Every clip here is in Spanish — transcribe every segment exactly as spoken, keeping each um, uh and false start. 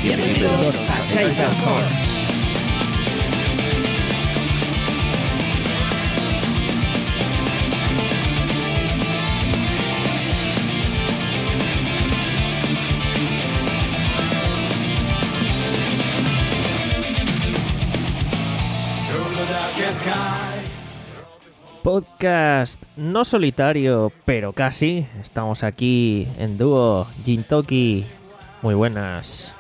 Bienvenidos a Chaigan Corps. Podcast no solitario, pero casi. Estamos aquí en dúo, Jintoki. Muy buenas.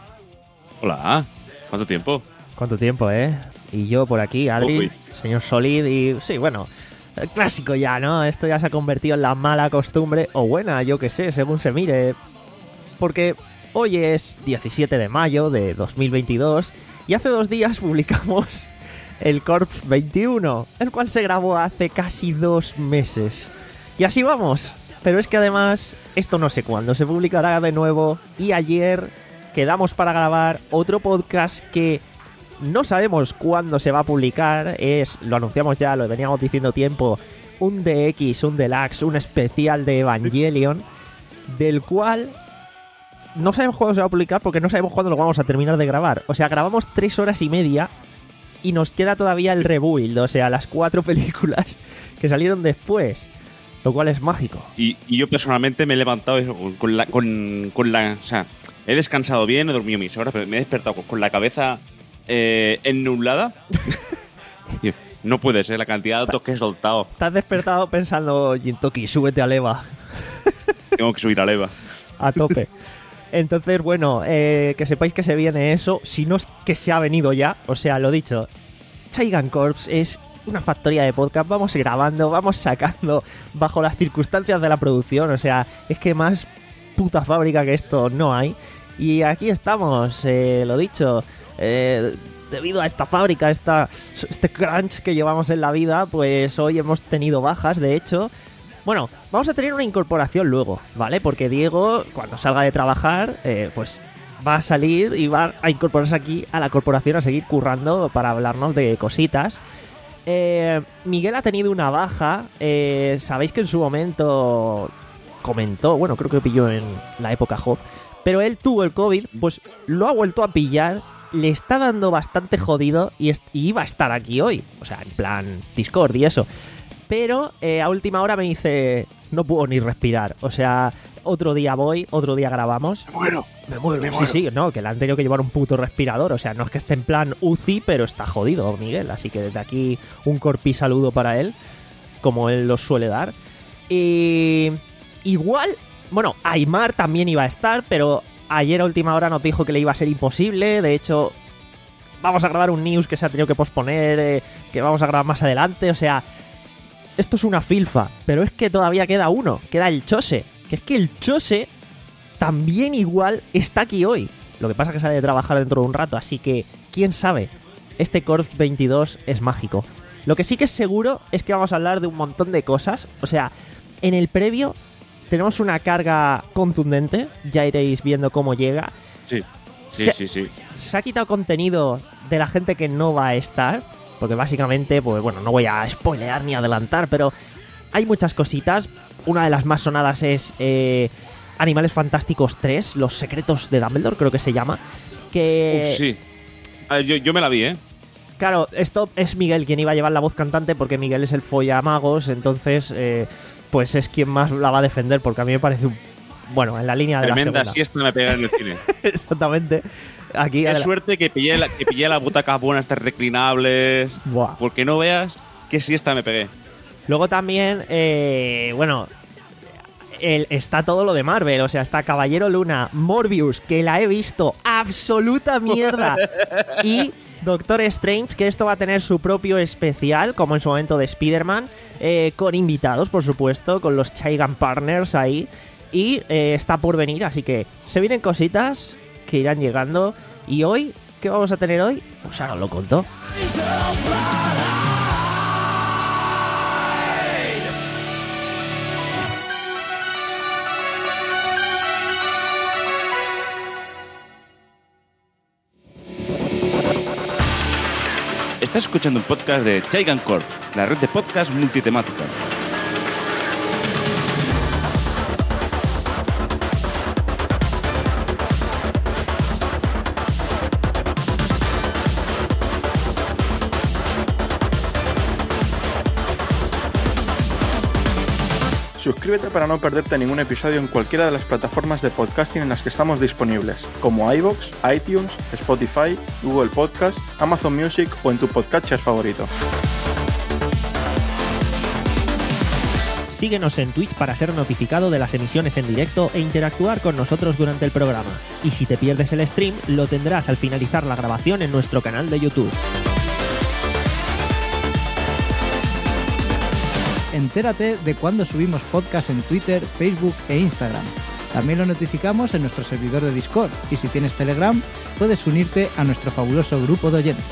Hola, ¿cuánto tiempo? ¿Cuánto tiempo, eh? Y yo por aquí, Adri, Uy. señor Solid y... Sí, bueno, el clásico ya, ¿no? Esto ya se ha convertido en la mala costumbre, o buena, yo que sé, según se mire. Porque hoy es diecisiete de mayo de dos mil veintidós y hace dos días publicamos el Corps veintiuno, el cual se grabó hace casi dos meses. Y así vamos. Pero es que además, esto no sé cuándo se publicará de nuevo. Y ayer quedamos para grabar otro podcast que no sabemos cuándo se va a publicar. Es, lo anunciamos ya, lo veníamos diciendo tiempo, un D X, un Deluxe, un especial de Evangelion, del cual no sabemos cuándo se va a publicar porque no sabemos cuándo lo vamos a terminar de grabar. O sea, grabamos tres horas y media y nos queda todavía el rebuild, o sea, las cuatro películas que salieron después, lo cual es mágico. Y, y yo personalmente me he levantado eso, con, con la... Con, con la o sea, he descansado bien, he dormido mis horas, pero me he despertado con, con la cabeza eh, ennublada. No puede ser la cantidad de datos que he soltado. Estás despertado pensando, Jintoki, súbete a Leva. Tengo que subir a Leva. A tope. Entonces, bueno, eh, que sepáis que se viene eso, si no es que se ha venido ya, o sea, lo dicho, Chaigan Corps es una factoría de podcast, vamos grabando, vamos sacando bajo las circunstancias de la producción, o sea, es que más puta fábrica que esto no hay, y aquí estamos, eh, lo dicho, eh, debido a esta fábrica, esta, este crunch que llevamos en la vida, pues hoy hemos tenido bajas, de hecho. Bueno, vamos a tener una incorporación luego, ¿vale? Porque Diego, cuando salga de trabajar, eh, pues va a salir y va a incorporarse aquí a la corporación a seguir currando para hablarnos de cositas. Eh, Miguel ha tenido una baja. Eh, Sabéis que en su momento comentó, bueno, creo que pilló en la época Hoth, pero él tuvo el COVID, pues lo ha vuelto a pillar, le está dando bastante jodido y, est- y iba a estar aquí hoy. O sea, en plan Discord y eso. Pero eh, a última hora me dice, no puedo ni respirar. O sea, otro día voy, otro día grabamos. Me muero, Me muero, me sí, muero. sí, no, que le han tenido que llevar un puto respirador. O sea, no es que esté en plan U C I, pero está jodido, Miguel. Así que desde aquí un corpi saludo para él, como él los suele dar. Y igual, bueno, Aymar también iba a estar, pero ayer a última hora nos dijo que le iba a ser imposible. De hecho, vamos a grabar un news que se ha tenido que posponer, eh, que vamos a grabar más adelante. O sea, esto es una filfa, pero es que todavía queda uno, queda el Chose. Que es que el Chose también igual está aquí hoy. Lo que pasa es que sale de trabajar dentro de un rato, así que, quién sabe, este Corps veintidós es mágico. Lo que sí que es seguro es que vamos a hablar de un montón de cosas. O sea, en el previo tenemos una carga contundente, ya iréis viendo cómo llega. Sí, sí, Se- sí, sí. Se ha quitado contenido de la gente que no va a estar, porque básicamente, pues bueno, no voy a spoilear ni adelantar, pero hay muchas cositas. Una de las más sonadas es eh, Animales Fantásticos tres, Los Secretos de Dumbledore, creo que se llama. Que, Uf, sí. A ver, yo, yo me la vi, ¿eh? claro, esto es Miguel quien iba a llevar la voz cantante, porque Miguel es el follamagos, entonces, eh, pues es quien más la va a defender, porque a mí me parece un... Bueno, en la línea de Tremenda la segunda. siesta me pega en el cine. Exactamente. Aquí... Qué suerte que pillé, la, que pillé las butacas buenas, estas reclinables. Buah. Porque no veas qué siesta me pegué. Luego también, eh, bueno, el, está todo lo de Marvel, o sea, está Caballero Luna, Morbius, que la he visto, absoluta mierda, y Doctor Strange, que esto va a tener su propio especial, como en su momento de Spider-Man, eh, con invitados, por supuesto, con los Chaigan Partners ahí, y eh, está por venir, así que se vienen cositas que irán llegando, y hoy, ¿qué vamos a tener hoy? Pues ahora os lo contó. Estás escuchando un podcast de Chaigan Corps, la red de podcast multitemática. Suscríbete para no perderte ningún episodio en cualquiera de las plataformas de podcasting en las que estamos disponibles, como iVoox, iTunes, Spotify, Google Podcast, Amazon Music o en tu podcatcher favorito. Síguenos en Twitch para ser notificado de las emisiones en directo e interactuar con nosotros durante el programa. Y si te pierdes el stream, lo tendrás al finalizar la grabación en nuestro canal de YouTube. Entérate de cuando subimos podcast en Twitter, Facebook e Instagram. También lo notificamos en nuestro servidor de Discord y si tienes Telegram, puedes unirte a nuestro fabuloso grupo de oyentes.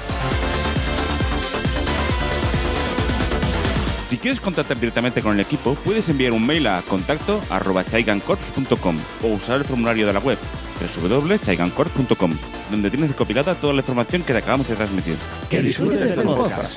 Si quieres contactar directamente con el equipo, puedes enviar un mail a contacto arroba chaigancorps punto com o usar el formulario de la web doble u doble u doble u punto chaigancorps punto com, donde tienes recopilada toda la información que te acabamos de transmitir. ¡Que disfrutes del podcast!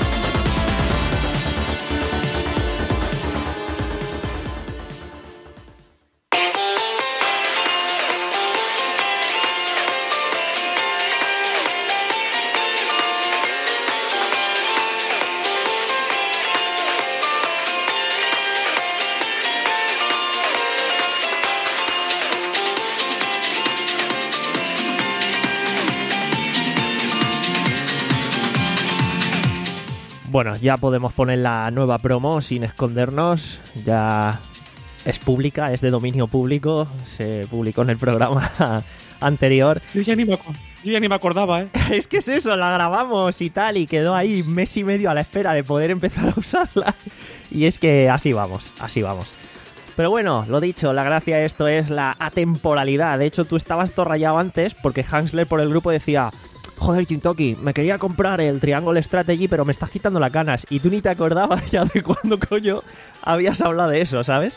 Bueno, ya podemos poner la nueva promo sin escondernos. Ya es pública, es de dominio público. Se publicó en el programa anterior. Yo ya ni me, acu- yo ya ni me acordaba, ¿eh? Es que es eso, la grabamos y tal, y quedó ahí mes y medio a la espera de poder empezar a usarla. Y es que así vamos, así vamos. Pero bueno, lo dicho, la gracia de esto es la atemporalidad. De hecho, tú estabas todo rayado antes porque Hansler por el grupo decía: joder, Kintoki, me quería comprar el Triangle Strategy, pero me estás quitando las ganas. Y tú ni te acordabas ya de cuándo coño habías hablado de eso, ¿sabes?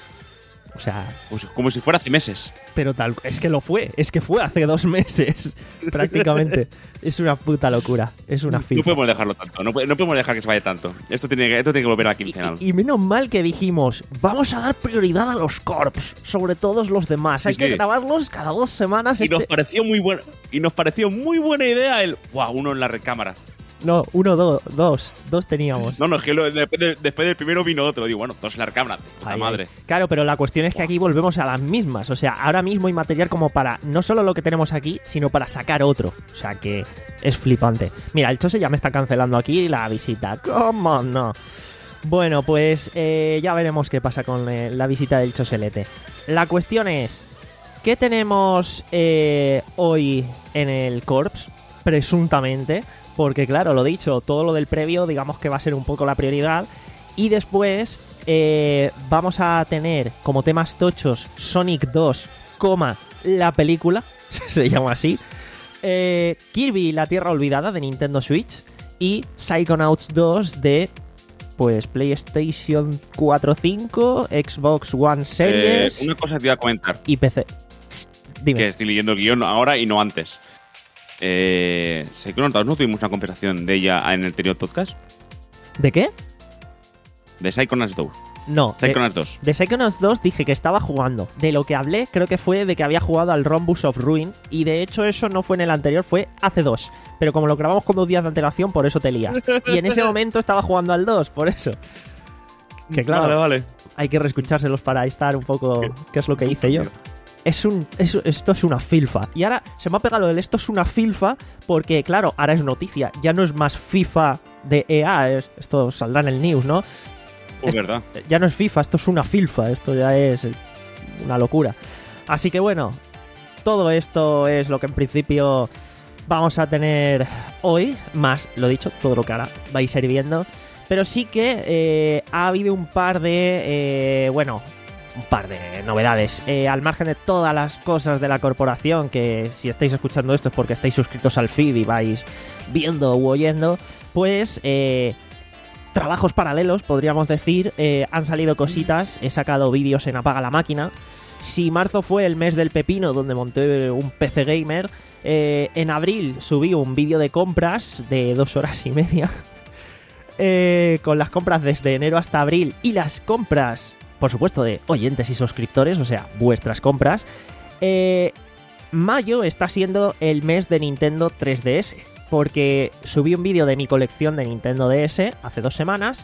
O sea... Pues como si fuera hace meses. Pero tal... Es que lo fue. Es que fue hace dos meses, prácticamente. Es una puta locura. Es una filfa. No podemos dejarlo tanto. No, no podemos dejar que se vaya tanto. Esto tiene que, esto tiene que volver a quincenal. Y, y menos mal que dijimos, vamos a dar prioridad a los corps sobre todos los demás. Hay Sí, que sí. grabarlos cada dos semanas. Y este... nos pareció muy buena, y nos pareció muy buena idea el wow, uno en la recámara. No, uno, dos, dos. Dos teníamos. No, no, es que lo- después, de- después del primero vino otro. Digo, bueno, dos en la recámara. Puta Ay, madre. ay. Claro, pero la cuestión es que aquí volvemos a las mismas. O sea, ahora mismo hay material como para no solo lo que tenemos aquí, sino para sacar otro. O sea que es flipante. Mira, el Chose ya me está cancelando aquí la visita. ¿Cómo no? Bueno, pues eh, ya veremos qué pasa con eh, la visita del Choselete. La cuestión es, ¿qué tenemos eh, hoy en el Corps? Presuntamente. Porque claro, lo dicho, todo lo del previo digamos que va a ser un poco la prioridad. Y después eh, vamos a tener como temas tochos Sonic dos, coma, la película, se llama así, eh, Kirby la Tierra Olvidada de Nintendo Switch y Psychonauts dos de pues PlayStation cuatro cinco, Xbox One Eh, Series una cosa te iba a comentar. y P C. Dime. Que estoy leyendo el guión ahora y no antes. Eh, Psychonauts, ¿no tuvimos una conversación de ella en el anterior podcast? ¿De qué? De Psychonauts dos. No. de- Psychonauts dos. De Psychonauts dos dije que estaba jugando. De lo que hablé creo que fue de que había jugado al Rhombus of Ruin. Y de hecho eso no fue en el anterior, fue hace dos. Pero como lo grabamos con dos días de antelación, por eso te lías. Y en ese momento estaba jugando al dos, por eso. Que claro, Vale, vale. hay que reescuchárselos para estar un poco qué es lo que hice yo. Es un, es- esto es una filfa. Y ahora se me ha pegado lo del esto es una filfa porque, claro, ahora es noticia. Ya no es más FIFA de E A. Es- esto saldrá en el news, ¿no? Es Es- verdad. Ya no es FIFA, esto es una filfa, esto ya es una locura. Así que bueno, todo esto es lo que en principio vamos a tener hoy, más lo dicho, todo lo que ahora vais a ir viendo. Pero sí que eh, ha habido un par de, eh, bueno, un par de novedades. Eh, al margen de todas las cosas de la corporación, que si estáis escuchando esto es porque estáis suscritos al feed y vais viendo u oyendo, pues... Eh, trabajos paralelos, podríamos decir, eh, han salido cositas, he sacado vídeos en Apaga la Máquina. Si marzo fue el mes del pepino donde monté un P C gamer, eh, en abril subí un vídeo de compras de dos horas y media, eh, con las compras desde enero hasta abril y las compras, por supuesto, de oyentes y suscriptores, o sea, vuestras compras. Eh, mayo está siendo el mes de Nintendo tres D S. Porque subí un vídeo de mi colección de Nintendo D S hace dos semanas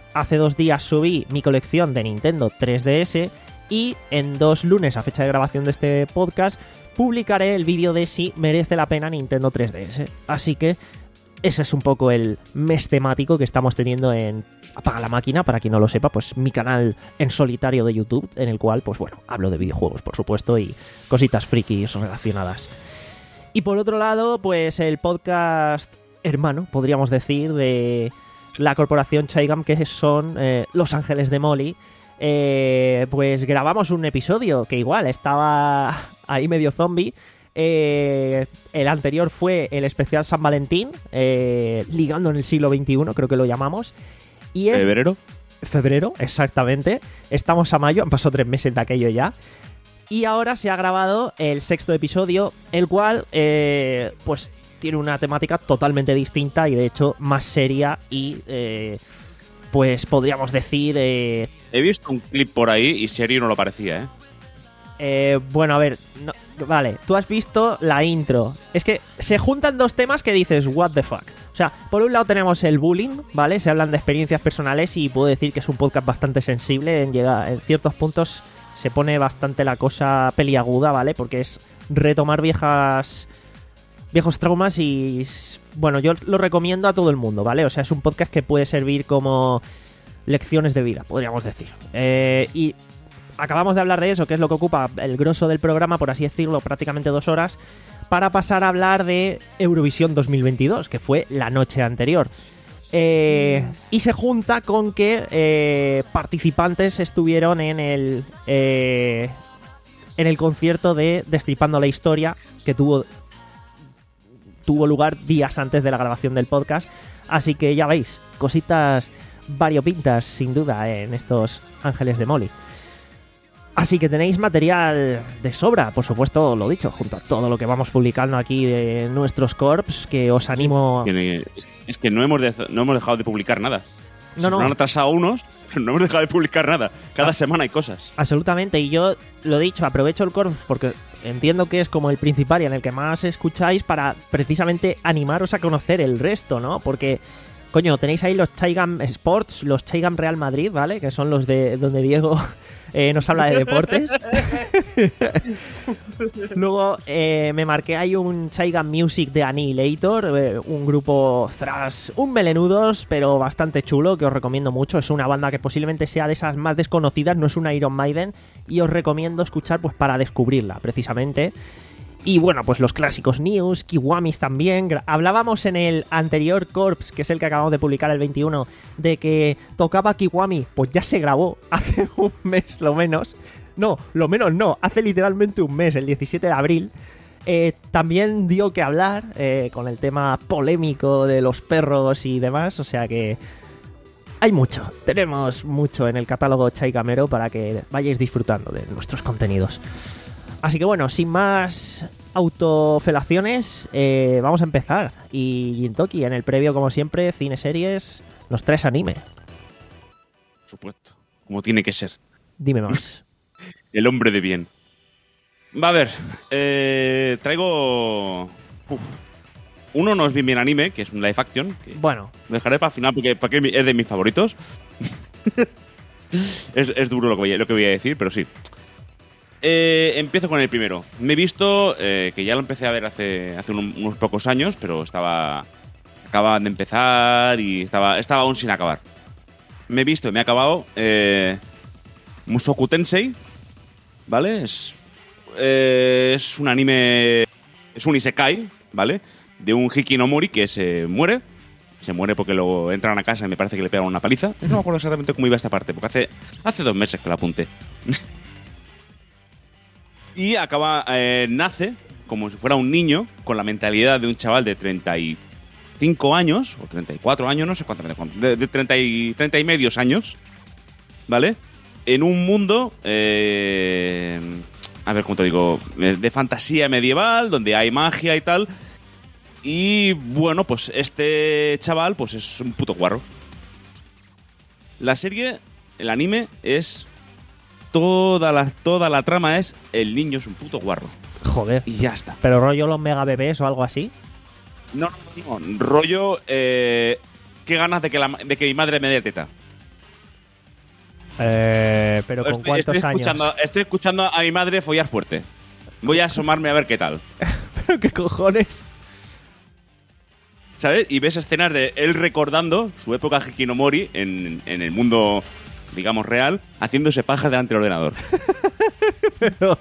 hace dos días subí mi colección de Nintendo tres D S y en dos lunes, a fecha de grabación de este podcast, publicaré el vídeo de si merece la pena Nintendo tres D S. Así que ese es un poco el mes temático que estamos teniendo en Apaga la Máquina, para quien no lo sepa, pues mi canal en solitario de YouTube, en el cual, pues bueno, hablo de videojuegos, por supuesto, y cositas frikis relacionadas. Y por otro lado, pues el podcast hermano, podríamos decir, de la corporación Chaigam, que son eh, Los Ángeles de Molly. Eh, pues grabamos un episodio que igual estaba ahí medio zombie. Eh, el anterior fue el especial San Valentín, eh, ligando en el siglo veintiuno, creo que lo llamamos. Y es ¿Febrero? Febrero, exactamente. Estamos a mayo, han pasado tres meses de aquello ya. Y ahora se ha grabado el sexto episodio, el cual, eh, pues, tiene una temática totalmente distinta y, de hecho, más seria y, eh, pues, podríamos decir... Eh, He visto un clip por ahí y serio no lo parecía, ¿eh? Eh, bueno, a ver, no, vale, tú has visto la intro. Es que se juntan dos temas que dices, what the fuck. O sea, por un lado tenemos el bullying, ¿vale? Se hablan de experiencias personales y puedo decir que es un podcast bastante sensible. En, llega, en ciertos puntos se pone bastante la cosa peliaguda, ¿vale? Porque es retomar viejas viejos traumas y... Bueno, yo lo recomiendo a todo el mundo, ¿vale? O sea, es un podcast que puede servir como lecciones de vida, podríamos decir. Eh, y... Acabamos de hablar de eso, que es lo que ocupa el grosso del programa, por así decirlo, prácticamente dos horas, para pasar a hablar de Eurovisión dos mil veintidós, que fue la noche anterior. Eh, y se junta con que eh, participantes estuvieron en el eh, en el concierto de Destripando la Historia, que tuvo, tuvo lugar días antes de la grabación del podcast. Así que ya veis, cositas variopintas, sin duda, en estos Ángeles de Molly. Así que tenéis material de sobra, por supuesto, lo dicho, junto a todo lo que vamos publicando aquí de nuestros corps, que os animo... Sí, es que no hemos, de, no hemos dejado de publicar nada. No, Se no. nos han atrasado unos, pero no hemos dejado de publicar nada. Cada ah, semana hay cosas. Absolutamente, y yo lo he dicho, aprovecho el corps porque entiendo que es como el principal y en el que más escucháis para precisamente animaros a conocer el resto, ¿no? Porque... Coño, tenéis ahí los Chaigam Sports, los Chaigam Real Madrid, ¿vale? Que son los de donde Diego eh, nos habla de deportes. Luego eh, me marqué ahí un Chaigam Music de Annihilator, eh, un grupo thrash, un melenudos, pero bastante chulo, que os recomiendo mucho. Es una banda que posiblemente sea de esas más desconocidas, no es una Iron Maiden, y os recomiendo escuchar pues para descubrirla, precisamente. Y bueno, pues los clásicos News, Kiwamis también. Hablábamos en el anterior Corps, que es el que acabamos de publicar el veintiuno, de que tocaba Kiwami. Pues ya se grabó hace un mes lo menos. No, lo menos no, hace literalmente un mes, el diecisiete de abril. Eh, también dio que hablar eh, con el tema polémico de los perros y demás. O sea que hay mucho, tenemos mucho en el catálogo Chaigamero para que vayáis disfrutando de nuestros contenidos. Así que bueno, sin más autofelaciones, eh, vamos a empezar. Y Gintoki, en el previo, como siempre, cine, series, nos traes anime. Por supuesto, como tiene que ser. Dime más. El hombre de bien. Va a ver, eh, traigo... Uf. Uno no es bien bien anime, que es un live action. Que bueno. Lo dejaré para el final porque, porque es de mis favoritos. es, es duro lo que, voy a, lo que voy a decir, pero sí. Eh, empiezo con el primero. Me he visto, eh, que ya lo empecé a ver hace, hace unos, unos pocos años, pero estaba... Acababan de empezar y estaba, estaba aún sin acabar. Me he visto y me he acabado eh, Mushoku Tensei, ¿vale? Es, eh, es un anime... Es un isekai, ¿vale? De un hikinomori que se muere. Se muere porque luego entran a casa y me parece que le pegan una paliza. No me acuerdo exactamente cómo iba esta parte, porque hace, hace dos meses que la apunté. Y acaba, eh, nace como si fuera un niño, con la mentalidad de un chaval de treinta y cinco años, o treinta y cuatro años, no sé cuánto, de, de treinta y, treinta y medios años, ¿vale? En un mundo, eh, a ver cómo te digo, de fantasía medieval, donde hay magia y tal. Y bueno, pues este chaval pues es un puto guarro. La serie, el anime, es... Toda la, toda la trama es el niño es un puto guarro. Joder. Y ya está. ¿Pero rollo los mega bebés o algo así? No, no, no. Rollo, eh, qué ganas de que, la, de que mi madre me dé teta. Eh, pero ¿con estoy, cuántos estoy años? Escuchando, estoy escuchando a mi madre follar fuerte. Voy a asomarme a ver qué tal. ¿Pero qué cojones? ¿Sabes? Y ves escenas de él recordando su época Hikinomori en, en el mundo, digamos, real, haciéndose paja delante del ordenador. Pero...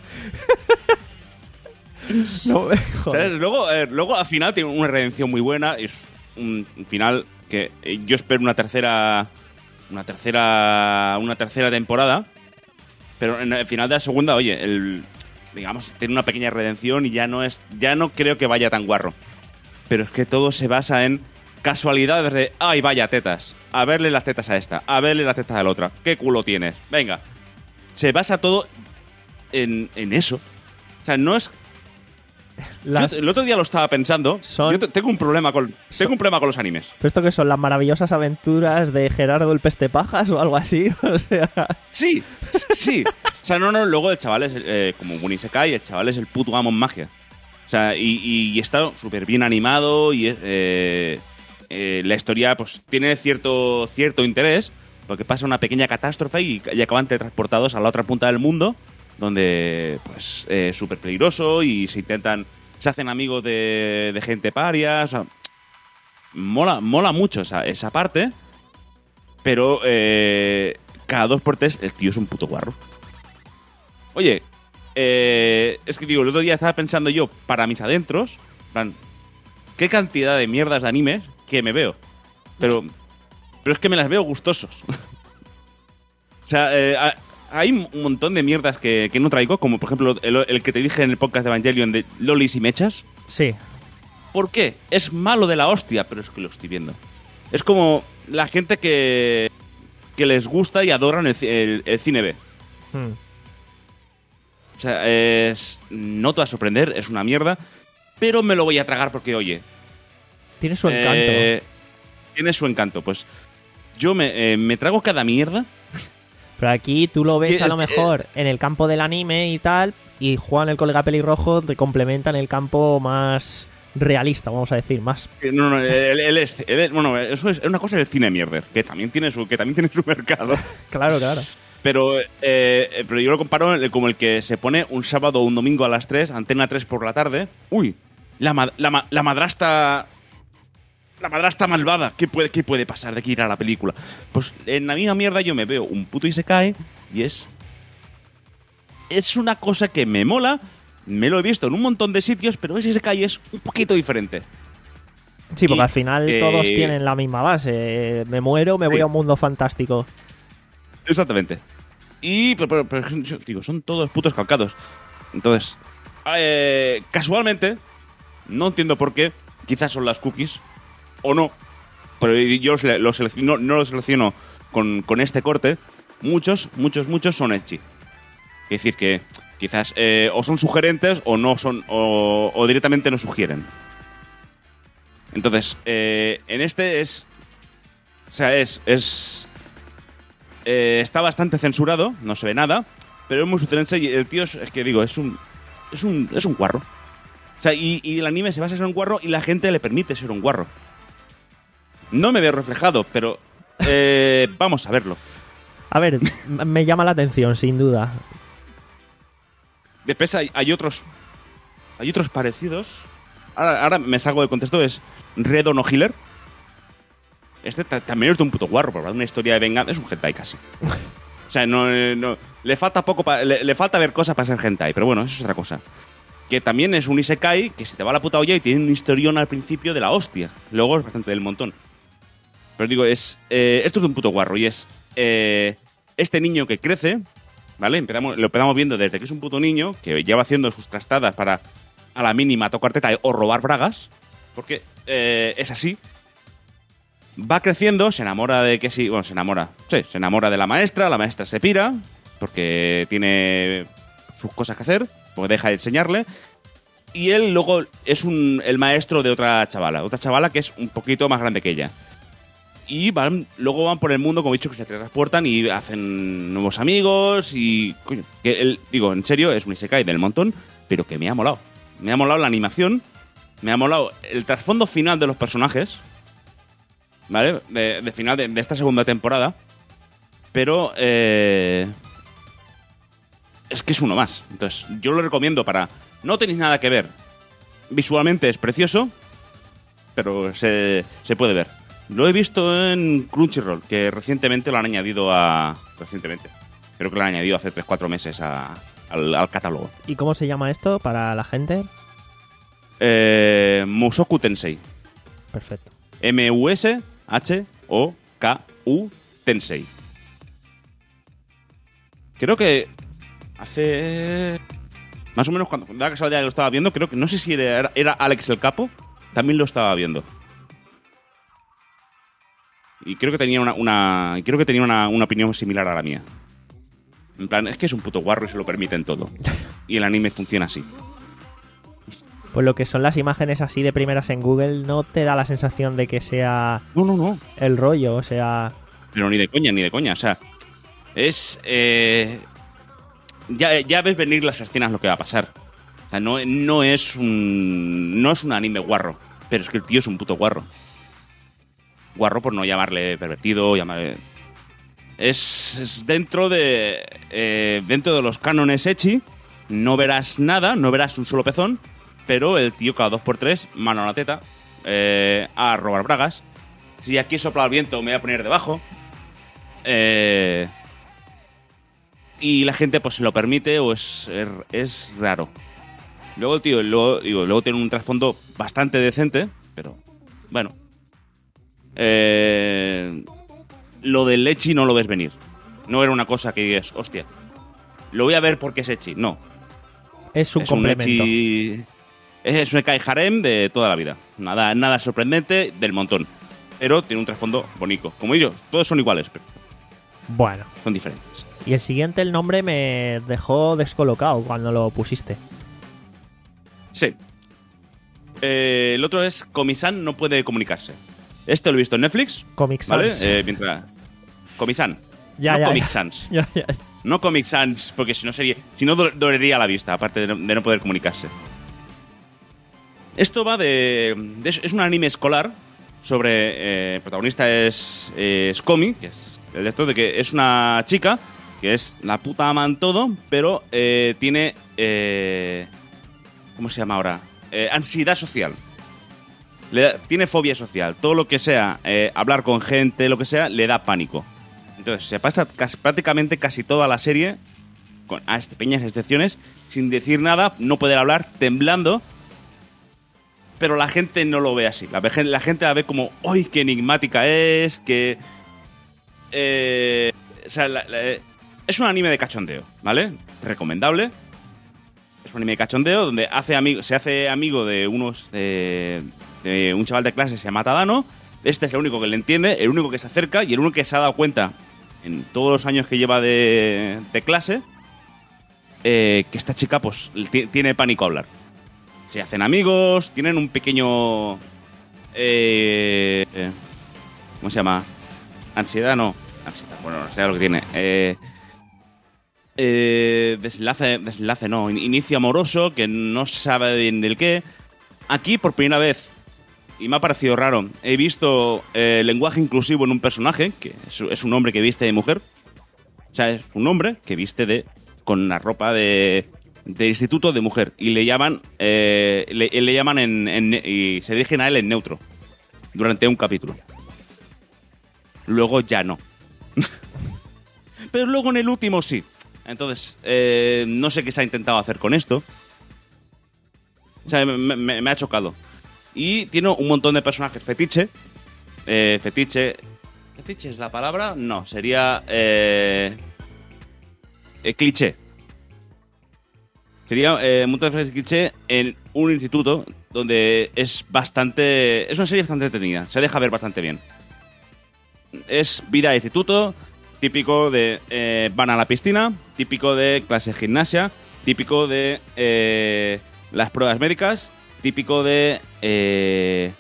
no me ¿Sabes? jodas. Luego, eh, luego, al final, tiene una redención muy buena. Es un, un final que eh, yo espero una tercera... Una tercera... Una tercera temporada. Pero en el final de la segunda, oye, el... digamos, tiene una pequeña redención y ya no es... Ya no creo que vaya tan guarro. Pero es que todo se basa en casualidades de... ¡Ay, vaya tetas! A verle las tetas a esta. A verle las tetas a la otra. ¿Qué culo tienes? Venga. Se basa todo en, en eso. O sea, no es... Las... Yo el otro día lo estaba pensando. Son- Yo te- tengo un problema con tengo un problema con los animes. ¿Pero esto qué son? ¿Las maravillosas aventuras de Gerardo el Pestepajas o algo así? O sea... Sí, sí. O sea, no, no. Luego el chaval es eh, como un isekai, el chaval es el puto amo en magia. O sea, y, y, y está súper bien animado y eh, eh, la historia pues tiene cierto cierto interés porque pasa una pequeña catástrofe y, y acaban transportados a la otra punta del mundo donde pues es súper peligroso y se intentan se hacen amigos de, de gente paria. O sea, mola, mola mucho esa, esa parte, pero eh, cada dos por tres el tío es un puto guarro. Oye, eh, es que digo, el otro día estaba pensando yo, para mis adentros, en plan, qué cantidad de mierdas de animes que me veo. Pero, pero es que me las veo gustosos. O sea, eh, a- hay un montón de mierdas que, que no traigo, como por ejemplo el, el que te dije en el podcast de Evangelion de lolis y mechas. Sí. ¿Por qué? Es malo de la hostia, pero es que lo estoy viendo. Es como la gente que, que les gusta y adoran el, ci- el- el cine B. Hmm. O sea, es, no te va a sorprender, es una mierda, pero me lo voy a tragar porque, oye... Tiene su encanto. eh, tiene su encanto. Pues yo me, eh, me trago cada mierda. Pero aquí tú lo ves que a lo es que- mejor en el campo del anime y tal, y Juan, el colega pelirrojo, te complementa en el campo más realista, vamos a decir, más... Eh, No, no, él, él es, él es- bueno, eso es una cosa del cine mierder, que también tiene su, que también tiene su mercado. Claro, claro. Pero, eh, pero yo lo comparo como el que se pone un sábado o un domingo a las tres, Antena tres por la tarde. Uy, la, ma- la, ma- la madrastra... La madrastra malvada. ¿Qué puede, ¿Qué puede pasar de aquí ir a la película? Pues en la misma mierda yo me veo un puto isekai y es... Es una cosa que me mola. Me lo he visto en un montón de sitios, pero ese isekai es un poquito diferente. Sí, porque Y, al final eh, todos tienen la misma base. Me muero, me voy sí. a un mundo fantástico. Exactamente. Y, pero, pero- pero, yo digo, son todos putos calcados. Entonces, eh, casualmente, no entiendo por qué, quizás son las cookies, o no, pero yo los sele- los selecciono, no los selecciono con, con este corte. Muchos, muchos, muchos son ecchi. Es decir, que quizás eh, o son sugerentes o no son, o, o directamente no sugieren. Entonces, eh, en este es... O sea, es... es eh, está bastante censurado, no se ve nada, pero es muy sugerense y el tío es, es que digo, es un... Es un, es un guarro. O sea, y, y el anime se basa en ser un guarro y la gente le permite ser un guarro. No me veo reflejado, pero... eh, vamos a verlo. A ver, m- me llama la atención, sin duda. Después hay, hay otros... Hay otros parecidos. Ahora, ahora me salgo del contexto, es Red o No Healer. Este ta- también es de un puto guarro, pero una historia de venganza. Es un hentai casi. O sea, no, eh, no le falta poco pa- le, le falta ver cosas para ser hentai, pero bueno, eso es otra cosa. Que también es un isekai que se te va la puta olla y tiene un historión al principio de la hostia. Luego es bastante del montón. Pero digo, es eh, esto es de un puto guarro y es eh, este niño que crece, ¿vale? Empezamos, lo empezamos viendo desde que es un puto niño que lleva haciendo sus trastadas para a la mínima tocar teta o robar bragas, porque eh, es así. Va creciendo, se enamora de que sí, bueno, se enamora, sí, se enamora de la maestra, la maestra se pira, porque tiene sus cosas que hacer, porque deja de enseñarle, y él luego es un, el maestro de otra chavala, otra chavala que es un poquito más grande que ella. Y van, luego van por el mundo, como he dicho, que se transportan y hacen nuevos amigos y... Coño, que él, digo, en serio, es un isekai del montón, pero que me ha molado. Me ha molado la animación, me ha molado el trasfondo final de los personajes, ¿vale? De, de final de, de esta segunda temporada. pero eh, es que es uno más. Entonces, yo lo recomiendo para... No tenéis nada que ver. Visualmente es precioso, pero se, se puede ver. Lo he visto en Crunchyroll, que recientemente lo han añadido a... Recientemente. Creo que lo han añadido hace tres cuatro meses a, al, al catálogo. ¿Y cómo se llama esto para la gente? Eh, Mushoku Tensei. Perfecto. M U S H O K U Tensei. Creo que hace... Más o menos cuando da la casualidad que lo estaba viendo, creo que... No sé si era, era Alex el Capo, también lo estaba viendo. Y creo que tenía una, una creo que tenía una, una opinión similar a la mía. En plan, es que es un puto guarro y se lo permiten todo. Y el anime funciona así. Pues lo que son las imágenes así de primeras en Google no te da la sensación de que sea No, no, no. el rollo, o sea... Pero ni de coña, ni de coña. O sea, es... Eh, ya, ya ves venir las escenas lo que va a pasar. O sea, no, no es un... No es un anime guarro. Pero es que el tío es un puto guarro. Guarro por no llamarle pervertido, llamarle... Es, es dentro de... Eh, dentro de los cánones ecchi, no verás nada, no verás un solo pezón, pero el tío cada dos por tres, mano a la teta, eh, a robar bragas. Si aquí sopla el viento, me voy a poner debajo. Eh, y la gente pues se lo permite o es, es, es raro. Luego el tío, luego, digo, luego tiene un trasfondo bastante decente, pero bueno. Eh, lo del ecchi no lo ves venir. No era una cosa que digas, hostia, lo voy a ver porque es ecchi. No. Es un es complemento. Un ecchi, es un Kai harem de toda la vida. Nada, nada sorprendente del montón. Pero tiene un trasfondo bonito. Como ellos, todos son iguales, pero Bueno. son diferentes. Y el siguiente, el nombre me dejó descolocado cuando lo pusiste. Sí. Eh, el otro es Komi-san no puede comunicarse. Este lo he visto en Netflix. Comic ¿Vale? Sans. Eh, mientras... Komi-san. Ya, no ya, Comic ya. Sans. Ya, ya. No Comic Sans, porque si no sería... Si no, do- dolería la vista, aparte de no, de no poder comunicarse. Esto va de... de- es un anime escolar sobre... Eh, el protagonista es, eh, es Komi, que es el de esto, de que es una chica que es la puta ama en todo, pero eh, tiene... Eh, ¿Cómo se llama ahora? Eh, ansiedad social. Le da- tiene fobia social. Todo lo que sea eh, hablar con gente, lo que sea, le da pánico. Entonces se pasa casi, prácticamente casi toda la serie, con a pequeñas excepciones, sin decir nada, no poder hablar, temblando. Pero la gente no lo ve así. La, ve- la gente la ve como, ¡ay, qué enigmática es! Que... Eh, o sea, la- la- es un anime de cachondeo, ¿vale? Recomendable. Es un anime de cachondeo donde hace amigo, se hace amigo de unos... De, de un chaval de clase que se llama Tadano. Este es el único que le entiende, el único que se acerca y el único que se ha dado cuenta en todos los años que lleva de, de clase eh, que esta chica pues t- tiene pánico a hablar. Se hacen amigos, tienen un pequeño... Eh, eh, ¿Cómo se llama? Ansiedad, no. Ansiedad, bueno, no sé lo que tiene. Eh, eh, desenlace, desenlace, no. Inicio amoroso, que no sabe bien del qué. Aquí, por primera vez, y me ha parecido raro, he visto eh, lenguaje inclusivo en un personaje, que es, es un hombre que viste de mujer. O sea, es un hombre que viste de con la ropa de, de instituto de mujer. Y le llaman, eh, le, le llaman en, en... y se dirigen a él en neutro. Durante un capítulo. Luego ya no. Pero luego en el último sí. Entonces, eh, no sé qué se ha intentado hacer con esto. O sea, me, me, me ha chocado. Y tiene un montón de personajes fetiche. Eh, fetiche... ¿Fetiche es la palabra? No, sería... Eh, eh, cliché. Sería eh, un montón de personajes cliché en un instituto donde es bastante... Es una serie bastante entretenida. Se deja ver bastante bien. Es vida de instituto, típico de eh, van a la piscina, típico de clase de gimnasia, típico de eh, las pruebas médicas, típico de eh,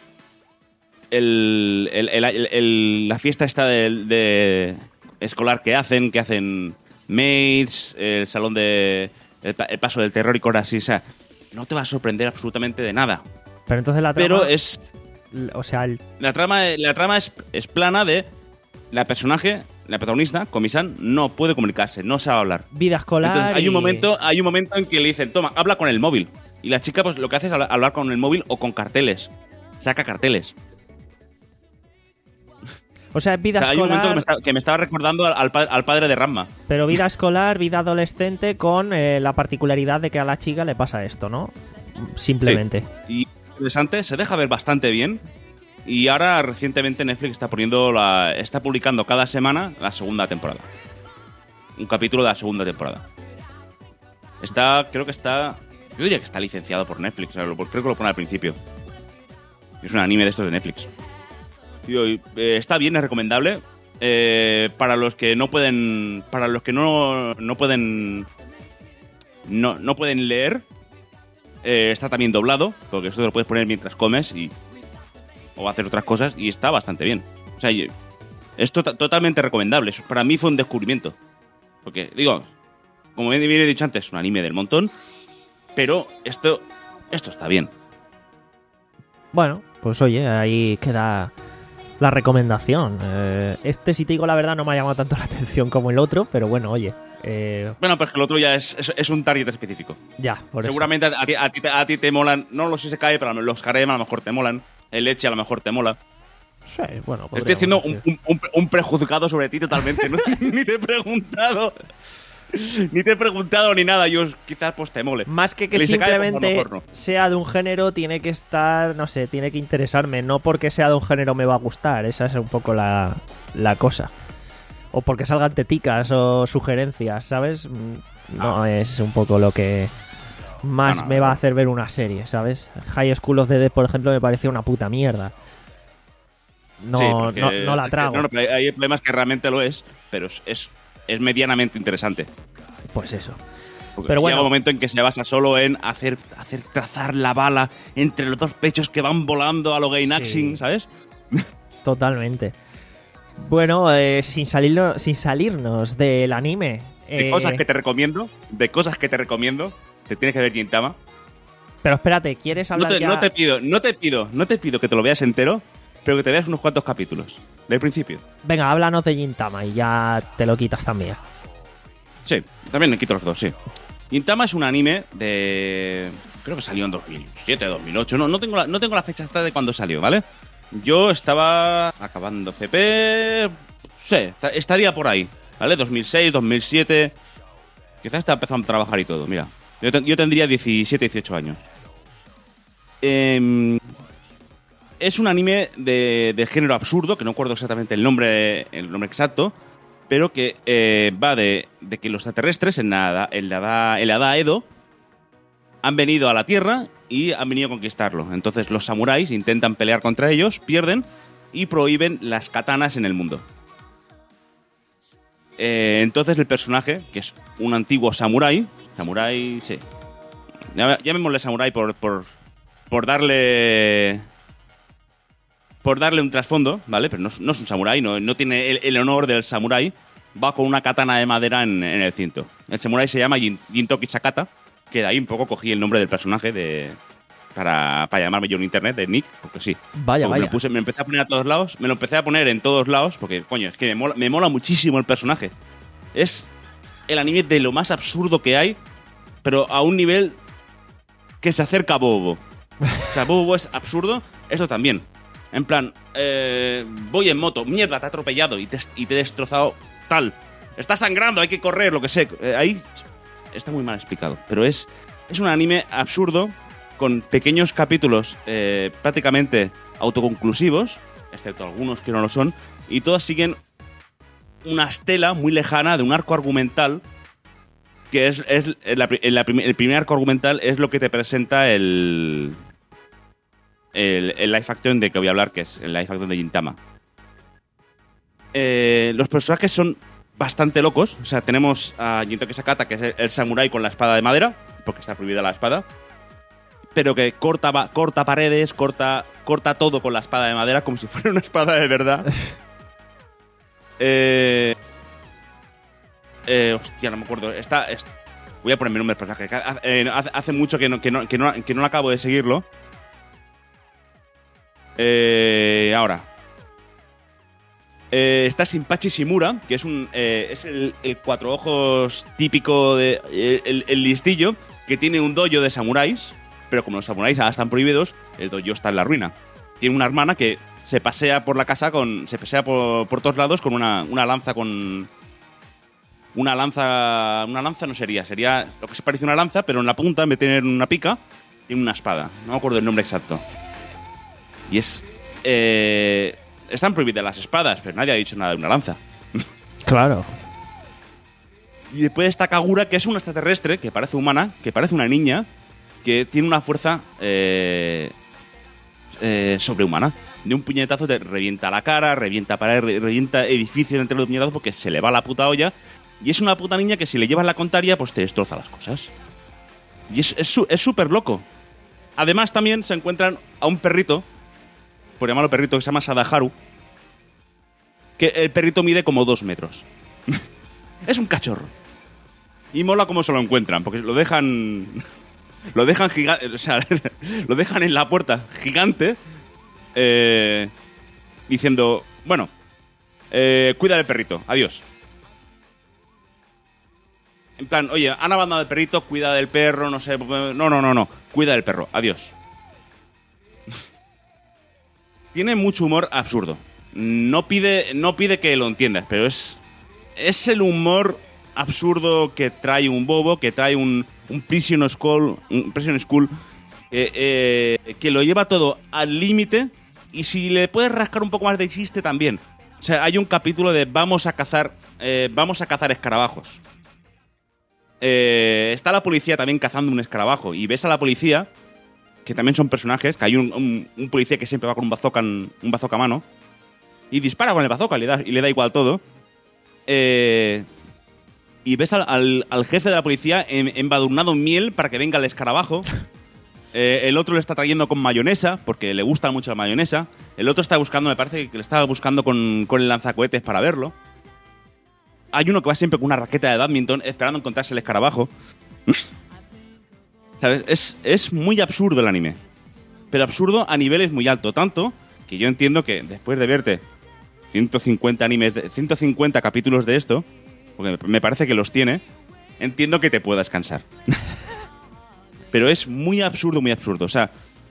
el, el, el, el, el, la fiesta esta de, de escolar que hacen, que hacen mates, el salón de el, el paso del terror y cosas así. O sea, no te va a sorprender absolutamente de nada. Pero entonces la trama... Pero es... O sea, el... La trama, la trama es, es plana de... La personaje la protagonista, Komi-san, no puede comunicarse, no sabe hablar. Vida escolar. Entonces, hay un y- momento, hay un momento en que le dicen, toma, habla con el móvil. Y la chica, pues lo que hace es hablar, hablar con el móvil o con carteles. Saca carteles. O sea, es vida O sea, hay un escolar, momento que me, está- que me estaba recordando al, pa- al padre de Ranma. pero vida escolar, vida adolescente con eh, la particularidad de que a la chica le pasa esto, ¿no? Simplemente. Y interesante, se deja ver bastante bien. Y ahora recientemente Netflix está poniendo la, está publicando cada semana la segunda temporada. Un capítulo de la segunda temporada. Está, creo que está, yo diría que está licenciado por Netflix, o sea, lo- creo que lo pone al principio. Es un anime de estos de Netflix. Tío, y, eh, está bien, es recomendable. Eh, para los que no pueden, para los que no, no pueden, no, no pueden leer, eh, está también doblado, porque esto lo puedes poner mientras comes y o hacer otras cosas y está bastante bien. O sea, y- es to- totalmente recomendable. Eso para mí fue un descubrimiento. Porque, digo, como bien bien he dicho antes, es un anime del montón, pero esto, esto está bien. Bueno, pues oye, ahí queda la recomendación. Eh, este, si te digo la verdad, no me ha llamado tanto la atención como el otro, pero bueno, oye, eh, Bueno, pues que el otro ya es, es, es un target específico. ya, por eso. Seguramente a ti, a, ti, te- a ti te molan, no los Isekai, pero los harem a lo mejor te molan. El leche a lo mejor te mola. Sí, bueno, Estoy podríamos haciendo un, decir. un, un, un prejuzgado sobre ti totalmente. ¿no? Ni te he preguntado. Ni te he preguntado ni nada. Yo quizás pues te mole. Más que que El Isekai, pues, a lo simplemente mejor no. sea de un género, tiene que estar, no sé, tiene que interesarme. No porque sea de un género me va a gustar. Esa es un poco la, la cosa. O porque salgan teticas o sugerencias, ¿sabes? Mm, No es un poco lo que más No, no, me no. va a hacer ver una serie, ¿sabes? High School of the Dead, por ejemplo, me parecía una puta mierda. No, Sí, porque- no, no la trago. No, no, pero hay problemas que realmente lo es, pero es, es, es medianamente interesante. Pues eso. Porque Pero bueno. llega un momento en que se basa solo en hacer, hacer trazar la bala entre los dos pechos que van volando a lo Gainaxing, Sí. ¿sabes? Totalmente. Bueno, eh, sin, salirlo, sin salirnos del anime. De eh, cosas que te recomiendo, de cosas que te recomiendo, te tienes que ver Gintama. Pero espérate, ¿quieres No hablar te, ya? no te pido, no te pido, no te pido que te lo veas entero, pero que te veas unos cuantos capítulos. Del principio. Venga, háblanos de Gintama y ya te lo quitas también. Sí, también le quito los dos, sí. Gintama es un anime de... Creo que salió en dos mil siete, dos mil ocho. No, no, tengo la, no tengo la fecha exacta de cuando salió, ¿vale? Yo estaba acabando F P... Sí, esta- estaría por ahí, ¿vale? dos mil seis, dos mil siete... Quizás está empezando a trabajar y todo, mira. Yo, ten- yo tendría diecisiete, dieciocho años. Em, es un anime de, de género absurdo, que no recuerdo exactamente el nombre, el nombre exacto, pero que eh, va de, de que los extraterrestres en la, edad- en, la edad, en la edad Edo han venido a la Tierra y han venido a conquistarlo. Entonces los samuráis intentan pelear contra ellos, pierden y prohíben las katanas en el mundo. Eh, entonces el personaje, que es un antiguo samurái, samurái, sí, Llame- llamémosle samurái por, por, por darle... Por darle un trasfondo, ¿vale? Pero no, es- no es un samurái, no, no tiene el, el honor del samurái. Va con una katana de madera en, en el cinto. El samurái se llama Jin- Jintoki Sakata, que de ahí un poco cogí el nombre del personaje de para, para llamarme yo en internet, de Nick, porque sí. Vaya, Porque vaya. Me, puse, me empecé a poner a todos lados, me lo empecé a poner en todos lados, porque, coño, es que me mola, me mola muchísimo el personaje. Es el anime de lo más absurdo que hay, pero a un nivel que se acerca a Bobo. O sea, Bobo es absurdo, esto también. En plan, eh, voy en moto, mierda, te he atropellado y te, y te he destrozado tal. Está sangrando, hay que correr, lo que sé. Eh, ahí está muy mal explicado, pero es, es un anime absurdo con pequeños capítulos eh, prácticamente autoconclusivos, excepto algunos que no lo son, y todos siguen una estela muy lejana de un arco argumental que es, es la pri- la prim- el primer arco argumental es lo que te presenta el el, el live action de que voy a hablar, que es el live action de Gintama. Eh, los personajes son bastante locos. O sea, tenemos a Jintoki Sakata, que es el, el samurái con la espada de madera, porque está prohibida la espada, pero que corta, va- corta paredes, corta, corta todo con la espada de madera, como si fuera una espada de verdad. eh, eh, hostia, no me acuerdo. Está, es- voy a poner mi nombre del personaje. que Hace, eh, hace- hace mucho que no, que, no, que, no, que no acabo de seguirlo. Eh, ahora. Eh, está Shinpachi Shimura, que es un eh, es el, el cuatro ojos típico de eh, el, el listillo, que tiene un dojo de samuráis, pero como los samuráis ahora están prohibidos, el dojo está en la ruina. Tiene una hermana que se pasea por la casa con se pasea por, por todos lados con una, una lanza con una lanza una lanza no sería, sería lo que se parece a una lanza, pero en la punta en vez de tener una pica tiene una espada. No me acuerdo el nombre exacto. Y es eh, están prohibidas las espadas, pero nadie ha dicho nada de una lanza. Claro. Y después está Kagura, que es una extraterrestre, que parece humana, que parece una niña, que tiene una fuerza eh, eh, sobrehumana. De un puñetazo te revienta la cara, revienta paredes, revienta edificios entre los puñetazos porque se le va la puta olla. Y es una puta niña que si le llevas la contraria, pues te destroza las cosas. Y es es súper loco. Además también se encuentran a un perrito, por llamarlo perrito, que se llama Sadaharu, que el perrito mide como dos metros. Es un cachorro. Y mola cómo se lo encuentran, porque lo dejan... Lo dejan gigante, o sea, lo dejan en la puerta gigante, eh, diciendo, bueno, eh, cuida del perrito, adiós. En plan, oye, han abandonado el perrito, cuida del perro, no sé, no, no, no, no, cuida del perro, adiós. Tiene mucho humor absurdo. No pide, no pide que lo entiendas, pero es, es el humor absurdo que trae un bobo, que trae un, un Prison School, un Prison School eh, eh, que lo lleva todo al límite, y si le puedes rascar un poco más de chiste también. O sea, hay un capítulo de vamos a cazar, eh, vamos a cazar escarabajos. Eh, está la policía también cazando un escarabajo y ves a la policía, que también son personajes, que hay un, un, un policía que siempre va con un bazooka, un bazooka a mano y dispara con el bazooka y le da, y le da igual todo. Eh... Y ves al, al, al jefe de la policía en, embadurnado en miel para que venga el escarabajo. Eh, el otro le está trayendo con mayonesa, porque le gusta mucho la mayonesa. El otro está buscando, me parece que le está buscando con, con el lanzacohetes para verlo. Hay uno que va siempre con una raqueta de badminton esperando encontrarse el escarabajo. ¿Sabes? Es, es muy absurdo el anime. Pero absurdo a niveles muy altos. Tanto que yo entiendo que después de verte ciento cincuenta animes, de, ciento cincuenta capítulos de esto, porque me parece que los tiene, entiendo que te puedas cansar. Pero es muy absurdo, muy absurdo. O sea,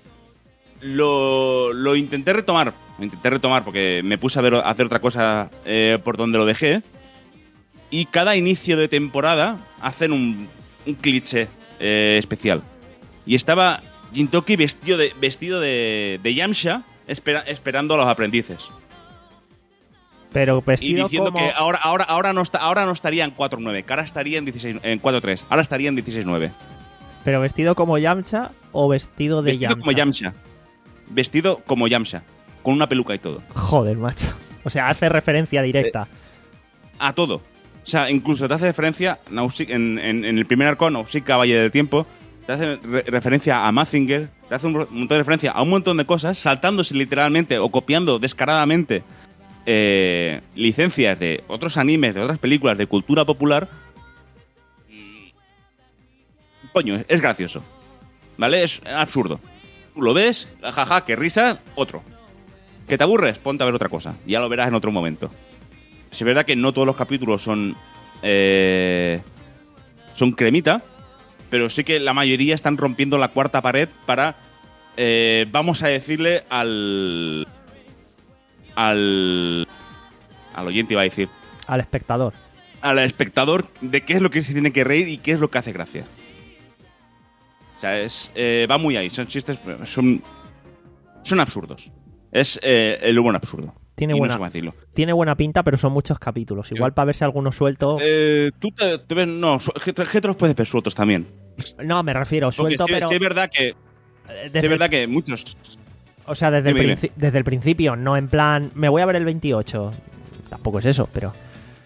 lo, lo intenté retomar, lo intenté retomar porque me puse a, ver, a hacer otra cosa eh, por donde lo dejé, y cada inicio de temporada hacen un, un cliché eh, especial. Y estaba Gintoki vestido de, vestido de, de Yamcha espera, esperando a los aprendices. Pero vestido y diciendo como... que ahora, ahora, ahora, no está, ahora no estaría en cuatro nueve, que ahora estaría en, dieciséis, en cuatro tres, ahora estaría en dieciséis nueve. ¿Pero vestido como Yamcha o vestido de vestido Yamcha? Como Yamcha. Vestido como Yamcha, con una peluca y todo. Joder, macho. O sea, hace referencia directa. Eh, a todo. O sea, incluso te hace referencia Nausicaa, en, en, en el primer arco, Nausicaa, Valle del Tiempo, te hace re- referencia a Mazinger, te hace un montón de referencia a un montón de cosas, saltándose literalmente o copiando descaradamente Eh, licencias de otros animes, de otras películas de cultura popular. Y... coño, es gracioso, ¿vale? Es absurdo. Tú lo ves, jaja, qué risa, otro. ¿Que te aburres? Ponte a ver otra cosa. Ya lo verás en otro momento. Es verdad que no todos los capítulos son eh, son cremita, pero sí que la mayoría están rompiendo la cuarta pared para eh, vamos a decirle al al al oyente, iba a decir, Al espectador. al espectador, de qué es lo que se tiene que reír y qué es lo que hace gracia. O sea, es eh, va muy ahí, son chistes, son son absurdos. Es eh, el humor absurdo. Tiene y buena, no sé cómo decirlo. Tiene buena pinta, pero son muchos capítulos. Igual para verse alguno suelto... Eh, tú te, te ves, no, su- que te que te los puedes ver sueltos también. No, me refiero, Porque suelto, sí, pero... sí es verdad que desde sí es el- verdad que muchos. O sea, desde el, Dime, princi- desde el principio, no en plan, me voy a ver el veintiocho. Tampoco es eso, pero...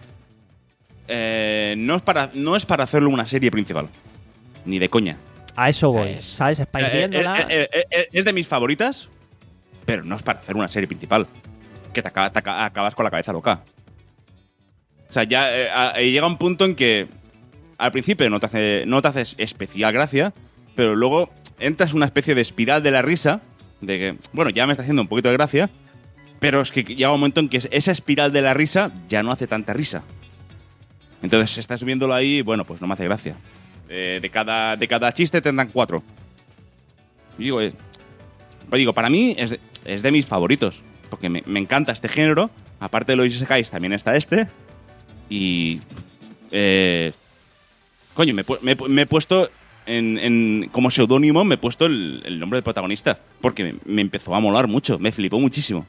Eh, no es para no es para hacerlo una serie principal, ni de coña. A eso voy, Es- ¿sabes? Estáis Eh, eh, viéndola... eh, eh, eh, es de mis favoritas, pero no es para hacer una serie principal. Que te, acaba- te acaba- acabas con la cabeza loca. O sea, ya eh, a- eh, llega un punto en que al principio no te hace no te haces especial gracia, pero luego entras en una especie de espiral de la risa, de que, bueno, ya me está haciendo un poquito de gracia, Pero es que llega un momento en que esa espiral de la risa ya no hace tanta risa. Entonces, estás viéndolo ahí, bueno, pues no me hace gracia. Eh, de, cada, de cada chiste tendrán cuatro. Y digo, eh, digo, para mí es de, es de mis favoritos. Porque me, me encanta este género. Aparte de los isekais, también está este. Y... Eh, coño, me, me, me he puesto... En, en, como seudónimo me he puesto el, el nombre del protagonista. Porque me, me empezó a molar mucho. Me flipó muchísimo.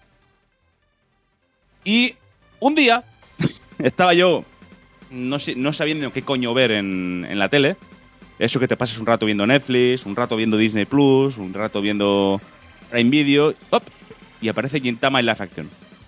Y un día estaba yo no, sé, no sabiendo qué coño ver en, en la tele. Eso que te pasas un rato viendo Netflix, un rato viendo Disney Plus, un rato viendo Prime Video. ¡Op! Y aparece Gintama en Live Action.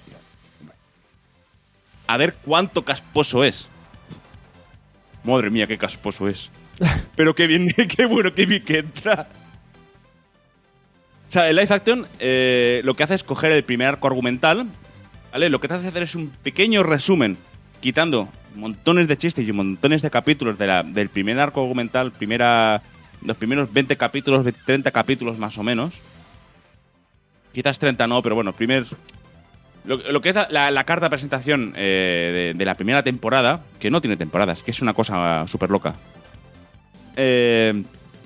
A ver cuánto casposo es. Madre mía, qué casposo es. Pero qué bien, qué bueno, qué bien que entra. O sea, el Live Action eh, lo que hace es coger el primer arco argumental, ¿vale? Lo que te hace hacer es un pequeño resumen, quitando montones de chistes y montones de capítulos de la, del primer arco argumental, primera, los primeros veinte capítulos, treinta capítulos más o menos. Quizás treinta no, pero bueno, primer... Lo, lo que es la, la, la carta de presentación eh, de, de la primera temporada, que no tiene temporadas, que es una cosa súper loca. Eh,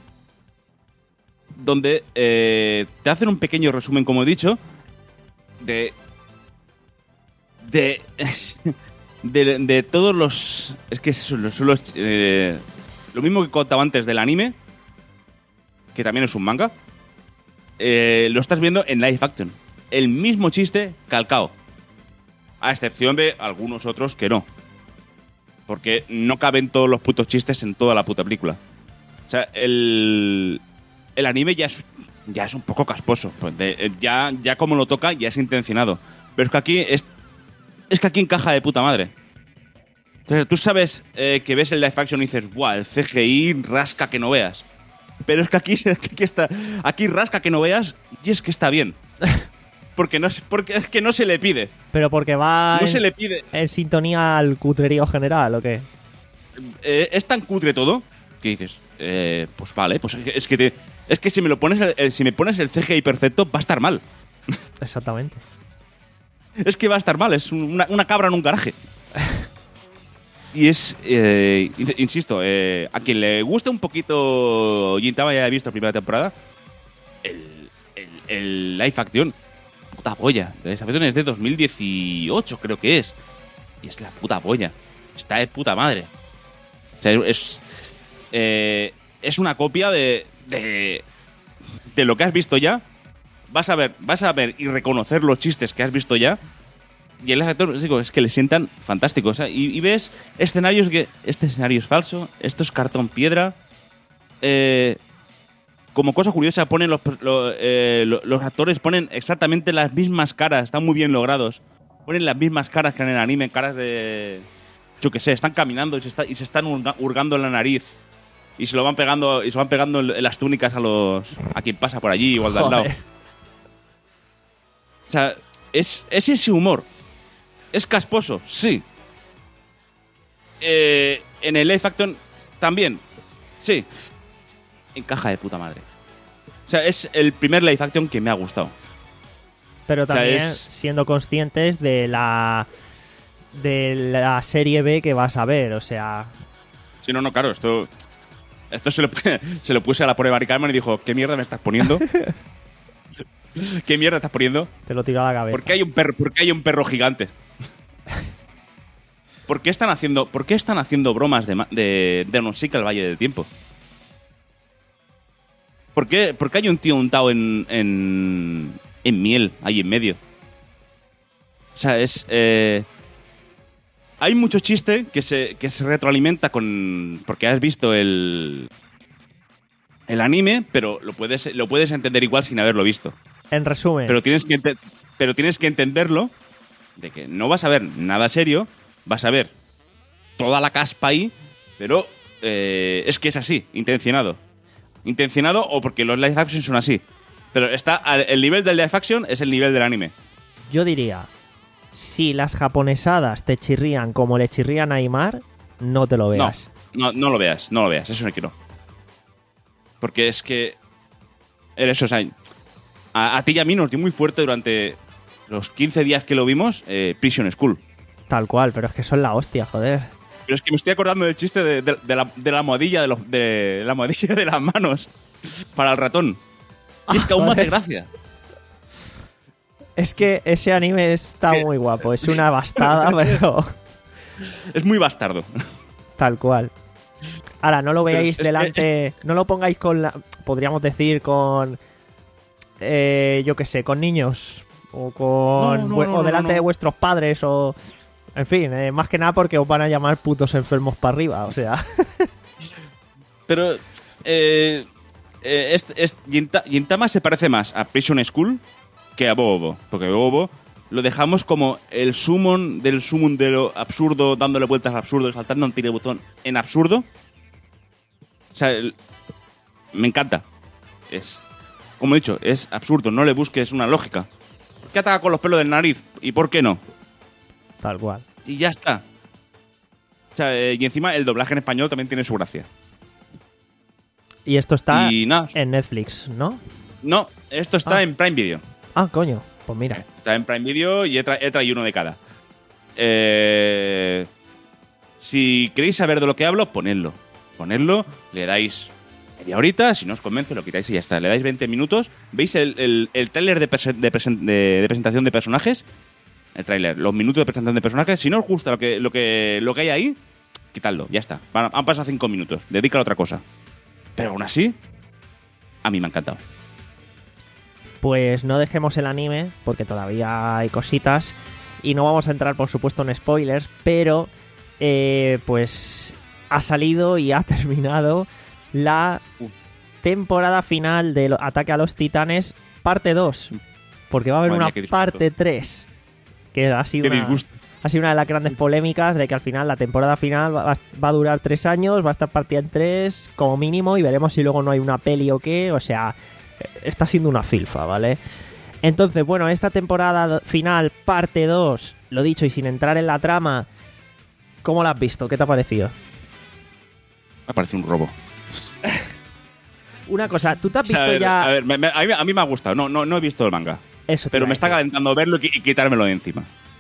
donde eh, te hacen un pequeño resumen, como he dicho, de... De... de, de todos los... Es que son, son los... Eh, lo mismo que contaba antes del anime, que también es un manga, eh, lo estás viendo en live action. El mismo chiste calcao. A excepción de algunos otros que no. Porque no caben todos los putos chistes en toda la puta película. O sea, el... El anime ya es, ya es un poco casposo. Pues de, ya, ya como lo toca, ya es intencionado. Pero es que aquí... Es, es que aquí encaja de puta madre. Entonces, tú sabes eh, que ves el live action y dices, ¡buah! El C G I rasca que no veas. Pero es que aquí, aquí, está, aquí rasca que no veas y es que está bien. Porque, no, porque es que no se le pide. Pero porque va no en, se le pide. en sintonía al cutrerío general, ¿o qué? Eh, es tan cutre todo que dices, eh, pues vale, pues es que te, es que si me lo pones, el, si me pones el C G I perfecto va a estar mal. Exactamente. Es que va a estar mal, es una, una cabra en un garaje. Y es, eh, insisto, eh, a quien le guste un poquito Gintama, ya he visto la primera temporada, el, el, el live action, puta polla. El live action es de dos mil dieciocho, creo que es. Y es la puta polla. Está de puta madre. O sea, es, eh, es una copia de, de, de lo que has visto ya. Vas a ver, vas a ver y reconocer los chistes que has visto ya. Y el actor, digo, es que le sientan fantásticos. O sea, y, y ves escenarios que... Este escenario es falso, esto es cartón piedra. Eh, como cosa curiosa, ponen los, lo, eh, los actores ponen exactamente las mismas caras. Están muy bien logrados. Ponen las mismas caras que en el anime, caras de... Yo qué sé, están caminando y se, está, y se están hurgando en la nariz. Y se lo van pegando, y se van pegando en las túnicas a los a quien pasa por allí o al de al lado. O sea, es, es ese humor. ¿Es casposo? Sí. Eh, en el live action también. Sí. Encaja de puta madre. O sea, es el primer live action que me ha gustado. Pero también o sea, es... siendo conscientes de la de la serie B que vas a ver, o sea... Sí, no, no, claro, esto... Esto se lo, se lo puse a la pobre Mari Carmen y dijo, ¿qué mierda me estás poniendo? ¿Qué mierda estás poniendo? Te lo tiro a la cabeza. ¿Por qué hay un perro, por qué hay un perro gigante? ¿Por qué están haciendo, por qué están haciendo bromas de, de, de Nausicaa al Valle del Tiempo? ¿Por qué, por qué hay un tío untado en, en, en miel ahí en medio? O sea, es... Eh, hay mucho chiste que se, que se retroalimenta con... Porque has visto el... El anime, pero lo puedes, lo puedes entender igual sin haberlo visto. En resumen. Pero tienes que, ente- pero tienes que entenderlo de que no vas a ver nada serio, vas a ver toda la caspa ahí, pero eh, es que es así, intencionado. Intencionado o porque los live action son así. Pero está el nivel del live action es el nivel del anime. Yo diría, si las japonesadas te chirrían como le chirrían a Aimar, no te lo veas. No, no, no lo veas, no lo veas, eso no quiero. Porque es que... Eso, o sea, a, a ti y a mí nos dio muy fuerte durante los quince días que lo vimos, eh, Prison School. Tal cual, pero es que son la hostia, joder. Pero es que me estoy acordando del chiste de, de, de, la, de la almohadilla de, los, de la almohadilla de las manos para el ratón. Y es que aún me hace gracia. Es que ese anime está muy guapo, es una bastada, pero... Es muy bastardo. Tal cual. Ahora, no lo veáis es, delante... Es, es... No lo pongáis con la... Podríamos decir con... Eh, yo qué sé, con niños. O con... No, no, o no, delante no, no. de vuestros padres o... En fin, eh, más que nada porque os van a llamar putos enfermos para arriba, o sea... Pero... Eh, eh, es, es, Ginta, Gintama se parece más a Prison School que a Bobo. Porque Bobo lo dejamos como el summon del summon de lo absurdo, dándole vueltas al absurdo, saltando un tirabuzón en absurdo. O sea, el, me encanta. Es, como he dicho, es absurdo. No le busques una lógica. ¿Por qué ataca con los pelos del nariz? ¿Y por qué no? Tal cual. Y ya está. O sea, eh, y encima el doblaje en español también tiene su gracia. Y esto está y nada. en Netflix, ¿no? No, esto está ah. en Prime Video. Ah, coño. Pues mira. Está en Prime Video y he, tra he traído uno de cada. Eh, si queréis saber de lo que hablo, ponedlo. Ponedlo, le dais media horita, si no os convence lo quitáis y ya está. Le dais veinte minutos, veis el, el, el tráiler de, presen de, presen de, de presentación de personajes, el tráiler, los minutos de presentación de personajes. Si no os gusta lo que, lo que, lo que hay ahí, quitadlo, ya está. Han, han pasado cinco minutos, dedícalo a otra cosa. Pero aún así, a mí me ha encantado. Pues no dejemos el anime, porque todavía hay cositas. Y no vamos a entrar, por supuesto, en spoilers, pero eh, pues ha salido y ha terminado la temporada final de Ataque a los Titanes, parte dos. Porque va a haber Madre una mía, qué disgusto. parte tres. Que ha sido, Qué una, disgusto. ha sido una de las grandes polémicas de que al final la temporada final va, va a durar tres años, va a estar partida en tres como mínimo y veremos si luego no hay una peli o qué. O sea, está siendo una filfa, ¿vale? Entonces, bueno, esta temporada final, parte dos, lo dicho y sin entrar en la trama, ¿cómo la has visto? ¿Qué te ha parecido? Me parece un robo. Una cosa, ¿tú te has O sea, visto a ver, ya...? A ver, me, me, a, mí, a mí me ha gustado. No, no, no he visto el manga. Eso te Pero iba a me está decir. calentando verlo y, y quitármelo de encima.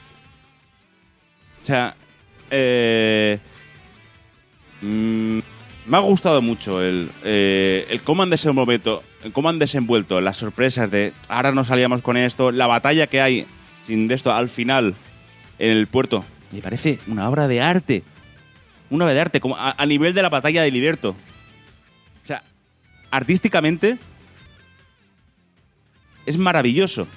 O sea, eh, mmm, me ha gustado mucho el, eh, el cómo han desenvuelto, el cómo han desenvuelto las sorpresas de ahora nos salíamos con esto, la batalla que hay sin de esto al final en el puerto. Me parece una obra de arte. Una obra de arte, como a, a nivel de la batalla de Liberto. O sea, artísticamente es maravilloso.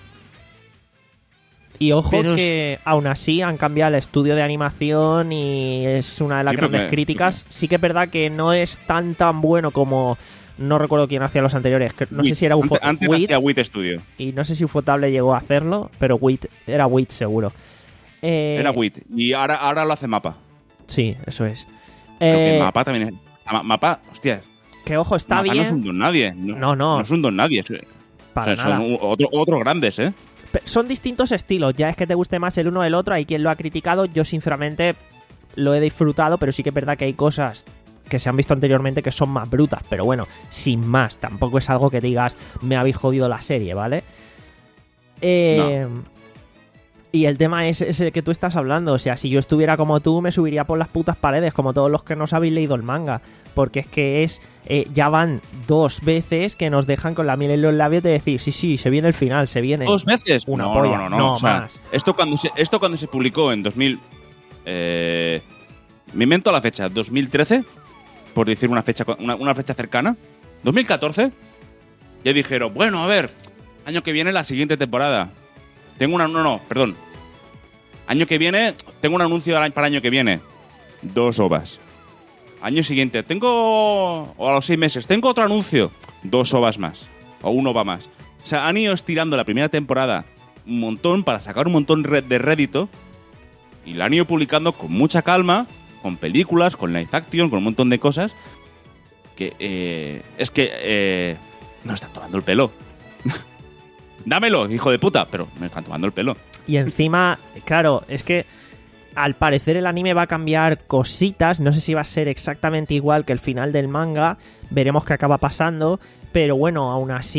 Y ojo Pero que aún así han cambiado el estudio de animación y es una de las Sí, pero grandes me- críticas. Sí que es verdad que no es tan tan bueno como... No recuerdo quién hacía los anteriores. que No sé Wit. si era Ufo Antes, antes Wit, hacía Wit Studio. y no sé si Ufotable llegó a hacerlo, pero Wit, era Wit seguro. Eh, Era Wit. Y ahora, ahora lo hace Mapa. Sí, eso es. Pero que Eh, Mapa también es... Ma- Mapa, hostias. que ojo, está Mapa bien. no es un don nadie. No, No, no. No es un don nadie. Es- Para o sea, nada. son u- otro- otros grandes, ¿eh? Pe- Son distintos estilos, ya es que te guste más el uno o el otro, hay quien lo ha criticado, yo sinceramente lo he disfrutado, pero sí que es verdad que hay cosas que se han visto anteriormente que son más brutas, pero bueno, sin más, tampoco es algo que digas, me habéis jodido la serie, ¿vale? Eh, Y el tema es ese que tú estás hablando, o sea, si yo estuviera como tú, me subiría por las putas paredes, como todos los que no os habéis leído el manga, porque es que es, eh, ya van dos veces que nos dejan con la miel en los labios de decir, sí, sí, se viene el final, se viene. ¿Dos veces? Una no, polla. no, no, no. No, O sea, más. Esto cuando, se, esto cuando se publicó en dos mil... Eh, me invento la fecha, dos mil trece, por decir una fecha, una, una fecha cercana. dos mil catorce, ya dijeron, bueno, a ver, año que viene la siguiente temporada. Tengo una... No, no, perdón. Año que viene, tengo un anuncio para el año que viene. Dos ovas. Año siguiente, tengo... O a los seis meses, tengo otro anuncio. Dos ovas más. O un ova más. O sea, han ido estirando la primera temporada un montón para sacar un montón re- de rédito. Y la han ido publicando con mucha calma, con películas, con live action, con un montón de cosas. Que eh, es que eh, nos están tomando el pelo. Dámelo, hijo de puta. Pero me están tomando el pelo. Y encima, claro, es que al parecer el anime va a cambiar cositas, no sé si va a ser exactamente igual que el final del manga, veremos qué acaba pasando, pero bueno, aún así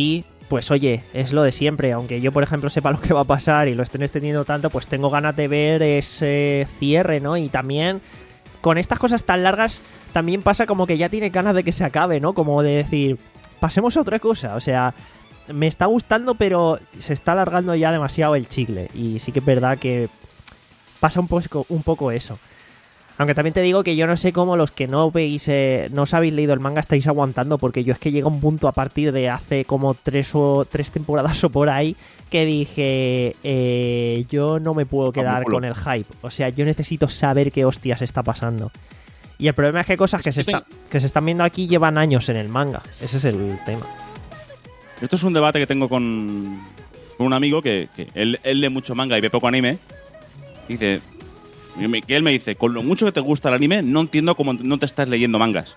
pues oye, es lo de siempre. Aunque yo, por ejemplo, sepa lo que va a pasar y lo estén extendiendo tanto, pues tengo ganas de ver ese cierre, ¿no? Y también, con estas cosas tan largas, también pasa como que ya tiene ganas de que se acabe, ¿no? Como de decir, pasemos a otra cosa. O sea, me está gustando, pero se está alargando ya demasiado el chicle. Y sí que es verdad que pasa un poco, un poco eso. Aunque también te digo que yo no sé cómo los que no veis, eh, no os habéis leído el manga estáis aguantando, porque yo es que llega un punto a partir de hace como tres o tres temporadas o por ahí que dije, eh, yo no me puedo quedar con el hype. O sea, yo necesito saber qué hostias está pasando. Y el problema es que cosas que se, está, que se están viendo aquí llevan años en el manga. Ese es el tema. Esto es un debate que tengo con, con un amigo que, que él, él lee mucho manga y ve poco anime. Dice... Que él me dice, con lo mucho que te gusta el anime, no entiendo cómo no te estás leyendo mangas.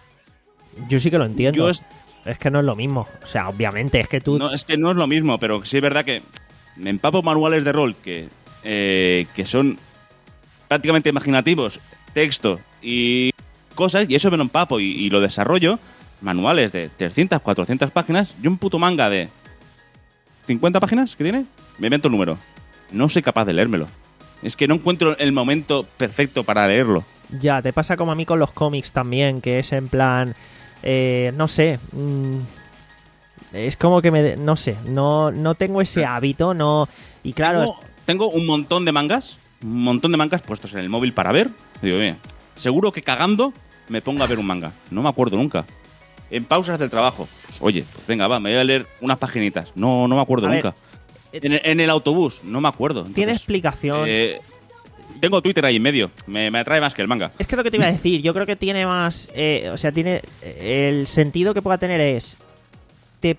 Yo sí que lo entiendo. Yo es... es que no es lo mismo. O sea, obviamente, es que tú... No, es que no es lo mismo, pero sí es verdad que me empapo manuales de rol que, eh, que son prácticamente imaginativos, texto y cosas, y eso me lo empapo y, y lo desarrollo. Manuales de trescientas, cuatrocientas páginas, y un puto manga de cincuenta páginas que tiene, me invento el número. No soy capaz de leérmelo. Es que no encuentro el momento perfecto para leerlo. Ya, te pasa como a mí con los cómics también, que es en plan... Eh, no sé... Mmm, es como que me... No sé, no, no tengo ese hábito, no... Y claro... Tengo, tengo un montón de mangas, un montón de mangas puestos en el móvil para ver. Digo, bien, seguro que cagando me pongo a ver un manga. No me acuerdo nunca. En pausas del trabajo. Pues, oye, pues venga, va, me voy a leer unas paginitas. No, no me acuerdo a nunca. Ver, En, en el autobús, no me acuerdo. Entonces, tiene explicación. Eh, tengo Twitter ahí en medio. Me, me atrae más que el manga. Es que es lo que te iba a decir. Yo creo que tiene más... Eh, o sea, tiene... El sentido que pueda tener es... Te,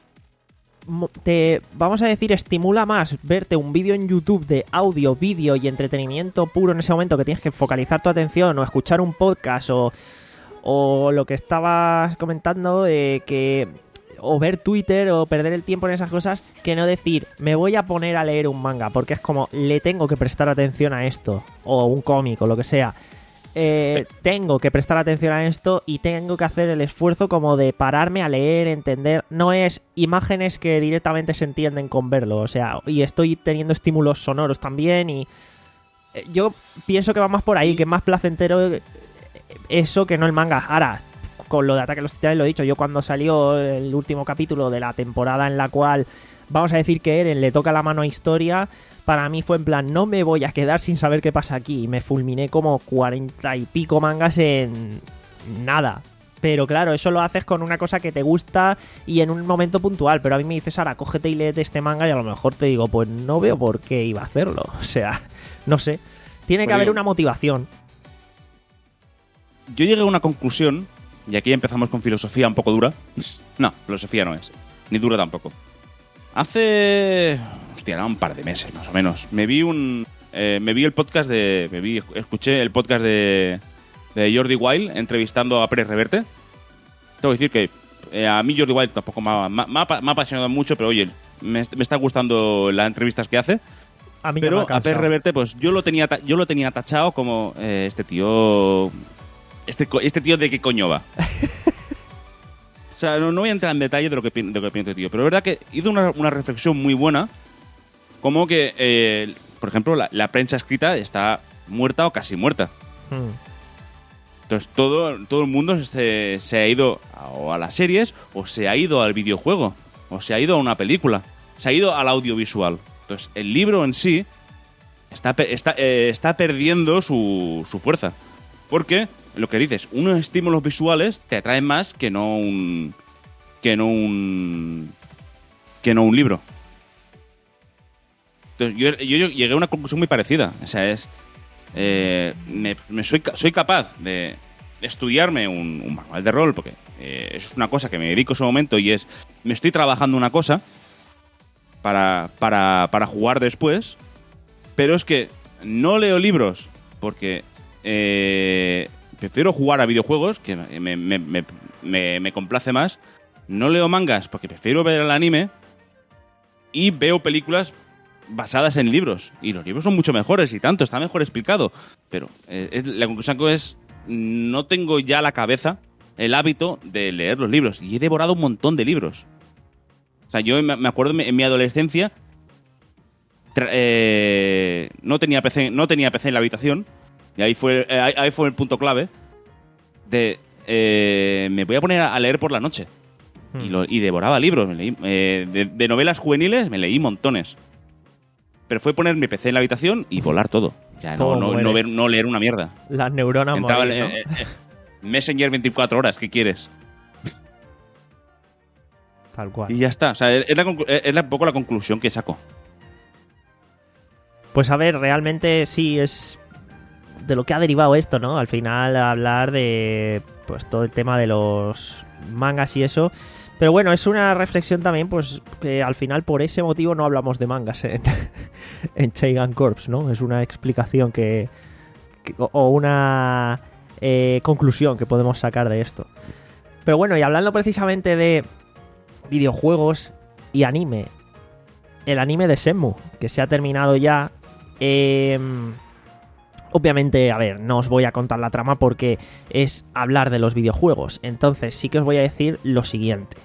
te... Vamos a decir, estimula más verte un vídeo en YouTube de audio, vídeo y entretenimiento puro en ese momento que tienes que focalizar tu atención, o escuchar un podcast, o, o lo que estabas comentando, eh, que... o ver Twitter o perder el tiempo en esas cosas, que no decir, me voy a poner a leer un manga, porque es como, le tengo que prestar atención a esto, o un cómic, o lo que sea. Eh, tengo que prestar atención a esto y tengo que hacer el esfuerzo como de pararme a leer, entender. No es imágenes que directamente se entienden con verlo, o sea, y estoy teniendo estímulos sonoros también, y eh, yo pienso que va más por ahí, que es más placentero eso que no el manga. Ahora, con lo de Ataque a los Titanes lo he dicho, yo cuando salió el último capítulo de la temporada en la cual, vamos a decir que Eren le toca la mano a Historia, para mí fue en plan, no me voy a quedar sin saber qué pasa aquí, y me fulminé como cuarenta y pico mangas en nada. Pero claro, eso lo haces con una cosa que te gusta y en un momento puntual, pero a mí me dices, ahora, cógete y léete este manga, y a lo mejor te digo, pues no veo por qué iba a hacerlo. O sea, no sé, tiene que Bueno, haber yo... una motivación. Yo llegué a una conclusión. Y aquí empezamos con filosofía un poco dura. No, filosofía no es. Ni dura tampoco. Hace... Hostia, era un par de meses más o menos. Me vi un... Eh, me vi el podcast de... Me vi... Escuché el podcast de... De Jordi Wild entrevistando a Pérez Reverte. Tengo que decir que... Eh, a mí Jordi Wild tampoco me ha, me, ha, me ha apasionado mucho, pero oye, me, me está gustando las entrevistas que hace. A mí pero a Pérez Reverte, pues yo lo tenía, yo lo tenía tachado como... Eh, este tío... Este, este tío de qué coño va. O sea, no, no voy a entrar en detalle de lo que, de lo que pienso este tío, pero es verdad que hizo una, una reflexión muy buena, como que, eh, por ejemplo, la, la prensa escrita está muerta o casi muerta. Hmm. Entonces todo, todo el mundo se, se ha ido a, o a las series, o se ha ido al videojuego, o se ha ido a una película, se ha ido al audiovisual. Entonces el libro en sí está, está, eh, está perdiendo su, su fuerza. Porque... Lo que dices, unos estímulos visuales te atraen más que no un que no un que no un libro. Entonces yo, yo llegué a una conclusión muy parecida. O sea, es eh, me, me soy soy capaz de estudiarme un, un manual de rol, porque eh, es una cosa que me dedico en ese momento, y es me estoy trabajando una cosa para para para jugar después, pero es que no leo libros porque eh, prefiero jugar a videojuegos, que me, me, me, me, me complace más. No leo mangas porque prefiero ver el anime. Y veo películas basadas en libros. Y los libros son mucho mejores y tanto, está mejor explicado. Pero eh, es, la conclusión que es, no tengo ya la cabeza, el hábito de leer los libros. Y he devorado un montón de libros. O sea, yo me me acuerdo en mi adolescencia tra- eh, no tenía P C, no tenía P C en la habitación y ahí fue eh, ahí, ahí fue el punto clave de eh, me voy a poner a leer por la noche. Y, lo, y devoraba libros, me leí, eh, de, de novelas juveniles me leí montones. Pero fue poner mi P C en la habitación y volar todo. O sea, Todo no, no, muere. no, ver, no leer una mierda. Las neuronas Entraba morir, ¿no? eh, eh, Messenger veinticuatro horas, ¿qué quieres? Tal cual. Y ya está. O sea, es, la, conclu- es la- un poco la conclusión que saco. Pues a ver, realmente sí es de lo que ha derivado esto, ¿no? Al final hablar de pues todo el tema de los mangas y eso. Pero bueno, es una reflexión también, pues que al final por ese motivo no hablamos de mangas en, en Chaigan Corps, ¿no? Es una explicación que, que- o una eh, conclusión que podemos sacar de esto. Pero bueno, y hablando precisamente de videojuegos y anime, el anime de Shenmue, que se ha terminado ya. Eh, obviamente, a ver, no os voy a contar la trama porque es hablar de los videojuegos. Entonces sí que os voy a decir lo siguiente.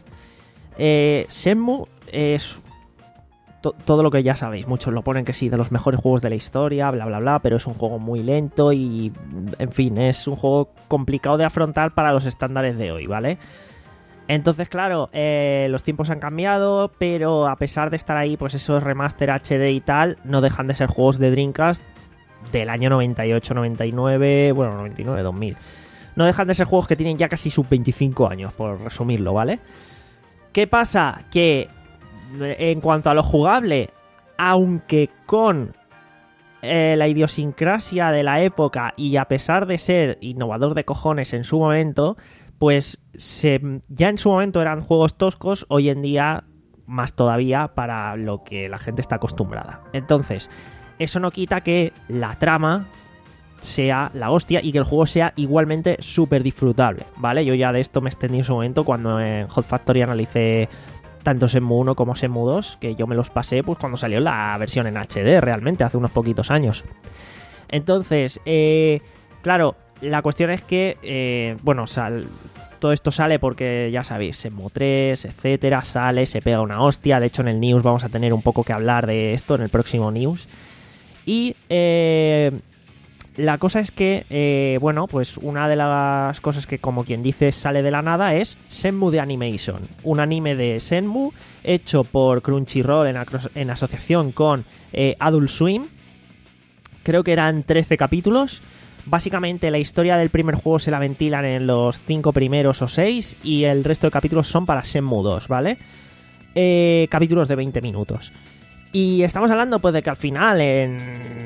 Eh, Shenmue es to- todo lo que ya sabéis. Muchos lo ponen que sí, de los mejores juegos de la historia, bla, bla, bla, pero es un juego muy lento y, en fin, es un juego complicado de afrontar para los estándares de hoy, ¿vale? Entonces, claro, eh, los tiempos han cambiado, pero a pesar de estar ahí, pues esos remaster H D y tal, no dejan de ser juegos de Dreamcast del año noventa y ocho, noventa y nueve, bueno, noventa y nueve, dos mil. No dejan de ser juegos que tienen ya casi sus veinticinco años, por resumirlo, ¿vale? ¿Qué pasa? Que en cuanto a lo jugable, aunque con eh, la idiosincrasia de la época y a pesar de ser innovador de cojones en su momento, pues se, ya en su momento eran juegos toscos, hoy en día más todavía para lo que la gente está acostumbrada. Entonces, eso no quita que la trama sea la hostia y que el juego sea igualmente súper disfrutable, ¿vale? Yo ya de esto me extendí en su momento cuando en Hot Factory analicé tanto Shenmue uno como Shenmue dos, que yo me los pasé pues cuando salió la versión en H D realmente, hace unos poquitos años. Entonces, eh, claro, la cuestión es que, eh, bueno, sal, todo esto sale porque, ya sabéis, Shenmue tres, etcétera, sale, se pega una hostia. De hecho, en el news vamos a tener un poco que hablar de esto, en el próximo news. Y eh, la cosa es que, eh, bueno, pues una de las cosas que, como quien dice, sale de la nada es Shenmue The Animation. Un anime de Shenmue hecho por Crunchyroll en, acro- en asociación con eh, Adult Swim. Creo que eran trece capítulos. Básicamente la historia del primer juego se la ventilan en los cinco primeros o seis y el resto de capítulos son para Shenmue dos, ¿vale? Eh, capítulos de veinte minutos. Y estamos hablando pues de que al final en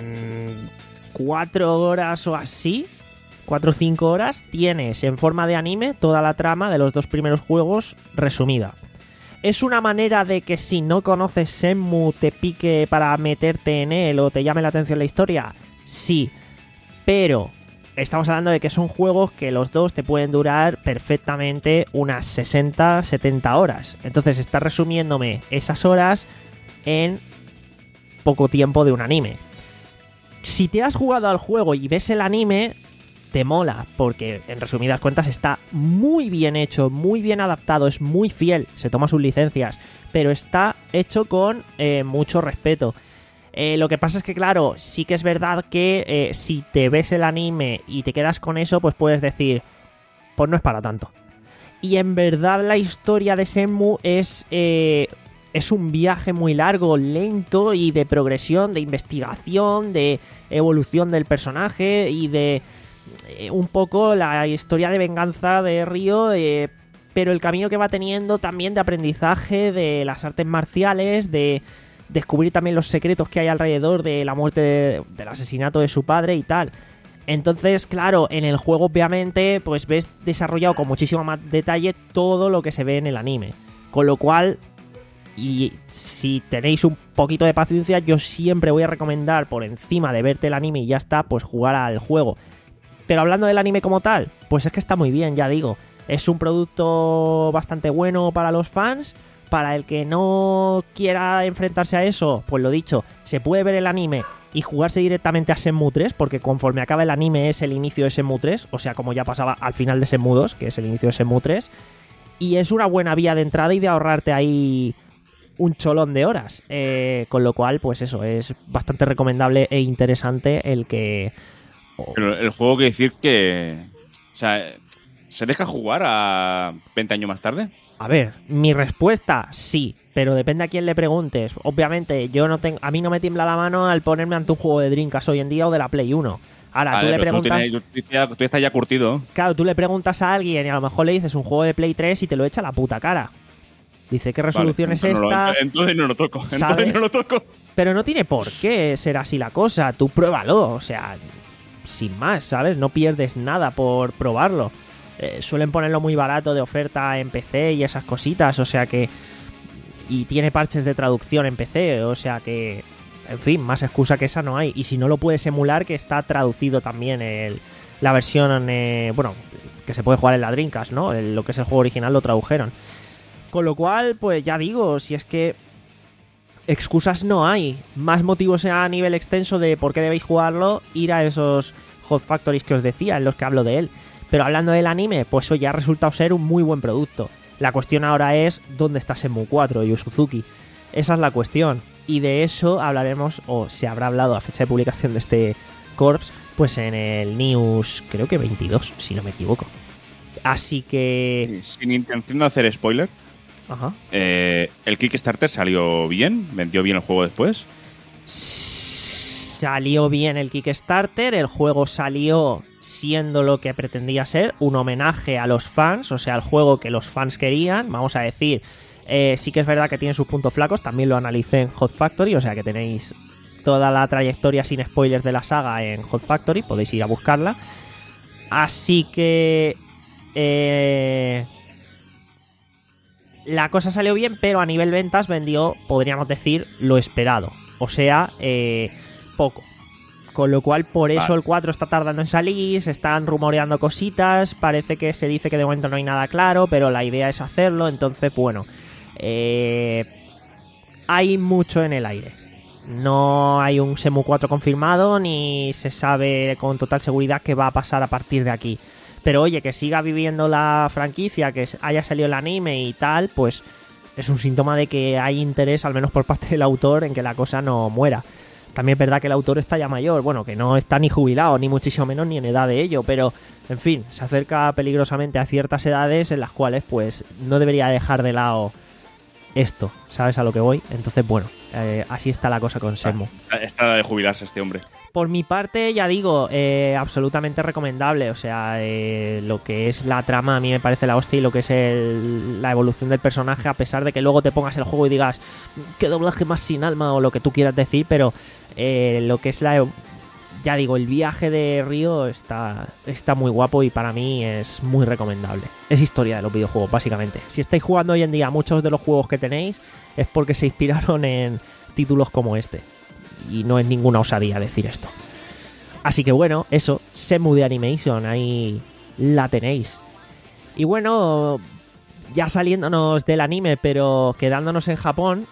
cuatro horas o así, cuatro o cinco horas, tienes en forma de anime toda la trama de los dos primeros juegos resumida. ¿Es una manera de que si no conoces Shenmue te pique para meterte en él o te llame la atención la historia? Sí. Pero estamos hablando de que son juegos que los dos te pueden durar perfectamente unas sesenta, setenta horas. Entonces estás resumiéndome esas horas en poco tiempo de un anime. Si te has jugado al juego y ves el anime, te mola, porque en resumidas cuentas está muy bien hecho, muy bien adaptado, es muy fiel, se toma sus licencias, pero está hecho con eh, mucho respeto. Eh, lo que pasa es que, claro, sí que es verdad que eh, si te ves el anime y te quedas con eso, pues puedes decir, pues no es para tanto. Y en verdad la historia de Shenmue es, eh, es un viaje muy largo, lento y de progresión, de investigación, de evolución del personaje y de eh, un poco la historia de venganza de Ryo, eh, pero el camino que va teniendo también de aprendizaje de las artes marciales, de descubrir también los secretos que hay alrededor de la muerte, de, del asesinato de su padre y tal. Entonces, claro, en el juego obviamente pues ves desarrollado con muchísimo más detalle todo lo que se ve en el anime. Con lo cual, y si tenéis un poquito de paciencia, yo siempre voy a recomendar, por encima de verte el anime y ya está, pues jugar al juego. Pero hablando del anime como tal, pues es que está muy bien, ya digo. Es un producto bastante bueno para los fans. Para el que no quiera enfrentarse a eso, pues lo dicho, se puede ver el anime y jugarse directamente a Shenmue tres, porque conforme acaba el anime es el inicio de Shenmue tres, o sea, como ya pasaba al final de Shenmue dos, que es el inicio de Shenmue tres, y es una buena vía de entrada y de ahorrarte ahí un cholón de horas. Eh, con lo cual, pues eso, es bastante recomendable e interesante el que... Oh. Pero el juego, quiere decir que... O sea, ¿se deja jugar a veinte años más tarde? A ver, mi respuesta, sí, pero depende a quién le preguntes. Obviamente, yo no tengo, a mí no me tiembla la mano al ponerme ante un juego de Dreamcast hoy en día o de la Play uno. Ahora, Vale, tú le pero preguntas... Tú, tienes, tú, ya, tú estás ya curtido. Claro, tú le preguntas a alguien y a lo mejor le dices un juego de Play tres y te lo echa a la puta cara. Dice, ¿qué resolución vale, es esta? No lo, entonces no lo toco, ¿sabes? entonces no lo toco. Pero no tiene por qué ser así la cosa. Tú pruébalo, o sea, sin más, ¿sabes? No pierdes nada por probarlo. Eh, suelen ponerlo muy barato de oferta en P C y esas cositas, o sea que... Y tiene parches de traducción en P C, o sea que... En fin, más excusa que esa no hay. Y si no lo puedes emular, que está traducido también el, la versión... Eh, bueno, que se puede jugar en la Dreamcast, ¿no? El, lo que es el juego original lo tradujeron. Con lo cual, pues ya digo, si es que... Excusas no hay. Más motivos a nivel extenso de por qué debéis jugarlo, ir a esos Hot Factories que os decía, en los que hablo de él. Pero hablando del anime, pues eso ya ha resultado ser un muy buen producto. La cuestión ahora es dónde está Shenmue cuatro, Yu Suzuki. Esa es la cuestión. Y de eso hablaremos, o se habrá hablado a fecha de publicación de este Corps, pues en el News, creo que veintidós, si no me equivoco. Así que... Sin intención de hacer spoiler, Ajá. Eh, ¿el Kickstarter salió bien? ¿Vendió bien el juego después? Salió bien el Kickstarter, el juego salió siendo lo que pretendía ser, un homenaje a los fans, o sea, el juego que los fans querían, vamos a decir, eh, sí que es verdad que tiene sus puntos flacos, también lo analicé en Hot Factory, o sea que tenéis toda la trayectoria sin spoilers de la saga en Hot Factory, podéis ir a buscarla, así que... Eh... La cosa salió bien, pero a nivel ventas vendió, podríamos decir, lo esperado. O sea, eh, poco. Con lo cual, por eso vale. El cuatro está tardando en salir, se están rumoreando cositas, parece que se dice que de momento no hay nada claro, pero la idea es hacerlo, entonces, bueno, eh, hay mucho en el aire. No hay un Shenmue cuatro confirmado, ni se sabe con total seguridad qué va a pasar a partir de aquí. Pero oye, que siga viviendo la franquicia, que haya salido el anime y tal, pues es un síntoma de que hay interés, al menos por parte del autor, en que la cosa no muera. También es verdad que el autor está ya mayor, bueno, que no está ni jubilado, ni muchísimo menos ni en edad de ello, pero, en fin, se acerca peligrosamente a ciertas edades en las cuales, pues, no debería dejar de lado esto, ¿sabes a lo que voy? Entonces, bueno, eh, así está la cosa con Shenmue. Está de jubilarse este hombre. Por mi parte, ya digo, eh, absolutamente recomendable. O sea, eh, lo que es la trama a mí me parece la hostia y lo que es el, la evolución del personaje, a pesar de que luego te pongas el juego y digas qué doblaje más sin alma o lo que tú quieras decir, pero eh, lo que es la... Ya digo, el viaje de Ryo está, está muy guapo y para mí es muy recomendable. Es historia de los videojuegos, básicamente. Si estáis jugando hoy en día muchos de los juegos que tenéis, es porque se inspiraron en títulos como este. Y no es ninguna osadía decir esto. Así que bueno, eso, Shenmue de Animation, ahí la tenéis. Y bueno, ya saliéndonos del anime, pero quedándonos en Japón,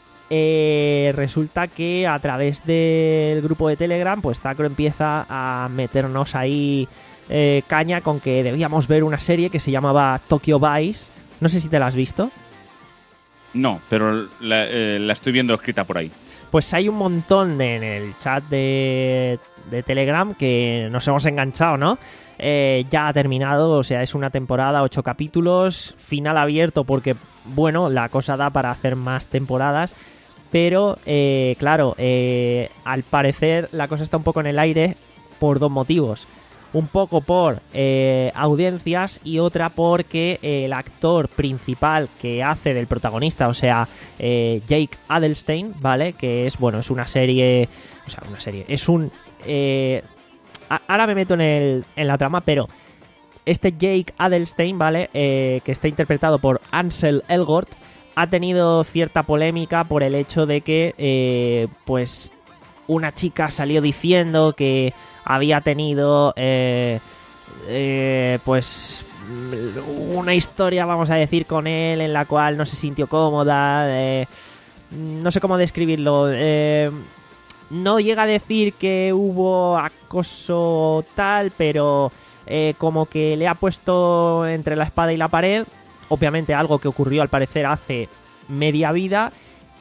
eh, resulta que a través del grupo de Telegram, pues Zacro empieza a meternos ahí eh, caña con que debíamos ver una serie que se llamaba Tokyo Vice. No sé si te la has visto. No, pero la, eh, la estoy viendo escrita por ahí. Pues hay un montón de, en el chat de, de Telegram que nos hemos enganchado, ¿no? Eh, ya ha terminado, o sea, es una temporada, ocho capítulos, final abierto porque, bueno, la cosa da para hacer más temporadas, pero, eh, claro, eh, al parecer la cosa está un poco en el aire por dos motivos. Un poco por eh, audiencias y otra porque eh, el actor principal que hace del protagonista, o sea, eh, Jake Adelstein, ¿vale? Que es, bueno, es una serie... O sea, una serie... Es un... Eh, a- ahora me meto en, el, en la trama, pero este Jake Adelstein, ¿vale? Eh, que está interpretado por Ansel Elgort, ha tenido cierta polémica por el hecho de que, eh, pues, una chica salió diciendo que había tenido, eh, eh, pues, una historia, vamos a decir, con él en la cual no se sintió cómoda, eh, no sé cómo describirlo, eh, no llega a decir que hubo acoso tal, pero eh, como que le ha puesto entre la espada y la pared, obviamente algo que ocurrió al parecer hace media vida,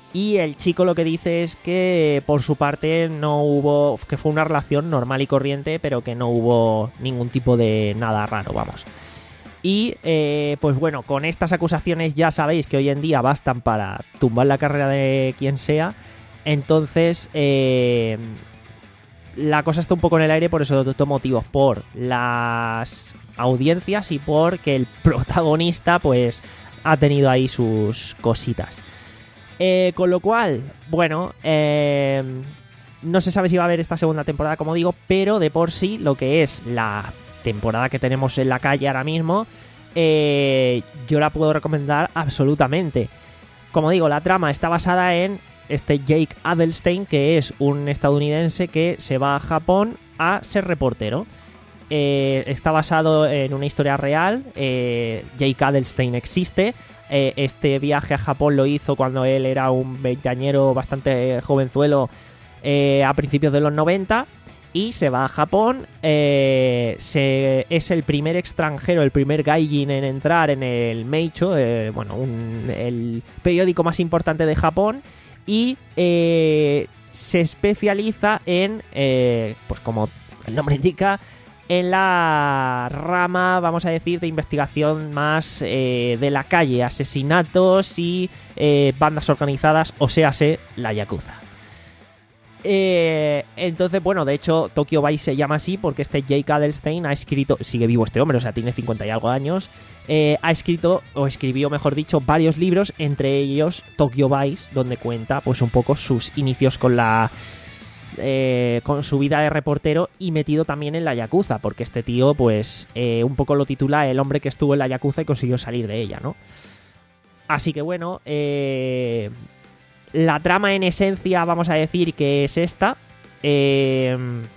Y el chico lo que dice es que por su parte no hubo, que fue una relación normal y corriente, pero que no hubo ningún tipo de nada raro, vamos. Y eh, pues bueno, con estas acusaciones ya sabéis que hoy en día bastan para tumbar la carrera de quien sea. Entonces eh, la cosa está un poco en el aire por esos dos motivos, por las audiencias y porque el protagonista pues ha tenido ahí sus cositas. Eh, con lo cual, bueno, eh, no se sabe si va a haber esta segunda temporada, como digo, pero de por sí lo que es la temporada que tenemos en la calle ahora mismo, eh, yo la puedo recomendar absolutamente. Como digo, la trama está basada en este Jake Adelstein, que es un estadounidense que se va a Japón a ser reportero. Eh, está basado en una historia real. eh, Jake Adelstein existe. Eh, este viaje a Japón lo hizo cuando él era un veinteañero bastante jovenzuelo, eh, a principios de los noventa, y se va a Japón. Eh, se, es el primer extranjero, el primer gaijin en entrar en el Meicho, eh, bueno, un, el periódico más importante de Japón, y eh, se especializa en, eh, pues como el nombre indica, en la rama, vamos a decir, de investigación más eh, de la calle, asesinatos y eh, bandas organizadas, o sea, se la Yakuza. Eh, entonces, bueno, de hecho, Tokyo Vice se llama así porque este Jake Adelstein ha escrito, sigue vivo este hombre, o sea, tiene cincuenta y algo años, eh, ha escrito, o escribió, mejor dicho, varios libros, entre ellos Tokyo Vice, donde cuenta, pues, un poco sus inicios con la... Eh, con su vida de reportero y metido también en la Yakuza, porque este tío pues eh, un poco lo titula el hombre que estuvo en la Yakuza y consiguió salir de ella, ¿no? Así que bueno, eh, la trama en esencia vamos a decir que es esta. eh,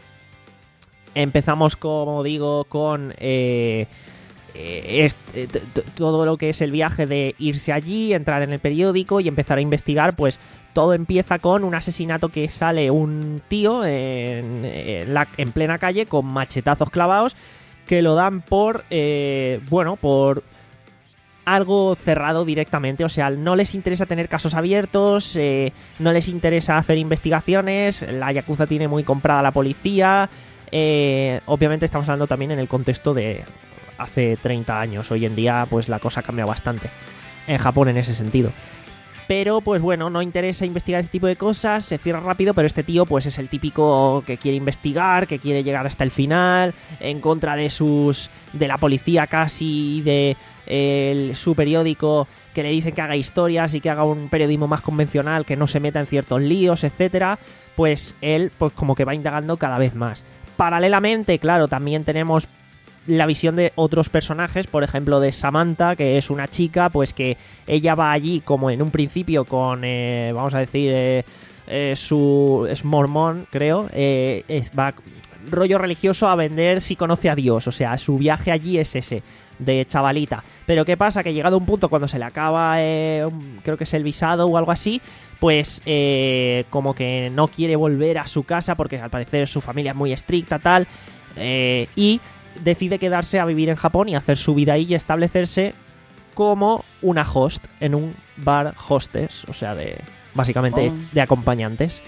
empezamos, como digo, con eh, este, t- t- todo lo que es el viaje de irse allí, entrar en el periódico y empezar a investigar. Pues todo empieza con un asesinato que sale un tío en, en, la, en plena calle con machetazos clavados, que lo dan por, eh, bueno, por algo cerrado directamente. O sea, no les interesa tener casos abiertos, eh, no les interesa hacer investigaciones, la Yakuza tiene muy comprada la policía. Eh, obviamente estamos hablando también en el contexto de hace treinta años. Hoy en día pues la cosa cambia bastante en Japón en ese sentido. Pero pues bueno, no interesa investigar este tipo de cosas, se cierra rápido, pero este tío pues es el típico que quiere investigar, que quiere llegar hasta el final, en contra de sus de la policía casi, de el, su periódico, que le dicen que haga historias y que haga un periodismo más convencional, que no se meta en ciertos líos, etcétera. Pues él pues como que va indagando cada vez más. Paralelamente, claro, también tenemos la visión de otros personajes, por ejemplo de Samantha, que es una chica, pues que ella va allí como en un principio con, eh, vamos a decir, eh, eh, su... es mormón, creo, eh, es, va rollo religioso a vender si conoce a Dios, o sea, su viaje allí es ese, de chavalita. Pero ¿qué pasa? Que llegado a un punto cuando se le acaba, eh, creo que es el visado o algo así, pues eh, como que no quiere volver a su casa porque al parecer su familia es muy estricta, tal, eh, y decide quedarse a vivir en Japón y hacer su vida ahí y establecerse como una host en un bar hostess, o sea, de básicamente oh. de acompañantes.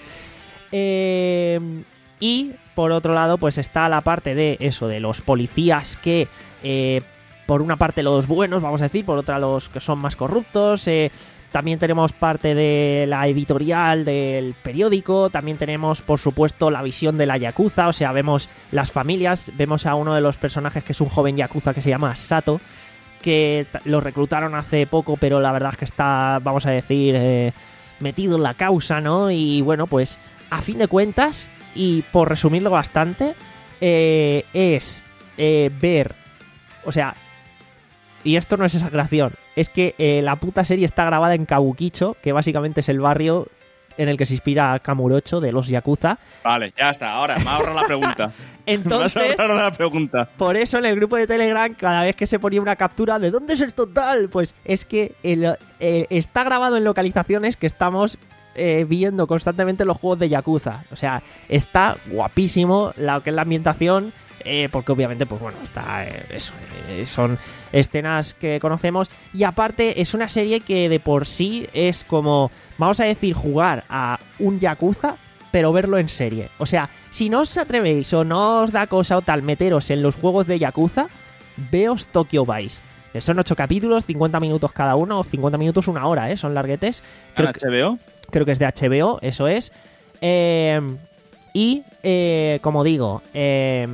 Eh, y por otro lado, pues está la parte de eso, de los policías que, eh, por una parte los buenos, vamos a decir, por otra los que son más corruptos. Eh, También tenemos parte de la editorial del periódico, también tenemos, por supuesto, la visión de la Yakuza, o sea, vemos las familias, vemos a uno de los personajes que es un joven Yakuza que se llama Sato, que lo reclutaron hace poco, pero la verdad es que está, vamos a decir, eh, metido en la causa, ¿no? Y bueno, pues, a fin de cuentas, y por resumirlo bastante, eh, es eh, ver, o sea... Y esto no es exageración, es que eh, la puta serie está grabada en Kabukicho, que básicamente es el barrio en el que se inspira Kamurocho de los Yakuza. Vale, ya está, ahora me ahorro la pregunta. Entonces, me has ahorrado la pregunta. Por eso en el grupo de Telegram, cada vez que se ponía una captura de ¿dónde es el total? Pues es que el, eh, está grabado en localizaciones que estamos eh, viendo constantemente en los juegos de Yakuza. O sea, está guapísimo lo que es la ambientación. Eh, porque obviamente, pues bueno, está eh, eso, eh, son escenas que conocemos. Y aparte es una serie que de por sí es como vamos a decir, jugar a un Yakuza, pero verlo en serie. O sea, si no os atrevéis o no os da cosa o tal meteros en los juegos de Yakuza, veos Tokyo Vice. Son ocho capítulos, cincuenta minutos cada uno, o cincuenta minutos, una hora, ¿eh? Son larguetes. Creo ¿H B O? Que, creo que es de H B O, eso es. Eh, y, eh, como digo, eh,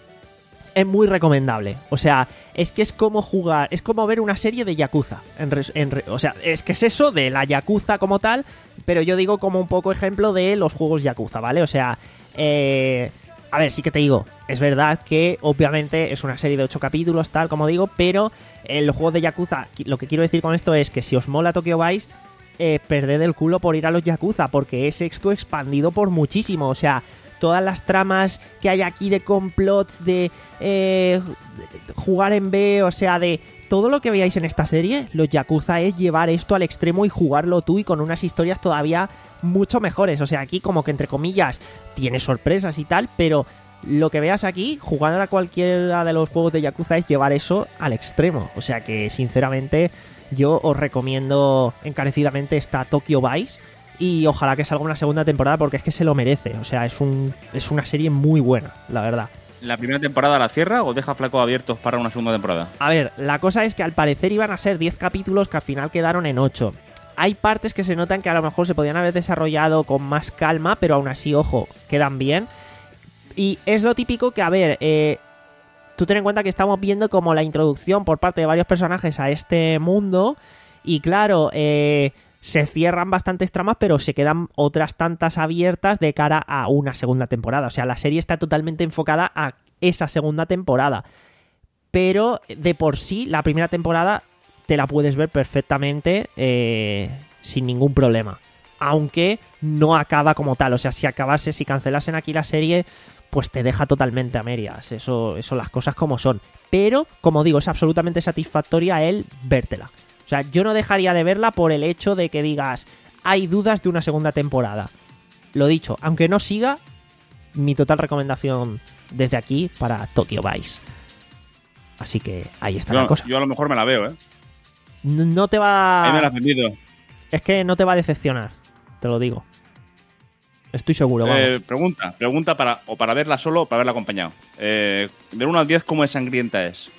es muy recomendable. O sea, es que es como jugar, es como ver una serie de Yakuza. En res, en re, o sea, es que es eso de la Yakuza como tal, pero yo digo como un poco ejemplo de los juegos Yakuza, ¿vale? O sea, eh... a ver, sí que te digo, es verdad que obviamente es una serie de ocho capítulos, tal como digo, pero en los juegos de Yakuza, lo que quiero decir con esto es que si os mola Tokyo Vice, eh, perded el culo por ir a los Yakuza, porque es esto expandido por muchísimo. O sea, todas las tramas que hay aquí de complots, de eh, jugar en B, o sea, de todo lo que veáis en esta serie, los Yakuza es llevar esto al extremo y jugarlo tú y con unas historias todavía mucho mejores. O sea, aquí como que entre comillas tiene sorpresas y tal, pero lo que veas aquí, jugando a cualquiera de los juegos de Yakuza, es llevar eso al extremo. O sea que, sinceramente, yo os recomiendo encarecidamente esta Tokyo Vice y ojalá que salga una segunda temporada porque es que se lo merece. O sea, es un es una serie muy buena, la verdad. ¿La primera temporada la cierra o deja flacos abiertos para una segunda temporada? A ver, la cosa es que al parecer iban a ser diez capítulos que al final quedaron en ocho. Hay partes que se notan que a lo mejor se podían haber desarrollado con más calma, pero aún así, ojo, quedan bien. Y es lo típico que, a ver, eh, tú ten en cuenta que estamos viendo como la introducción por parte de varios personajes a este mundo. Y claro, eh, se cierran bastantes tramas, pero se quedan otras tantas abiertas de cara a una segunda temporada. O sea, la serie está totalmente enfocada a esa segunda temporada. Pero de por sí, la primera temporada te la puedes ver perfectamente eh, sin ningún problema. Aunque no acaba como tal. O sea, si acabase, si cancelasen aquí la serie, pues te deja totalmente a medias. Eso, eso las cosas como son. Pero, como digo, es absolutamente satisfactoria el vértela. O sea, yo no dejaría de verla por el hecho de que digas, hay dudas de una segunda temporada. Lo dicho, aunque no siga, mi total recomendación desde aquí para Tokyo Vice. Así que ahí está yo, la cosa. Yo a lo mejor me la veo, ¿eh? No te va... Ahí me la has vendido. Es que no te va a decepcionar, te lo digo. Estoy seguro, vamos. Eh, pregunta, pregunta para o para verla solo o para verla acompañado. Eh, del uno al diez, ¿cómo de sangrienta es?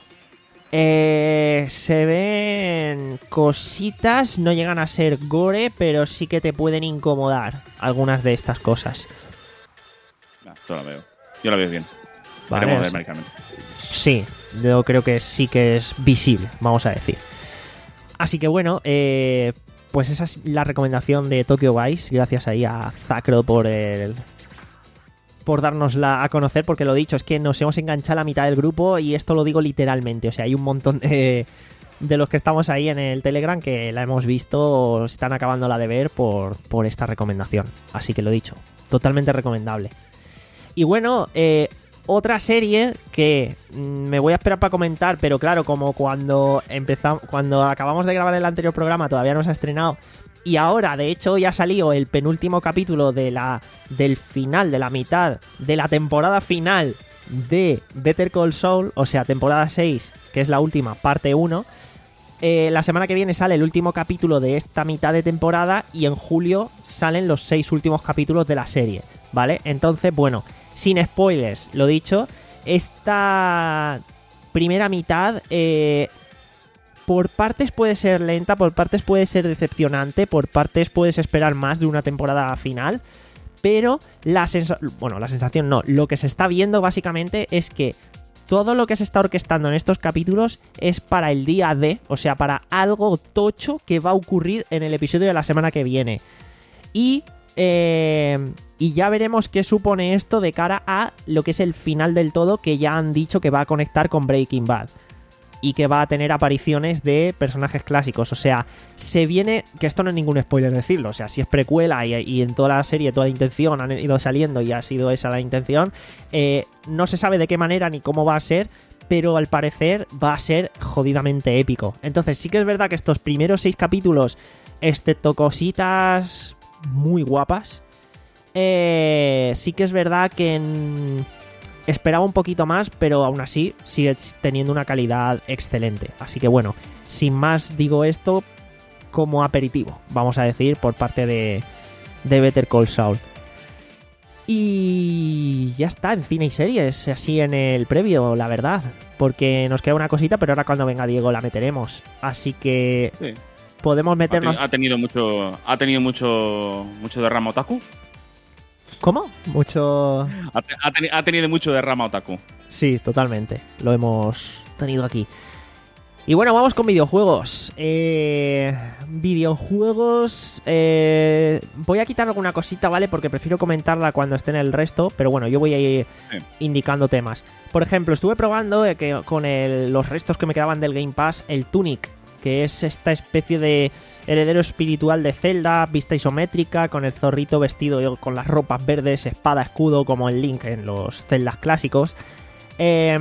Eh, se ven cositas, no llegan a ser gore, pero sí que te pueden incomodar algunas de estas cosas. No, yo la veo. Yo la veo bien. Vale, Veremos sí. americanamente. Sí, yo creo que sí que es visible, vamos a decir. Así que bueno, eh, pues esa es la recomendación de Tokyo Vice. Gracias ahí a Zacro por el... por dárnosla a conocer, porque lo dicho, es que nos hemos enganchado a la mitad del grupo y esto lo digo literalmente. O sea, hay un montón de, de los que estamos ahí en el Telegram que la hemos visto, están acabándola de ver por, por esta recomendación. Así que lo dicho, totalmente recomendable. Y bueno, eh, otra serie que me voy a esperar para comentar, pero claro, como cuando empezamos, cuando acabamos de grabar el anterior programa todavía no se ha estrenado. Y ahora, de hecho, ya ha salido el penúltimo capítulo de la, del final, de la mitad de la temporada final de Better Call Saul, o sea, temporada seis, que es la última, parte uno. Eh, la semana que viene sale el último capítulo de esta mitad de temporada y en julio salen los seis últimos capítulos de la serie, ¿vale? Entonces, bueno, sin spoilers, lo dicho, esta primera mitad... Eh, por partes puede ser lenta, por partes puede ser decepcionante, por partes puedes esperar más de una temporada final, pero la sensación, bueno, la sensación no, lo que se está viendo básicamente es que todo lo que se está orquestando en estos capítulos es para el día D, o sea, para algo tocho que va a ocurrir en el episodio de la semana que viene. Y, eh, y ya veremos qué supone esto de cara a lo que es el final del todo, que ya han dicho que va a conectar con Breaking Bad. Y que va a tener apariciones de personajes clásicos. O sea, se viene... Que esto no es ningún spoiler decirlo. O sea, si es precuela y, y en toda la serie, toda la intención han ido saliendo y ha sido esa la intención, eh, no se sabe de qué manera ni cómo va a ser, pero al parecer va a ser jodidamente épico. Entonces sí que es verdad que estos primeros seis capítulos, excepto cositas muy guapas, eh, sí que es verdad que... En, esperaba un poquito más, pero aún así sigue teniendo una calidad excelente. Así que bueno, sin más digo esto, como aperitivo, vamos a decir, por parte de, de Better Call Saul. Y ya está, en cine y series, así en el previo, la verdad. Porque nos queda una cosita, pero ahora cuando venga Diego la meteremos. Así que Sí. podemos meternos... Ha, te- ha tenido mucho ha tenido mucho mucho derrama otaku. ¿Cómo? Mucho... Ha, te- ha teni- ha tenido mucho derrama otaku. Sí, totalmente. Lo hemos tenido aquí. Y bueno, vamos con videojuegos. Eh, videojuegos... eh, voy a quitar alguna cosita, ¿vale? Porque prefiero comentarla cuando esté en el resto. Pero bueno, yo voy a ir Sí. indicando temas. Por ejemplo, estuve probando eh, que con el- los restos que me quedaban del Game Pass, el Tunic, que es esta especie de heredero espiritual de Zelda, vista isométrica, con el zorrito vestido con las ropas verdes, espada, escudo, como el Link en los Zeldas clásicos. Eh,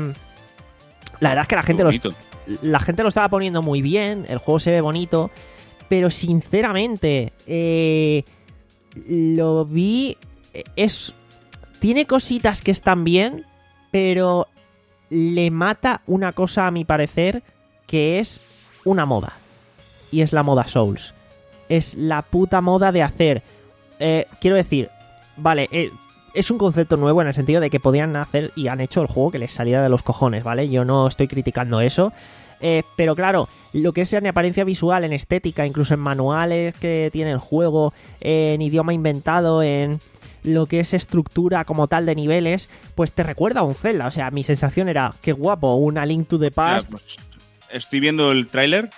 la verdad es que la gente, Qué los, bonito. la gente lo estaba poniendo muy bien, el juego se ve bonito, pero sinceramente eh, lo vi... es tiene cositas que están bien, pero le mata una cosa a mi parecer, que es una moda. Y es la moda Souls. Es la puta moda de hacer... Eh, quiero decir, vale, eh, es un concepto nuevo en el sentido de que podían hacer y han hecho el juego que les saliera de los cojones, ¿vale? Yo no estoy criticando eso. Eh, pero claro, lo que es en apariencia visual, en estética, incluso en manuales que tiene el juego, en idioma inventado, en lo que es estructura como tal de niveles, pues te recuerda a un Zelda. O sea, mi sensación era, qué guapo, una Link to the Mira, Past. pues, estoy viendo el tráiler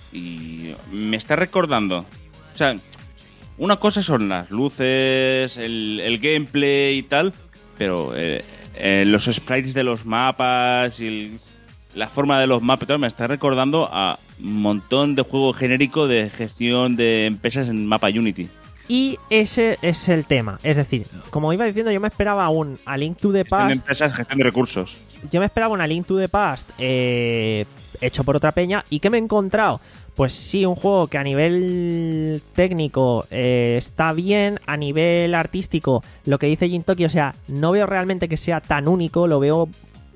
y me está recordando. O sea, una cosa son las luces, el, el gameplay y tal, pero eh, eh, los sprites de los mapas y el- la forma de los mapas y tal, me está recordando a un montón de juego genérico de gestión de empresas en mapa Unity. Y ese es el tema. Es decir, como iba diciendo, yo me esperaba un A Link to the Gestión de Past. empresas, gestión de recursos. Yo me esperaba un A Link to the Past eh, hecho por otra peña. ¿Y qué me he encontrado? Pues sí, un juego que a nivel técnico eh, está bien, a nivel artístico, lo que dice Jin Toki, o sea, no veo realmente que sea tan único, lo veo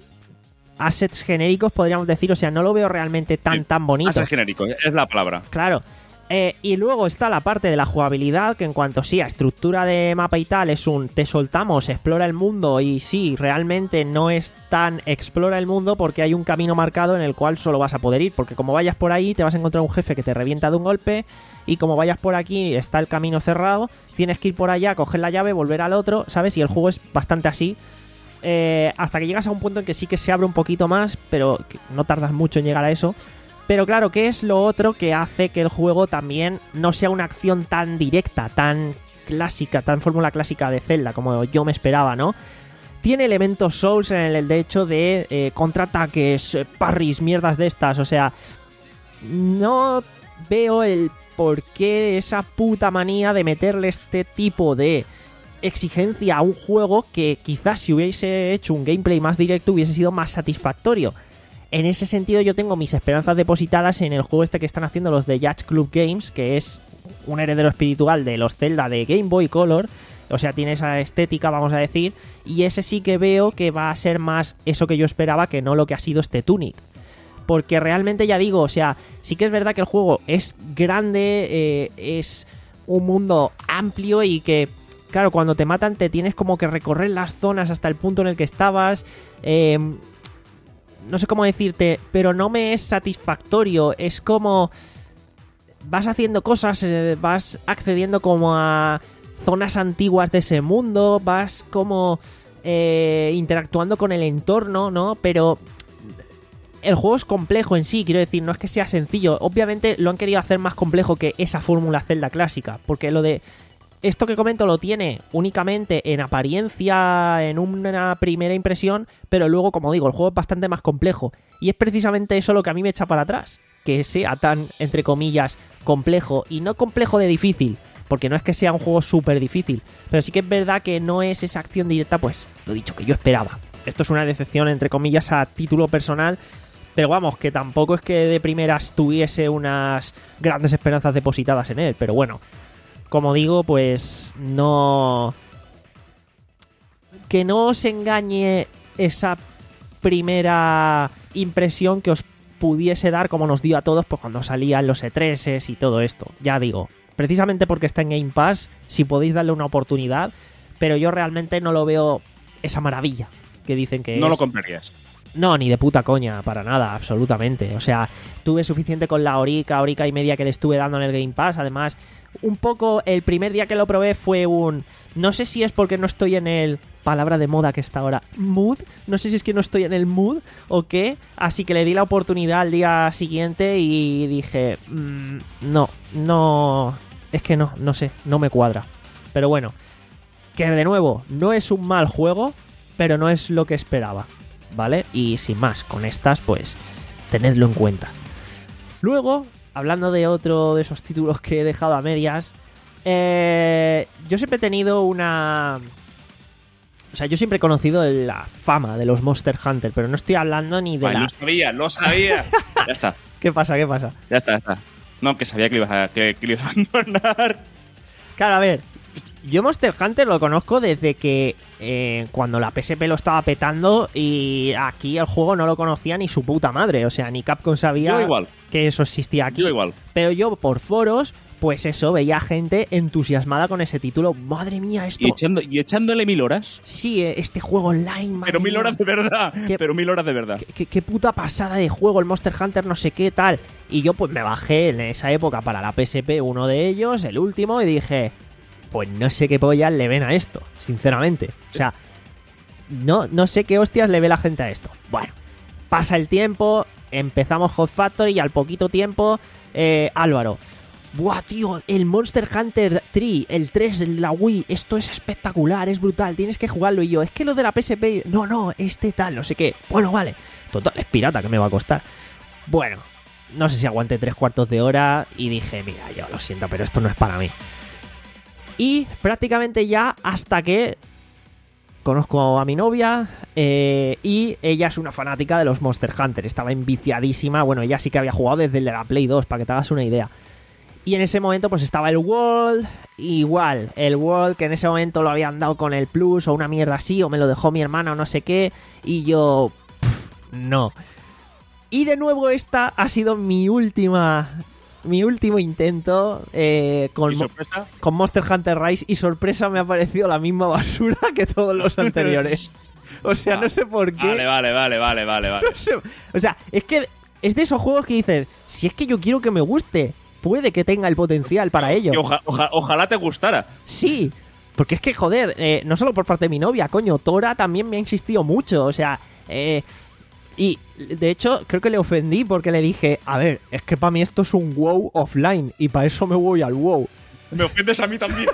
assets genéricos, podríamos decir, o sea, no lo veo realmente tan, Sí, tan bonito. Assets genérico, es la palabra. Claro. Eh, y luego está la parte de la jugabilidad, que en cuanto sí a estructura de mapa y tal, es un te soltamos, explora el mundo, y sí, realmente no es tan explora el mundo porque hay un camino marcado en el cual solo vas a poder ir, porque como vayas por ahí te vas a encontrar un jefe que te revienta de un golpe, y como vayas por aquí está el camino cerrado, tienes que ir por allá, coger la llave, volver al otro, ¿sabes? Y el juego es bastante así. Eh, hasta que llegas a un punto en que sí que se abre un poquito más, pero que no tardas mucho en llegar a eso. Pero claro, ¿qué es lo otro que hace que el juego también no sea una acción tan directa, tan clásica, tan fórmula clásica de Zelda como yo me esperaba, ¿no? Tiene elementos Souls en el de hecho de eh, contraataques, eh, parries, mierdas de estas, o sea, no veo el por qué esa puta manía de meterle este tipo de exigencia a un juego que quizás si hubiese hecho un gameplay más directo hubiese sido más satisfactorio. En ese sentido yo tengo mis esperanzas depositadas en el juego este que están haciendo los de Yacht Club Games, que es un heredero espiritual de los Zelda de Game Boy Color, o sea, tiene esa estética, vamos a decir, y ese sí que veo que va a ser más eso que yo esperaba que no lo que ha sido este Tunic. Porque realmente ya digo, o sea, sí que es verdad que el juego es grande, eh, es un mundo amplio y que, claro, cuando te matan te tienes como que recorrer las zonas hasta el punto en el que estabas. Eh, no sé cómo decirte, pero no me es satisfactorio. Es como vas haciendo cosas, eh, vas accediendo como a zonas antiguas de ese mundo, vas como eh, interactuando con el entorno, ¿no? Pero el juego es complejo en sí, quiero decir, no es que sea sencillo. Obviamente lo han querido hacer más complejo que esa fórmula Zelda clásica, porque lo de esto que comento lo tiene únicamente en apariencia, en una primera impresión, pero luego, como digo, el juego es bastante más complejo. Y es precisamente eso lo que a mí me echa para atrás, que sea tan, entre comillas, complejo. Y no complejo de difícil, porque no es que sea un juego súper difícil, pero sí que es verdad que no es esa acción directa, pues, lo dicho, que yo esperaba. Esto es una decepción, entre comillas, a título personal, pero vamos, que tampoco es que de primeras tuviese unas grandes esperanzas depositadas en él, pero bueno. Como digo, pues no... Que no os engañe esa primera impresión que os pudiese dar como nos dio a todos pues cuando salían los E tres y todo esto. Ya digo, precisamente porque está en Game Pass, si podéis darle una oportunidad, pero yo realmente no lo veo esa maravilla que dicen que No es. lo comprarías. No, ni de puta coña, para nada, absolutamente. O sea, tuve suficiente con la horica, horica y media que le estuve dando en el Game Pass. Además, un poco el primer día que lo probé fue un... No sé si es porque no estoy en el... Palabra de moda que está ahora, mood. No sé si es que no estoy en el mood o qué. Así que le di la oportunidad al día siguiente y dije... Mmm, no, no... Es que no, no sé, no me cuadra. Pero bueno, que de nuevo, no es un mal juego, pero no es lo que esperaba, ¿vale? Y sin más, con estas, pues, tenedlo en cuenta. Luego, hablando de otro de esos títulos que he dejado a medias, eh, yo siempre he tenido una... O sea, yo siempre he conocido la fama de los Monster Hunter, pero no estoy hablando ni de Vale, la... Lo sabía, lo sabía. Ya está, ¿Qué pasa? ¿Qué pasa? ya está, ya está. No, que sabía que lo ibas a, que, que lo ibas a abandonar. Claro, a ver, yo Monster Hunter lo conozco desde que eh, cuando la P S P lo estaba petando y aquí el juego no lo conocía ni su puta madre. O sea, ni Capcom sabía Yo igual. que eso existía aquí. Yo igual. Pero yo por foros, pues eso, veía gente entusiasmada con ese título. Madre mía, esto... Y, echando, y echándole mil horas. Sí, eh, este juego online, madre Pero mil mía. horas de verdad. Qué- Pero mil horas de verdad. ¿Qué, qué, qué puta pasada de juego el Monster Hunter, no sé qué tal. Y yo pues me bajé en esa época para la P S P uno de ellos, el último, y dije, pues no sé qué pollas le ven a esto, sinceramente. O sea, no, no sé qué hostias le ve la gente a esto. Bueno, pasa el tiempo, empezamos Hot Factory y al poquito tiempo, eh, Álvaro. Buah, tío, el Monster Hunter tres, el tres, la Wii, esto es espectacular, es brutal, tienes que jugarlo. Y yo, es que lo de la P S P, no, no, este tal, no sé qué. Bueno, vale, total, es pirata, que me va a costar. Bueno, no sé si aguanté tres cuartos de hora y dije, mira, yo lo siento, pero esto no es para mí. Y prácticamente ya hasta que conozco a mi novia eh, y ella es una fanática de los Monster Hunter, estaba enviciadísima, bueno, ella sí que había jugado desde el de la Play dos, para que te hagas una idea. Y en ese momento pues estaba el World, igual, el World que en ese momento lo habían dado con el Plus o una mierda así, o me lo dejó mi hermana o no sé qué, y yo, pff, no. Y de nuevo esta ha sido mi última, mi último intento eh, con, ¿Y sorpresa? con Monster Hunter Rise, y sorpresa me ha parecido la misma basura que todos los anteriores. O sea, no sé por qué. Vale, vale, vale, vale, vale, vale. No sé. O sea, es que es de esos juegos que dices, si es que yo quiero que me guste, puede que tenga el potencial para ello. Que oja- oja- ojalá te gustara. Sí, porque es que, joder, eh, no solo por parte de mi novia, coño, Tora también me ha insistido mucho, o sea, eh, y de hecho creo que le ofendí porque le dije, a ver, es que para mí esto es un WoW offline y para eso me voy al WoW. Me ofendes a mí también.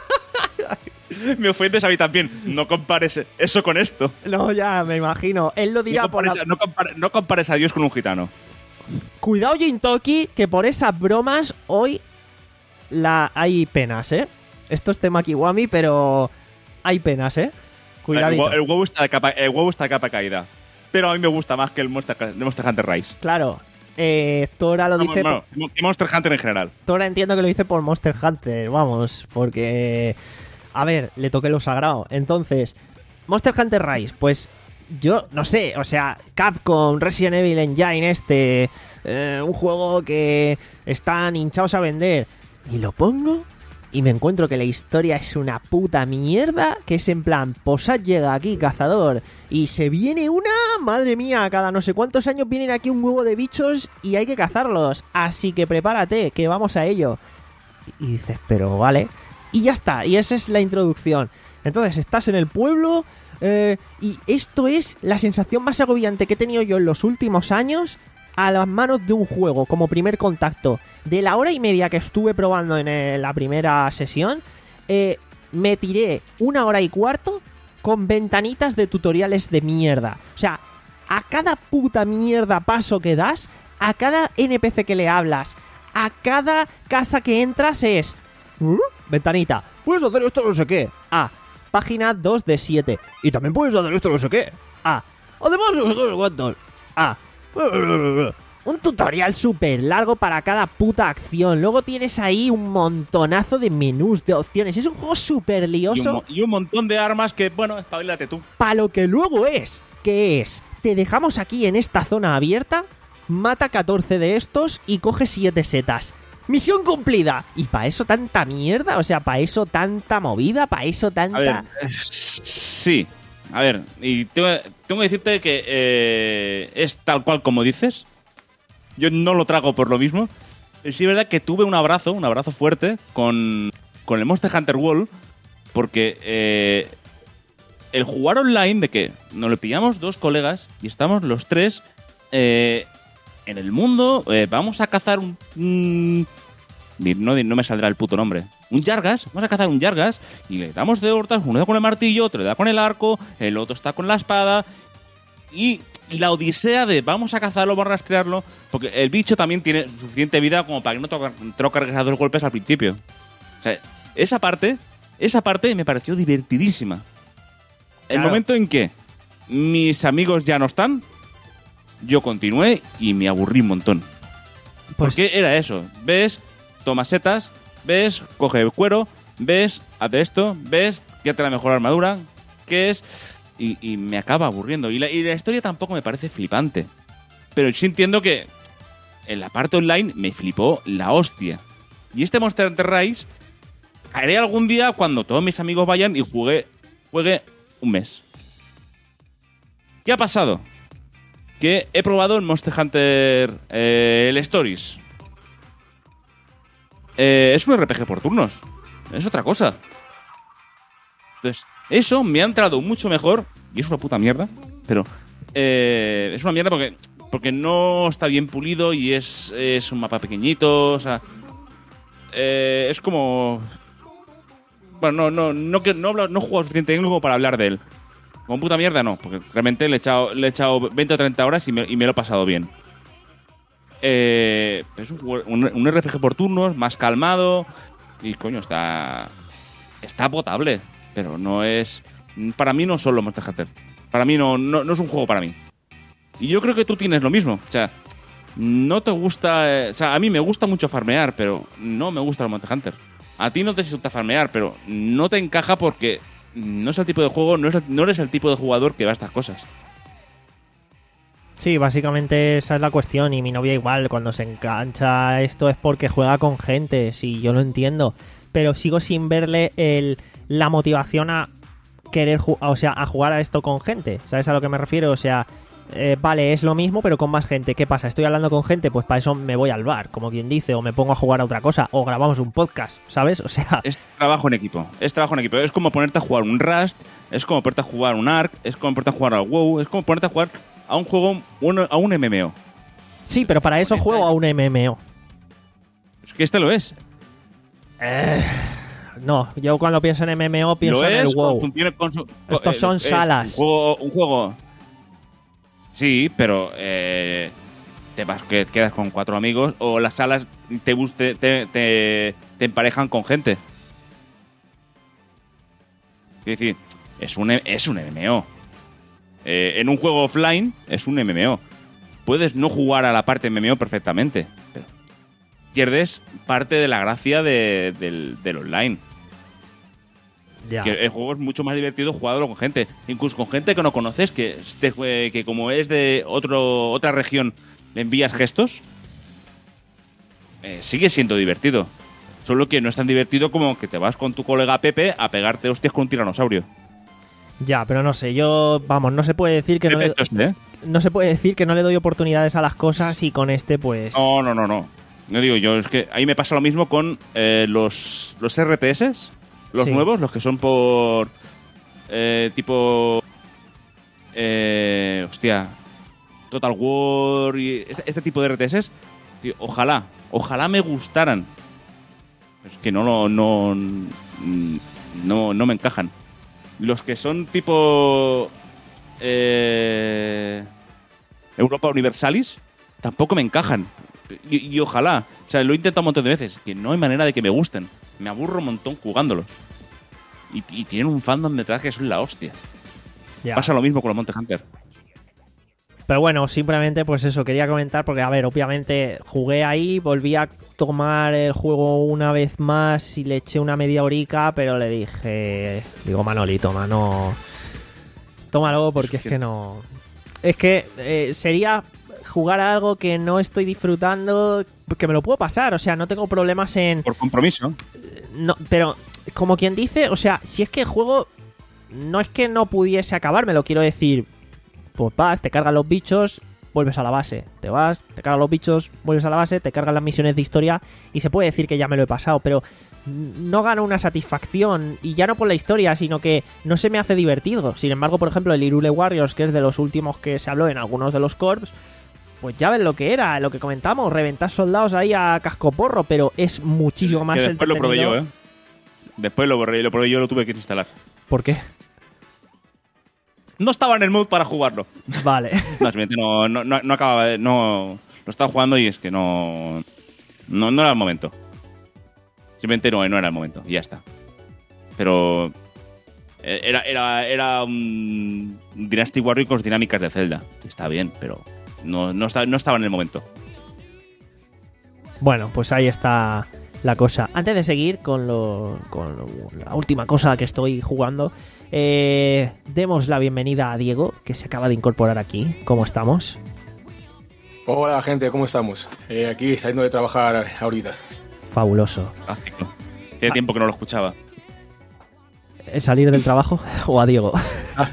Me ofendes a mí también. No compares eso con esto. No, ya, me imagino. Él lo dirá No por compares, la... no compare- no compares a Dios con un gitano. Cuidado, Jintoki, que por esas bromas hoy la hay penas, ¿eh? Esto es tema Kiwami, pero hay penas, ¿eh? El, Cuidadito. hue- el huevo está de capa, el huevo está de capa caída. Pero a mí me gusta más que el Monster, el Monster Hunter Rise. Claro, eh, Tora lo No, dice... bueno, y Monster Hunter en general. Tora entiendo que lo dice por Monster Hunter, vamos, porque... A ver, le toqué lo sagrado. Entonces, Monster Hunter Rise, pues yo no sé, o sea, Capcom, Resident Evil Engine este, eh, un juego que están hinchados a vender, y lo pongo y me encuentro que la historia es una puta mierda, que es en plan, posad llega aquí, cazador, y se viene una, madre mía, cada no sé cuántos años vienen aquí un huevo de bichos y hay que cazarlos, así que prepárate, que vamos a ello. Y dices, pero vale, y ya está, y esa es la introducción. Entonces estás en el pueblo, eh, y esto es la sensación más agobiante que he tenido yo en los últimos años a las manos de un juego como primer contacto. De la hora y media que estuve probando en eh, la primera sesión, eh, me tiré una hora y cuarto con ventanitas de tutoriales de mierda. O sea, a cada puta mierda paso que das, a cada N P C que le hablas, a cada casa que entras es... ¿Mm? Ventanita, puedes hacer esto no sé qué. Ah, página dos de siete. Y también puedes hacer esto no sé qué. Ah, además no sé qué, no sé cuántos. Ah, un tutorial súper largo para cada puta acción. Luego tienes ahí un montonazo de menús, de opciones. Es un juego súper Y un, lioso mo- y un montón de armas que, bueno, espabilate tú. para lo que luego es. ¿Qué es? Te dejamos aquí en esta zona abierta mata catorce de estos y coge siete setas. ¡Misión cumplida! ¿Y para eso tanta mierda? O sea, ¿para eso tanta movida? ¿Para eso tanta...? A ver, eh, sí. A ver, y tengo, tengo que decirte que eh, es tal cual como dices. Yo no lo trago por lo mismo. Sí es verdad que tuve un abrazo, un abrazo fuerte con, con el Monster Hunter World, porque eh, el jugar online, de que nos lo pillamos dos colegas y estamos los tres... Eh, en el mundo, eh, vamos a cazar un... un no, no me saldrá el puto nombre. Un Yargas, vamos a cazar un Yargas y le damos de hortas, uno da con el martillo, otro le da con el arco, el otro está con la espada. Y la odisea de vamos a cazarlo, vamos a rastrearlo, porque el bicho también tiene suficiente vida como para que no te lo cargues a dos golpes al principio. O sea, esa parte, esa parte me pareció divertidísima. El Claro. momento en que mis amigos ya no están, yo continué y me aburrí un montón. Pues- Porque era eso. Ves, toma setas, ves, coge el cuero, ves, hace esto, ves, quédate la mejor armadura, ¿qué es? Y, y me acaba aburriendo. Y la, y la historia tampoco me parece flipante. Pero sí entiendo que en la parte online me flipó la hostia. Y este Monster Hunter Rise haré algún día cuando todos mis amigos vayan y juegue, juegue un mes. ¿Qué ha pasado? Que he probado el Monster Hunter, eh, el Stories. Eh, es un R P G por turnos. Es otra cosa. Entonces, eso me ha entrado mucho mejor. Y es una puta mierda. Pero eh, es una mierda porque, porque no está bien pulido y es, es un mapa pequeñito. O sea, eh, es como... Bueno, no, no, no, no, no, no he jugado suficiente como para hablar de él. Con puta mierda no, porque realmente le he echado, le he echado veinte o treinta horas y me, y me lo he pasado bien. Eh, es un, un, un R P G por turnos, más calmado. Y coño, está. Está potable. Pero no es. Para mí no es solo Monster Hunter. Para mí no, no, no es un juego para mí. Y yo creo que tú tienes lo mismo. O sea, no te gusta. Eh, o sea, a mí me gusta mucho farmear, pero no me gusta el Monster Hunter. A ti no te gusta farmear, pero no te encaja porque. No es el tipo de juego, no, es el, no eres el tipo de jugador que va a estas cosas. Sí, básicamente esa es la cuestión. Y mi novia igual, cuando se engancha esto es porque juega con gente. Sí, yo lo entiendo. Pero sigo sin verle el, la motivación a querer ju- o sea, a jugar a esto con gente. ¿Sabes a lo que me refiero? O sea, eh, vale, es lo mismo, pero con más gente. ¿Qué pasa? ¿Estoy hablando con gente? Pues para eso me voy al bar, como quien dice, o me pongo a jugar a otra cosa, o grabamos un podcast, ¿sabes? O sea... Es trabajo en equipo. Es trabajo en equipo. Es como ponerte a jugar un Rust, es como ponerte a jugar un Ark, es como ponerte a jugar al WoW, es como ponerte a jugar a un juego, un- a un M M O. Sí, pero para eso juego a un M M O. Es que este lo es. Eh, no, yo cuando pienso en M M O pienso Lo en es, el WoW. funciona con su... Estos eh, son es salas. Un juego... Un juego sí, pero... Eh, te vas, que quedas con cuatro amigos o las salas te, bus- te, te, te, te emparejan con gente. Es decir, es un, es un M M O. Eh, en un juego offline es un M M O. Puedes no jugar a la parte M M O perfectamente, pero pierdes parte de la gracia de- del, del online. Ya. Que el juego es mucho más divertido jugarlo con gente. Incluso con gente que no conoces, que, te- eh, que como es de otro, otra región, le envías gestos. Eh, sigue siendo divertido. Solo que no es tan divertido como que te vas con tu colega Pepe a pegarte hostias con un tiranosaurio. Ya, pero no sé, yo, vamos, no se puede decir que no Pepe le, Toste, ¿eh? no se puede decir que no le doy oportunidades a las cosas y con este pues... No, no, no, no. No digo yo, es que ahí me pasa lo mismo con eh, los, los R T S, los Sí. nuevos, los que son por eh, tipo... Eh, hostia, Total War y este, este tipo de R T S. Tío, ojalá, ojalá me gustaran. Es que no, no, no, no, no me encajan. Los que son tipo... Eh, Europa Universalis tampoco me encajan. Y, y ojalá. O sea, lo he intentado un montón de veces. Que no hay manera de que me gusten. Me aburro un montón jugándolos. Y, y tienen un fandom detrás que son la hostia. ya. Pasa lo mismo con los Monster Hunter. Pero bueno, simplemente pues eso, quería comentar porque, a ver, obviamente jugué ahí, volví a tomar el juego una vez más y le eché una media horica, pero le dije, digo, Manolito, mano, tómalo porque es que no... Es que eh, sería jugar a algo que no estoy disfrutando, que me lo puedo pasar, o sea, no tengo problemas en... Por compromiso. No, pero como quien dice, o sea, si es que el juego no es que no pudiese acabármelo, quiero decir, pues vas, te cargan los bichos, vuelves a la base, te vas, te cargan los bichos, vuelves a la base, te cargan las misiones de historia y se puede decir que ya me lo he pasado, pero no gano una satisfacción, y ya no por la historia, sino que no se me hace divertido. Sin embargo, por ejemplo, el Hyrule Warriors, que es de los últimos que se habló en algunos de los corps, pues ya ves lo que era, lo que comentamos, reventar soldados ahí a cascoporro, pero es muchísimo más que después lo probé yo, ¿eh? Después lo borré, lo probé yo, lo tuve que instalar. ¿Por qué? No estaba en el mood para jugarlo. Vale. No, simplemente no, no, no, no acababa de... No, lo estaba jugando y es que no... No, no era el momento. Simplemente no, no era el momento. Y ya está. Pero... Era, era, era un Dynasty Warriors con dinámicas de Zelda. Está bien, pero no, no, estaba, no estaba en el momento. Bueno, pues ahí está la cosa. Antes de seguir con, lo, con lo, la última cosa que estoy jugando, eh, demos la bienvenida a Diego, que se acaba de incorporar aquí. ¿Cómo estamos? Hola gente, ¿cómo estamos? Eh, aquí saliendo de trabajar ahorita. Fabuloso. Fantástico. Tiene tiempo que no lo escuchaba. ¿El salir del trabajo o a Diego? Ah.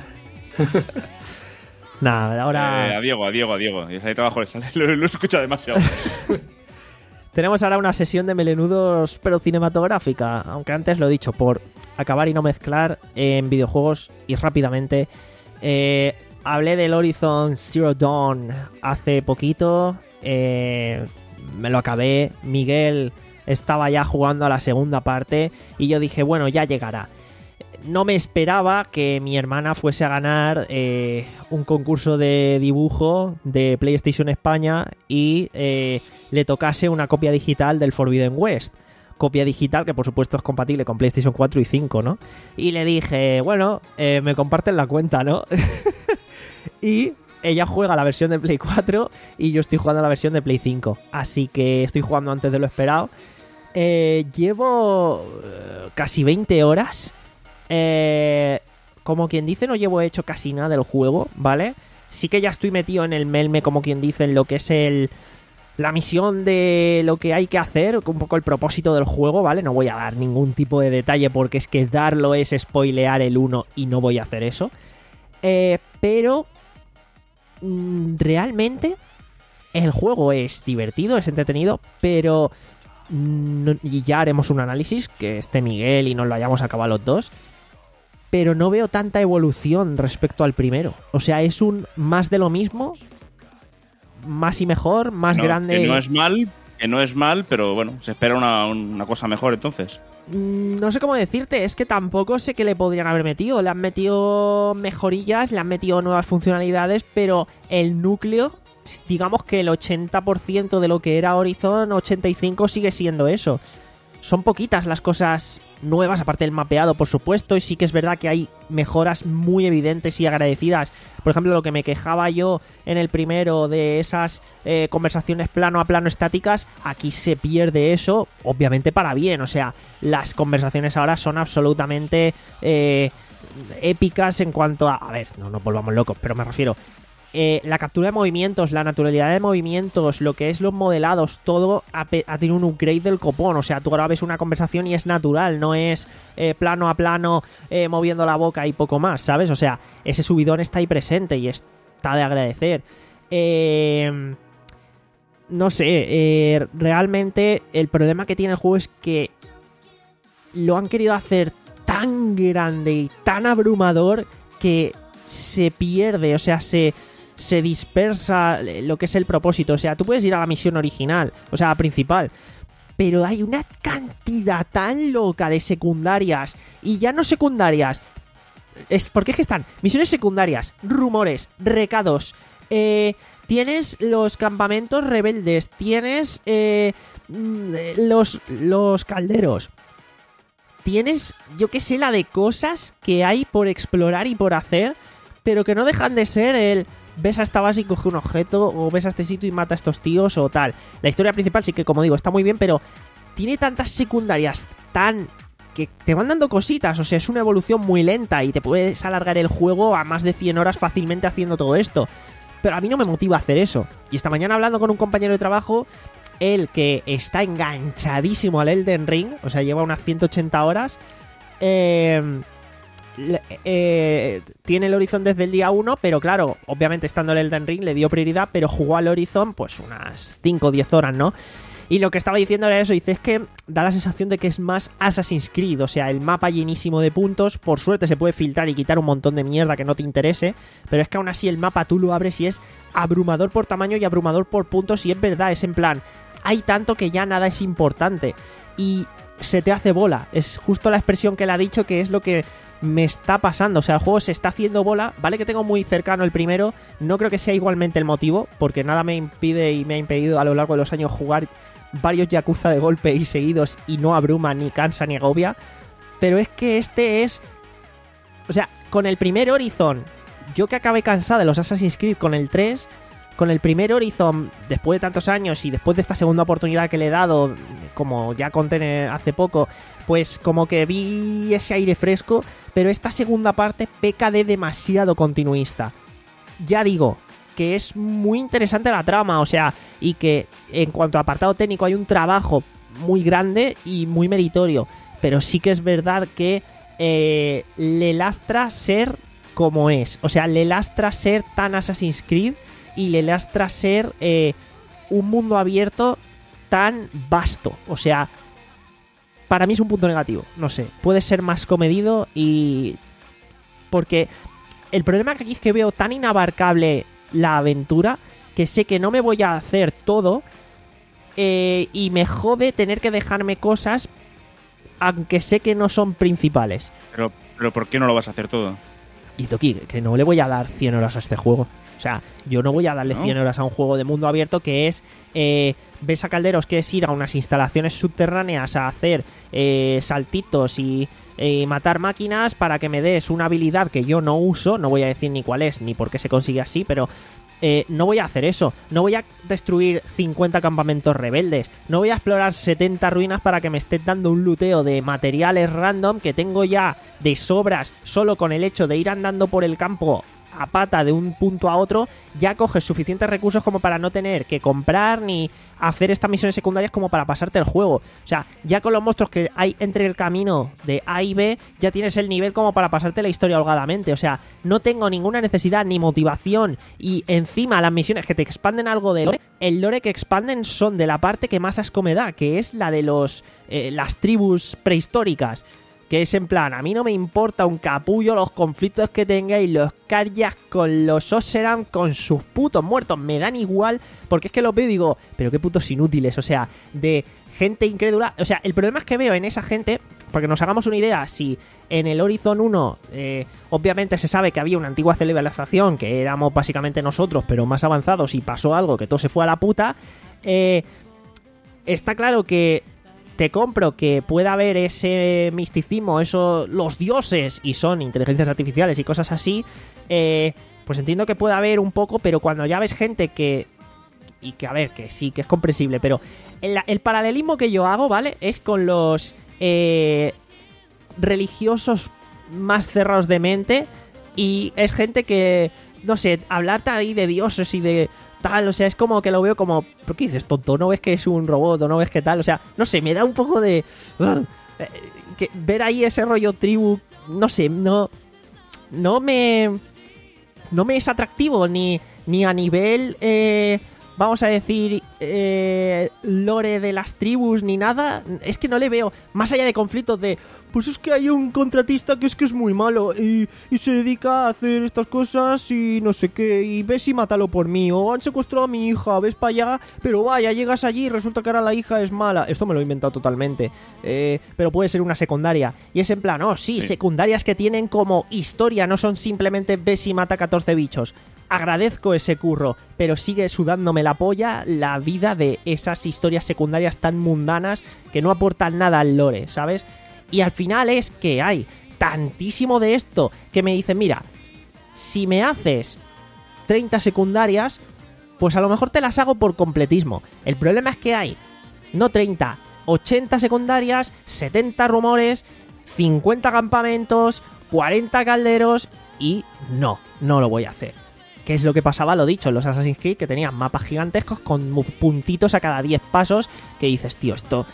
Nada, ahora... Eh, a Diego, a Diego, a Diego. Y de trabajo lo, lo he escuchado demasiado. Tenemos ahora una sesión de melenudos, pero cinematográfica. Aunque antes lo he dicho, por acabar y no mezclar en videojuegos y rápidamente. Eh, hablé del Horizon Zero Dawn hace poquito. Eh, me lo acabé. Miguel estaba ya jugando a la segunda parte. Y yo dije, bueno, ya llegará. No me esperaba que mi hermana fuese a ganar eh, un concurso de dibujo de PlayStation España y eh, le tocase una copia digital del Forbidden West. Copia digital que por supuesto es compatible con PlayStation cuatro y cinco, ¿no? Y le dije, bueno, eh, me comparten la cuenta, ¿no? Y ella juega la versión de Play cuatro y yo estoy jugando la versión de Play cinco. Así que estoy jugando antes de lo esperado. Eh, llevo eh, casi veinte horas. Eh, como quien dice, no llevo hecho casi nada del juego, ¿vale? Sí que ya estoy metido en el melme, como quien dice, en lo que es el la misión de lo que hay que hacer, un poco el propósito del juego, ¿vale? No voy a dar ningún tipo de detalle porque es que darlo es spoilear el uno y no voy a hacer eso. Eh, pero mm, realmente el juego es divertido, es entretenido, pero mm, y ya haremos un análisis, que esté Miguel y nos lo hayamos acabado los dos. Pero no veo tanta evolución respecto al primero. O sea, es un más de lo mismo, más y mejor, más no, grande. Que no es mal, que no es mal, pero bueno, se espera una, una cosa mejor entonces. No sé cómo decirte, es que tampoco sé qué le podrían haber metido. Le han metido mejorillas, le han metido nuevas funcionalidades, pero el núcleo, digamos que el ochenta por ciento de lo que era Horizon ochenta y cinco sigue siendo eso. Son poquitas las cosas nuevas, aparte del mapeado, por supuesto, y sí que es verdad que hay mejoras muy evidentes y agradecidas. Por ejemplo, lo que me quejaba yo en el primero de esas eh, conversaciones plano a plano estáticas, aquí se pierde eso, obviamente para bien. O sea, las conversaciones ahora son absolutamente eh, épicas en cuanto a... A ver, no nos volvamos locos, pero me refiero... Eh, la captura de movimientos, la naturalidad de movimientos, lo que es los modelados, todo ha, ha tenido un upgrade del copón. O sea, tú ahora ves una conversación y es natural, no es eh, plano a plano eh, moviendo la boca y poco más, ¿sabes? O sea, ese subidón está ahí presente y está de agradecer. Eh, no sé, eh, realmente el problema que tiene el juego es que lo han querido hacer tan grande y tan abrumador que se pierde, o sea, se... se dispersa lo que es el propósito. O sea, tú puedes ir a la misión original, o sea, la principal, pero hay una cantidad tan loca de secundarias, y ya no secundarias, es porque es que están misiones secundarias, rumores, recados, eh, tienes los campamentos rebeldes, tienes eh, los, los calderos, tienes, yo qué sé, la de cosas que hay por explorar y por hacer, pero que no dejan de ser el... ves a esta base y coge un objeto, o ves a este sitio y mata a estos tíos, o tal. La historia principal sí que, como digo, está muy bien, pero tiene tantas secundarias tan... que te van dando cositas, o sea, es una evolución muy lenta y te puedes alargar el juego a más de cien horas fácilmente haciendo todo esto. pero a mí no me motiva a hacer eso. Y esta mañana hablando con un compañero de trabajo, él que está enganchadísimo al Elden Ring, o sea, lleva unas ciento ochenta horas, eh, eh, tiene el Horizon desde el día uno, pero claro, obviamente estando el Elden Ring le dio prioridad, pero jugó al Horizon pues unas cinco o diez horas, ¿no? Y lo que estaba diciendo era eso, dice, es que da la sensación de que es más Assassin's Creed, o sea, el mapa llenísimo de puntos, por suerte se puede filtrar y quitar un montón de mierda que no te interese, pero es que aún así el mapa tú lo abres y es abrumador por tamaño y abrumador por puntos, y es verdad, es en plan, hay tanto que ya nada es importante, y se te hace bola, es justo la expresión que él ha dicho, que es lo que me está pasando, o sea, el juego se está haciendo bola, vale que tengo muy cercano el primero, no creo que sea igualmente el motivo, porque nada me impide y me ha impedido a lo largo de los años jugar varios Yakuza de golpe y seguidos y no abruma, ni cansa, ni agobia, pero es que este es, o sea, con el primer Horizon, yo que acabé cansado de los Assassin's Creed con el tres, con el primer Horizon, después de tantos años y después de esta segunda oportunidad que le he dado, como ya conté hace poco, pues como que vi ese aire fresco, pero esta segunda parte peca de demasiado continuista. Ya digo, que es muy interesante la trama, o sea, y que en cuanto a apartado técnico hay un trabajo muy grande y muy meritorio, pero sí que es verdad que eh, le lastra ser como es, o sea, le lastra ser tan Assassin's Creed y le lastra ser eh, un mundo abierto tan vasto, o sea, para mí es un punto negativo, no sé, puede ser más comedido y... porque el problema que aquí es que veo tan inabarcable la aventura que sé que no me voy a hacer todo eh, y me jode tener que dejarme cosas aunque sé que no son principales. Pero, pero ¿por qué no lo vas a hacer todo? Y Toki, que no le voy a dar cien horas a este juego. O sea, yo no voy a darle ¿No? cien horas a un juego de mundo abierto que es... Eh, ves a Calderos que es ir a unas instalaciones subterráneas a hacer eh, saltitos y eh, matar máquinas para que me des una habilidad que yo no uso. No voy a decir ni cuál es ni por qué se consigue así, pero... Eh, no voy a hacer eso, no voy a destruir cincuenta campamentos rebeldes, no voy a explorar setenta ruinas para que me esté dando un luteo de materiales random que tengo ya de sobras solo con el hecho de ir andando por el campo a pata de un punto a otro, ya coges suficientes recursos como para no tener que comprar ni hacer estas misiones secundarias como para pasarte el juego. O sea, ya con los monstruos que hay entre el camino de A y B, ya tienes el nivel como para pasarte la historia holgadamente. O sea, no tengo ninguna necesidad ni motivación, y encima las misiones que te expanden algo de lore, el lore que expanden son de la parte que más asco me da, que es la de los eh, las tribus prehistóricas. Que es en plan, a mí no me importa un capullo los conflictos que tengáis, los Karyas con los Oseram, con sus putos muertos, me dan igual, porque es que los veo y digo, pero qué putos inútiles, o sea, de gente incrédula. O sea, el problema es que veo en esa gente, porque nos hagamos una idea, si en el Horizon uno, eh, obviamente se sabe que había una antigua civilización, que éramos básicamente nosotros, pero más avanzados, y pasó algo, que todo se fue a la puta, eh, está claro que... Te compro que pueda haber ese misticismo, eso, los dioses, y son inteligencias artificiales y cosas así, eh, pues entiendo que puede haber un poco, pero cuando ya ves gente que... Y que, a ver, que sí, que es comprensible, pero el, el paralelismo que yo hago, ¿vale? Es con los eh, religiosos más cerrados de mente, y es gente que, no sé, hablarte ahí de dioses y de... tal, o sea, es como que lo veo como, ¿pero qué dices, tonto? ¿No ves que es un robot o no ves que tal? O sea, no sé, me da un poco de... Uh, eh, que ver ahí ese rollo tribu, no sé, no... No me... No me es atractivo, ni, ni a nivel... Eh, vamos a decir... Eh, lore de las tribus, ni nada. Es que no le veo, más allá de conflictos de... Pues es que hay un contratista que es que es muy malo y, y se dedica a hacer estas cosas y no sé qué, y ves y mátalo por mí, o han secuestrado a mi hija, ves para allá, pero vaya, llegas allí y resulta que ahora la hija es mala. Esto me lo he inventado totalmente, eh, pero puede ser una secundaria, y es en plan, oh sí, sí, secundarias que tienen como historia, no son simplemente ves y mata catorce bichos. Agradezco ese curro, pero sigue sudándome la polla la vida de esas historias secundarias tan mundanas que no aportan nada al lore, ¿sabes? Y al final es que hay tantísimo de esto que me dicen, mira, si me haces treinta secundarias, pues a lo mejor te las hago por completismo. El problema es que hay no treinta, ochenta secundarias, setenta rumores, cincuenta campamentos, cuarenta calderos, y no, no lo voy a hacer. ¿Qué es lo que pasaba? Lo dicho, en los Assassin's Creed, que tenían mapas gigantescos con puntitos a cada diez pasos, que dices, tío, esto...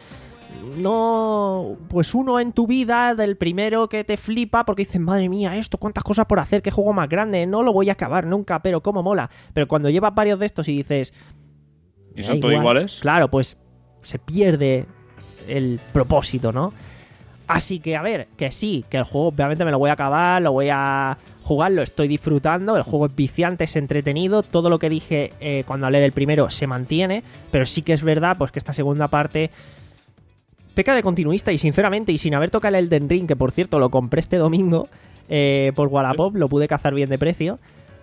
No, pues uno en tu vida, del primero que te flipa porque dices, madre mía, esto, cuántas cosas por hacer, qué juego más grande, no lo voy a acabar nunca, pero cómo mola. Pero cuando llevas varios de estos y dices... ¿Y son todos iguales? Claro, pues se pierde el propósito, ¿no? Así que, a ver, que sí, que el juego obviamente me lo voy a acabar, lo voy a jugar, lo estoy disfrutando, el juego es viciante, es entretenido, todo lo que dije eh, cuando hablé del primero se mantiene, pero sí que es verdad pues que esta segunda parte peca de continuista y sinceramente, y sin haber tocado el Elden Ring, que por cierto lo compré este domingo eh, por Wallapop, lo pude cazar bien de precio,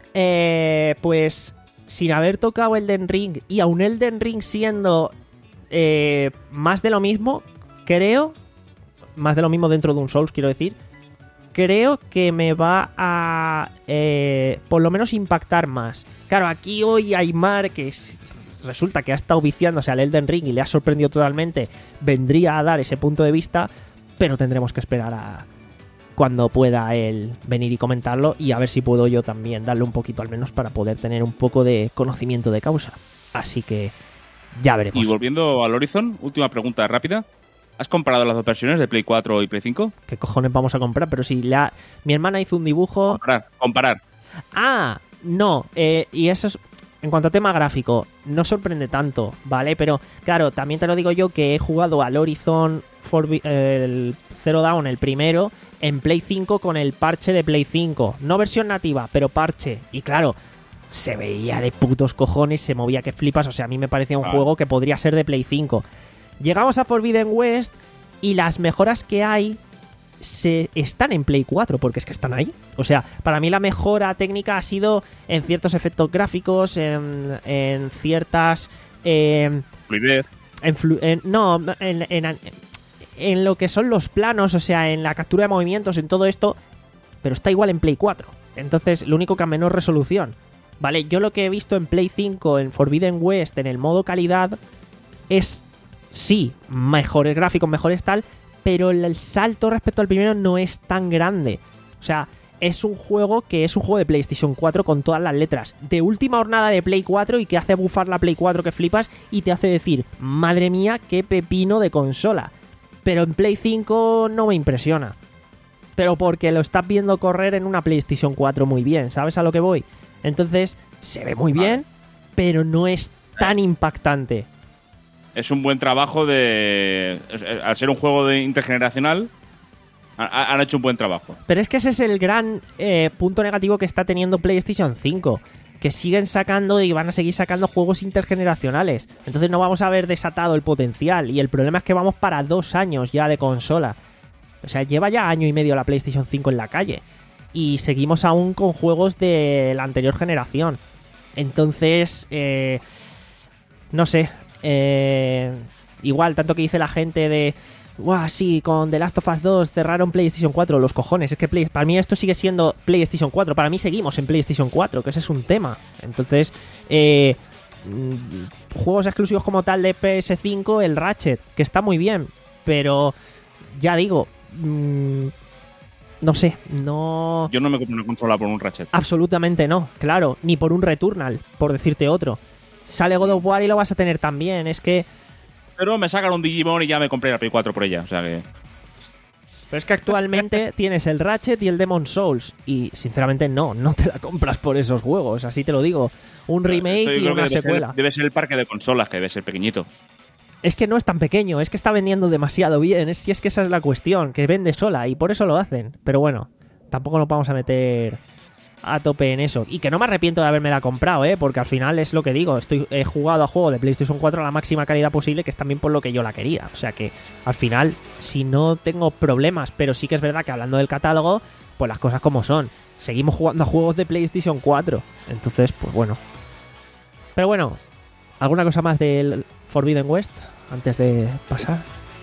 eh, pues sin haber tocado el Elden Ring y aún Elden Ring siendo eh, más de lo mismo, creo... más de lo mismo dentro de un Souls, quiero decir, creo que me va a eh, por lo menos impactar más. Claro, aquí hoy Aymar, que es, resulta que ha estado viciándose al Elden Ring y le ha sorprendido totalmente, vendría a dar ese punto de vista, pero tendremos que esperar a cuando pueda él venir y comentarlo, y a ver si puedo yo también darle un poquito al menos para poder tener un poco de conocimiento de causa. Así que ya veremos. Y volviendo al Horizon, última pregunta rápida. ¿Has comparado las dos versiones de Play cuatro y Play cinco? ¿Qué cojones vamos a comprar? Pero si la... mi hermana hizo un dibujo... Comparar, comparar. Ah, no. Eh, y eso es... En cuanto a tema gráfico, no sorprende tanto, ¿vale? Pero, claro, también te lo digo yo que he jugado al Horizon Forbi- eh, el Zero Dawn, el primero, en Play cinco con el parche de Play cinco. No versión nativa, pero parche. Y claro, se veía de putos cojones, se movía que flipas. O sea, a mí me parecía un Ah. juego que podría ser de Play cinco. Llegamos a Forbidden West y las mejoras que hay se están en Play cuatro, porque es que están ahí. O sea, para mí la mejora técnica ha sido en ciertos efectos gráficos, en, en ciertas... Eh, Fluidez. en flu- en- no, en, en, en lo que son los planos, o sea, en la captura de movimientos, en todo esto, pero está igual en Play cuatro. Entonces, lo único que a menor resolución. Vale, yo lo que he visto en Play cinco, en Forbidden West, en el modo calidad, es... sí, mejores gráficos, mejores tal, pero el salto respecto al primero no es tan grande. O sea, es un juego que es un juego de PlayStation cuatro con todas las letras. De última jornada de Play cuatro y que hace bufar la Play cuatro que flipas y te hace decir, madre mía, qué pepino de consola. Pero en Play cinco no me impresiona. Pero porque lo estás viendo correr en una PlayStation cuatro muy bien, ¿sabes a lo que voy? Entonces, se ve muy bien, pero no es tan impactante. Es un buen trabajo de... Al ser un juego de intergeneracional, ha- han hecho un buen trabajo. Pero es que ese es el gran eh, punto negativo que está teniendo PlayStation cinco. Que siguen sacando y van a seguir sacando juegos intergeneracionales. Entonces no vamos a haber desatado el potencial. Y el problema es que vamos para dos años ya de consola. O sea, lleva ya año y medio la PlayStation cinco en la calle. Y seguimos aún con juegos de la anterior generación. Entonces, eh, no sé. Eh, igual, tanto que dice la gente de... ¡Guau, sí! Con The Last of Us dos cerraron PlayStation cuatro. Los cojones. Es que Play, para mí esto sigue siendo PlayStation cuatro. Para mí seguimos en PlayStation cuatro, que ese es un tema. Entonces, eh, mm, juegos exclusivos como tal de P S cinco, el Ratchet, que está muy bien. Pero, ya digo... Mmm, no sé, no... Yo no me compro una consola por un Ratchet. Absolutamente no, claro. Ni por un Returnal, por decirte otro. Sale God of War y lo vas a tener también. Es que... Pero me sacan un Digimon y ya me compré la Play cuatro por ella. O sea que... Pero es que actualmente tienes el Ratchet y el Demon's Souls. Y sinceramente no, no te la compras por esos juegos. Así te lo digo. Un remake Esto yo y creo que una debe secuela. Ser, debe ser el parque de consolas, que debe ser pequeñito. Es que no es tan pequeño, es que está vendiendo demasiado bien. Es, y es que esa es la cuestión, que vende sola. Y por eso lo hacen. Pero bueno, tampoco nos vamos a meter a tope en eso. Y que no me arrepiento de haberme la comprado, ¿eh? Porque al final es lo que digo. Estoy, he jugado a juego de PlayStation cuatro a la máxima calidad posible, que es también por lo que yo la quería. O sea que al final, si no tengo problemas, pero sí que es verdad que hablando del catálogo, pues las cosas como son. Seguimos jugando a juegos de PlayStation cuatro. Entonces, pues bueno. Pero bueno, ¿alguna cosa más del Forbidden West antes de pasar?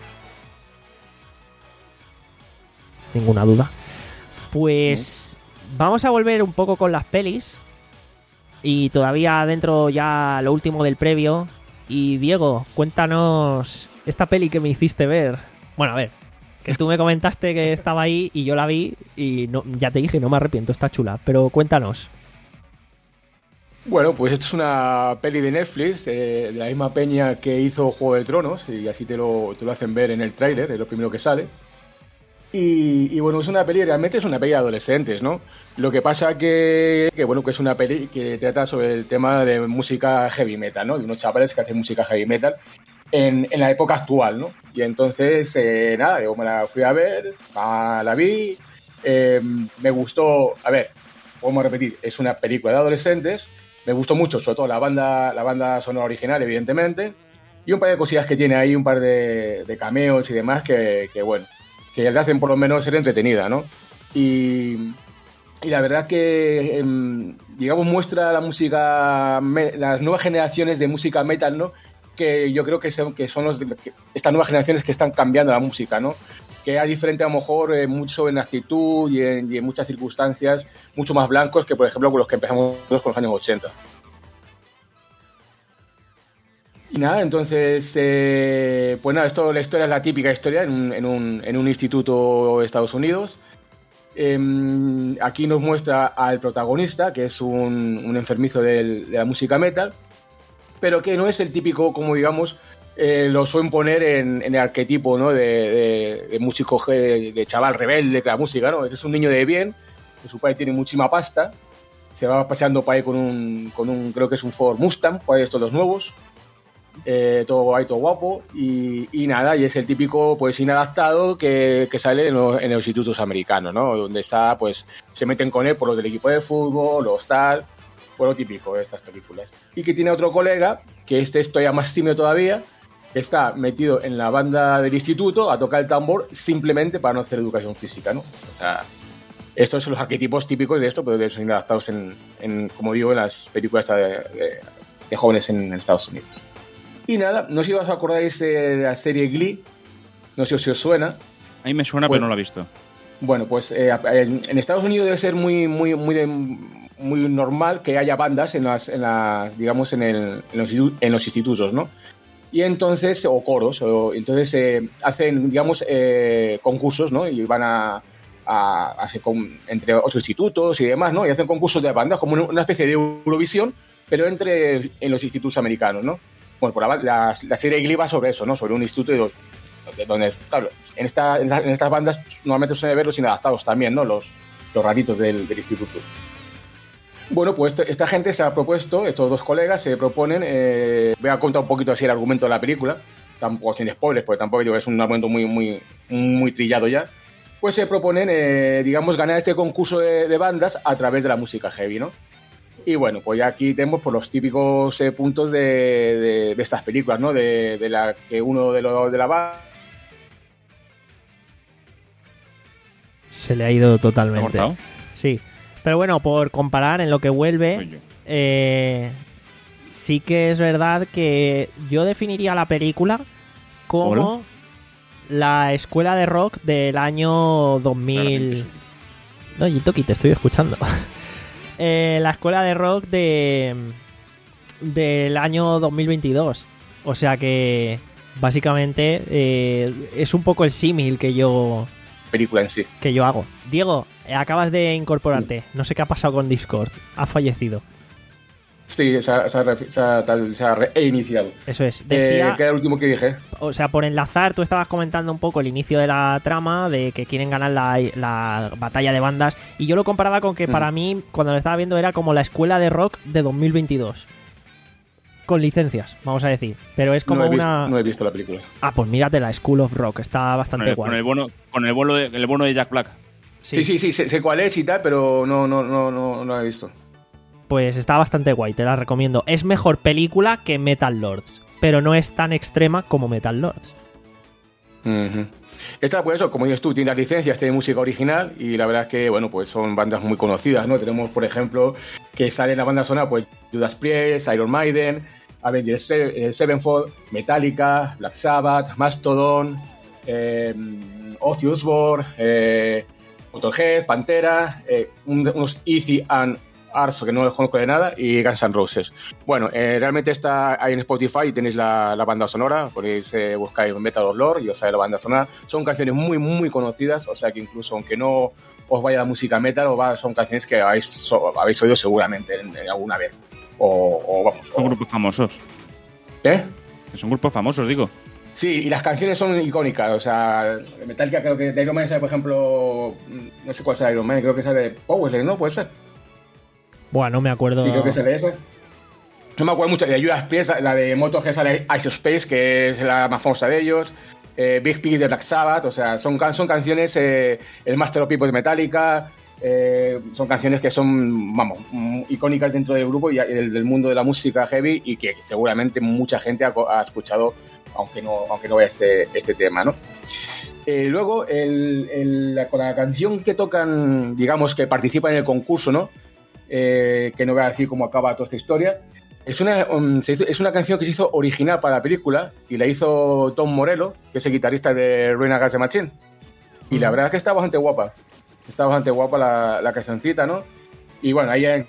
Ninguna duda. Pues vamos a volver un poco con las pelis. Y todavía dentro ya lo último del previo. Y Diego, cuéntanos esta peli que me hiciste ver. Bueno, a ver, que tú me comentaste que estaba ahí y yo la vi y no, ya te dije, no me arrepiento, está chula. Pero cuéntanos. Bueno, pues esto es una peli de Netflix, eh, de la misma peña que hizo Juego de Tronos, y así te lo, te lo hacen ver en el tráiler, es lo primero que sale. Y, y bueno, es una peli, realmente es una peli de adolescentes, ¿no? Lo que pasa que, que, bueno, que es una peli que trata sobre el tema de música heavy metal, ¿no? De unos chavales que hacen música heavy metal en, en la época actual, ¿no? Y entonces, eh, nada, yo me la fui a ver, la, la vi, eh, me gustó, a ver, podemos repetir, es una película de adolescentes. Me gustó mucho, sobre todo la banda, la banda sonora original, evidentemente, y un par de cosillas que tiene ahí, un par de, de cameos y demás que, que, bueno, que le hacen por lo menos ser entretenida, ¿no? Y, y la verdad que, eh, digamos, muestra la música, me, las nuevas generaciones de música metal, ¿no? Que yo creo que son, que son los, que, estas nuevas generaciones que están cambiando la música, ¿no? Que es diferente a lo mejor eh, mucho en actitud y en, y en muchas circunstancias, mucho más blancos que, por ejemplo, con los que empezamos con los años ochenta. Y nada, entonces, eh, pues nada, esto, la historia es la típica historia en un, en un, en un instituto de Estados Unidos. Eh, aquí nos muestra al protagonista, que es un, un enfermizo del, de la música metal, pero que no es el típico, como digamos, Eh, lo suelen poner en, en el arquetipo, ¿no? de, de, de músico, de, de chaval rebelde que la música, ¿no? Este es un niño de bien, que su padre tiene muchísima pasta, se va paseando por ahí con un, con un creo que es un Ford Mustang, por ahí estos los nuevos, eh, todo ahí todo guapo, y, y nada, y es el típico pues inadaptado que, que sale en los, en los institutos americanos, ¿no? Donde está, pues, se meten con él por los del equipo de fútbol, los tal, por lo típico de estas películas. Y que tiene otro colega, que este es todavía más tímido todavía, está metido en la banda del instituto a tocar el tambor simplemente para no hacer educación física, ¿no? O sea, estos son los arquetipos típicos de esto, pero de son adaptados en, en, como digo, en las películas de, de, de jóvenes en, en Estados Unidos. Y nada, no sé si os acordáis de la serie Glee, no sé si os suena. A mí me suena, pues, pero no la he visto. Bueno, pues eh, en, en Estados Unidos debe ser muy, muy, muy, de, muy normal que haya bandas en las, en las digamos, en, el, en, los, en los institutos, ¿no? Y entonces, o coros, o, entonces eh, hacen, digamos, eh, concursos, ¿no? Y van a, a, a con, entre otros institutos y demás, ¿no? Y hacen concursos de bandas, como una especie de Eurovisión, pero entre en los institutos americanos, ¿no? Bueno, por la, la, la serie Glee va sobre eso, ¿no? Sobre un instituto de los, de donde, claro, en, esta, en, en estas bandas normalmente suelen ver los inadaptados también, ¿no? Los, los raritos del, del instituto. Bueno, pues esto, esta gente se ha propuesto, estos dos colegas se proponen, eh, voy a contar un poquito así el argumento de la película, tampoco sin spoilers, porque tampoco digo que es un argumento muy, muy, muy trillado ya, pues se proponen, eh, digamos, ganar este concurso de, de bandas a través de la música heavy, ¿no? Y bueno, pues ya aquí tenemos por los típicos eh, puntos de, de, de estas películas, ¿no? De, de la que uno de los de la banda... Se le ha ido totalmente. ¿Te ha cortado? Sí. Pero bueno, por comparar en lo que vuelve, eh, sí que es verdad que yo definiría la película como ¿Hola? la escuela de rock del año dos mil... No, Yitoki, te estoy escuchando. eh, la escuela de rock de del año dos mil veintidós. O sea que básicamente eh, es un poco el símil que yo... película en sí. que yo hago. Diego, acabas de incorporarte. No sé qué ha pasado con Discord. Ha fallecido. Sí, se ha, se ha, se ha, se ha reiniciado. Eso es. Decía, eh, ¿Qué era el último que dije? O sea, por enlazar, tú estabas comentando un poco el inicio de la trama, de que quieren ganar la, la batalla de bandas, y yo lo comparaba con que mm. para mí, cuando lo estaba viendo, era como la escuela de rock de dos mil veintidós. Con licencias, vamos a decir. Pero es como no he una... Visto, no he visto la película. Ah, pues mírate la School of Rock. Está bastante con el, guay. Con el bono, con el bono de, el bono de Jack Black. Sí, sí, sí, sí sé, sé cuál es y tal, pero no, no, no, no, no la he visto. Pues está bastante guay, te la recomiendo. Es mejor película que Metal Lords, pero no es tan extrema como Metal Lords. Uh-huh. Esta, pues eso, como dices tú, tiene las licencias, tiene música original y la verdad es que, bueno, pues son bandas muy conocidas, ¿no? Tenemos, por ejemplo, que sale en la banda sonora, pues Judas Priest, Iron Maiden, Avenged Sevenfold, Metallica, Black Sabbath, Mastodon, eh, Ozzy Osbourne, eh, Motorhead, Pantera, eh, un, unos Easy and Arso que no los conozco de nada y Guns N' Roses. Bueno, eh, realmente está ahí en Spotify y tenéis la, la banda sonora, podéis eh, buscar Metal of Lord y os sale la banda sonora. Son canciones muy, muy conocidas, o sea que incluso aunque no os vaya la música metal, o va, son canciones que habéis, so, habéis oído seguramente en, en alguna vez. o, o vamos. Son o- grupos famosos. ¿Eh? Que son grupos famosos, digo. Sí, y las canciones son icónicas, o sea, Metallica creo que de Iron Man sale, por ejemplo, no sé cuál es Iron Man, creo que sale Powerslave, ¿no? ¿Puede ser? Buah, no me acuerdo. Sí, creo que sale esa. No me acuerdo mucho de Judas Priest, la de Motorhead sale Ice Space, que es la más famosa de ellos, eh, Big Pig de Black Sabbath, o sea, son, can- son canciones, eh, el Master of People de Metallica, eh, son canciones que son, vamos, mm, icónicas dentro del grupo y del, del mundo de la música heavy y que seguramente mucha gente ha, co- ha escuchado, aunque no, aunque no vea este, este tema, ¿no? Eh, luego, el, el- la, con la canción que tocan, digamos, que participa en el concurso, ¿no? Eh, que no voy a decir cómo acaba toda esta historia. Es una, um, se hizo- es una canción que se hizo original para la película y la hizo Tom Morello, que es el guitarrista de Rage Against the Machine. Y la verdad es que está bastante guapa. Está bastante guapa la, la cancioncita, ¿no? Y bueno, ahí hay...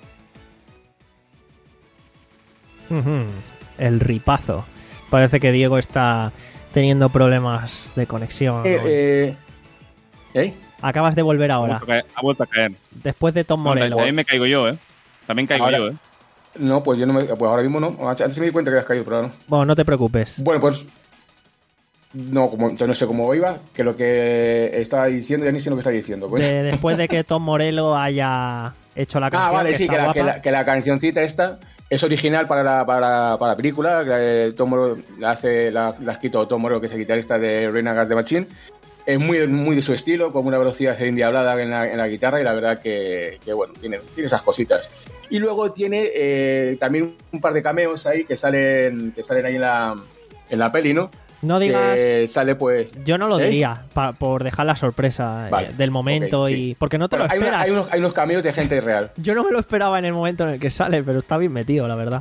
Ujú, el ripazo. Parece que Diego está teniendo problemas de conexión. Eh, ¿no? eh, ¿eh? Acabas de volver Ha ahora, vuelto a caer. Ha vuelto a caer. después de Tom No, Morello. también me caigo yo, ¿eh? También caigo Ahora- yo, ¿eh? No, pues yo no me... Pues ahora mismo no. Antes me di cuenta que habías caído, pero ahora no. Bueno, no te preocupes. Bueno, pues... No, como, entonces no sé cómo iba, que lo que estaba diciendo, ya ni sé lo que estaba diciendo. Pues. De- después de que Tom Morello haya hecho la canción, Ah, vale, que sí, está que la, que, guapa. la, que la cancioncita esta es original para la, para la, para la película. Que Tom Morello la, hace, la, la ha escrito Tom Morello, que es el guitarrista de Rage Against the Machine. Es muy, muy de su estilo, con una velocidad endiablada en la, en la guitarra y la verdad que, que bueno, tiene, tiene esas cositas. Y luego tiene eh, también un par de cameos ahí que salen, que salen ahí en la, en la peli, ¿no? No digas... Que sale pues... Yo no lo ¿Eh? diría, pa- por dejar la sorpresa eh, Vale, del momento ok, y... sí. Porque no te Bueno, lo hay, una- esperas. hay unos, hay unos cameos de gente real. Yo no me lo esperaba en el momento en el que sale, pero está bien metido, la verdad.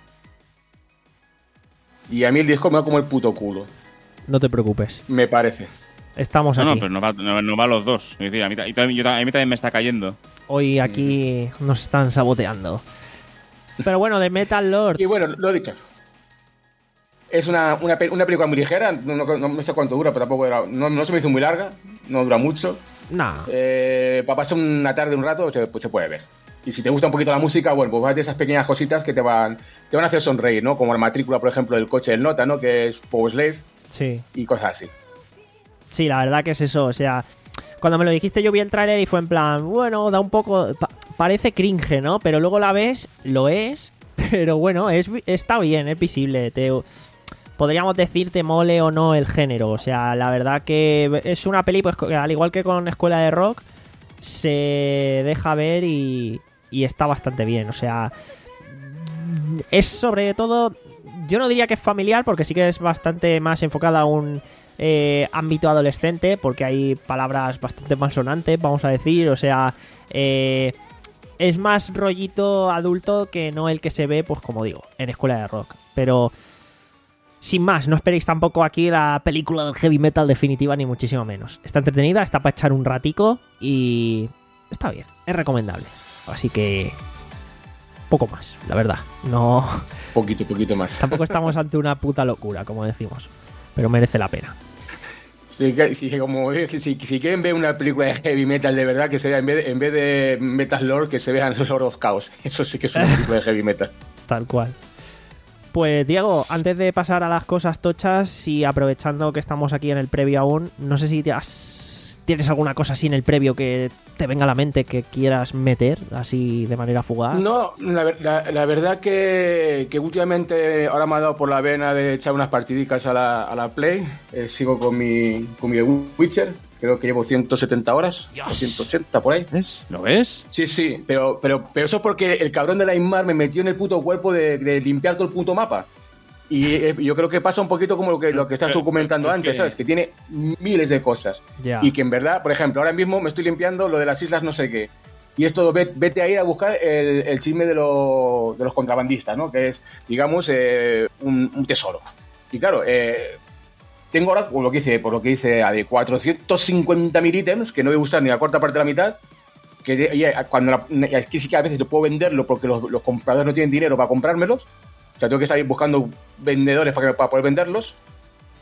Y a mí el disco me va como el puto culo, No te preocupes. me parece. Estamos No, aquí. no, pero no va, no, no va a los dos. Es decir, a mí, ta- y también- yo ta- a mí también me está cayendo. Hoy aquí nos están saboteando. Pero bueno, de Metal Lords. Y bueno, lo he dicho. Es una, una, pe- una película muy ligera, no, no- no- no sé cuánto dura, pero tampoco era- no, no se me hizo muy larga, no dura mucho. Nah. Eh, para pasar una tarde, un rato, se, pues se puede ver. Y si te gusta un poquito la música, bueno, pues vas de esas pequeñas cositas que te van, te van a hacer sonreír, ¿no? Como la matrícula, por ejemplo, del coche del Nota, ¿no? Que es Powerslave Sí. y cosas así. Sí, la verdad que es eso. O sea, cuando me lo dijiste yo vi el tráiler y fue en plan, bueno, da un poco... pa- parece cringe, ¿no? Pero luego la ves, lo es. Pero bueno, es, vi- está bien, es visible. Te, podríamos decir te mole o no el género. O sea, la verdad que es una peli, pues al igual que con Escuela de Rock, se deja ver y, y está bastante bien. O sea, es sobre todo... Yo no diría que es familiar, porque sí que es bastante más enfocada a un eh, ámbito adolescente, porque hay palabras bastante malsonantes, vamos a decir. O sea, eh, es más rollito adulto que no el que se ve, pues como digo, en Escuela de Rock. Pero sin más, no esperéis tampoco aquí la película del heavy metal definitiva, ni muchísimo menos. Está entretenida, está para echar un ratico y está bien, es recomendable. Así que poco más, la verdad. No, Poquito, poquito más. tampoco estamos ante una puta locura, como decimos, pero merece la pena. Sí, que, sí, que como, si, si quieren ver una película de heavy metal de verdad, que se vea en vez de, en vez de Metal Lord, que se vean Lord of Chaos. Eso sí que es una película de heavy metal. Tal cual. Pues Diego, antes de pasar a las cosas tochas y aprovechando que estamos aquí en el previo aún, no sé si te has- tienes alguna cosa así en el previo que te venga a la mente que quieras meter así de manera fugaz. No, la, ver- la- la verdad que, que últimamente ahora me ha dado por la vena de echar unas partidicas a la, a la Play. Eh, sigo con mi, con mi Witcher. Creo que llevo ciento setenta horas, Dios. o ciento ochenta por ahí. ¿Ves? ¿Lo ves? Sí, sí, pero, pero, pero eso es porque el cabrón de la Inmar me metió en el puto cuerpo de, de limpiar todo el puto mapa. Y eh, yo creo que pasa un poquito como lo que, lo que estás tú comentando ¿Por antes, qué? ¿sabes? Que tiene miles de cosas. Ya. Y que en verdad, por ejemplo, ahora mismo me estoy limpiando lo de las islas no sé qué. Y es todo, ve- vete a ir a buscar el, el chisme de, lo- de los contrabandistas, ¿no? Que es, digamos, eh, un, un tesoro. Y claro, eh, tengo ahora, por lo que hice, por lo que hice, a de cuatrocientos cincuenta mil ítems, que no voy a usar ni la cuarta parte de la mitad, que de- y, eh, cuando la, es que sí que a veces no puedo venderlo porque los, los compradores no tienen dinero para comprármelos. O sea, tengo que estar buscando vendedores para, que- para poder venderlos.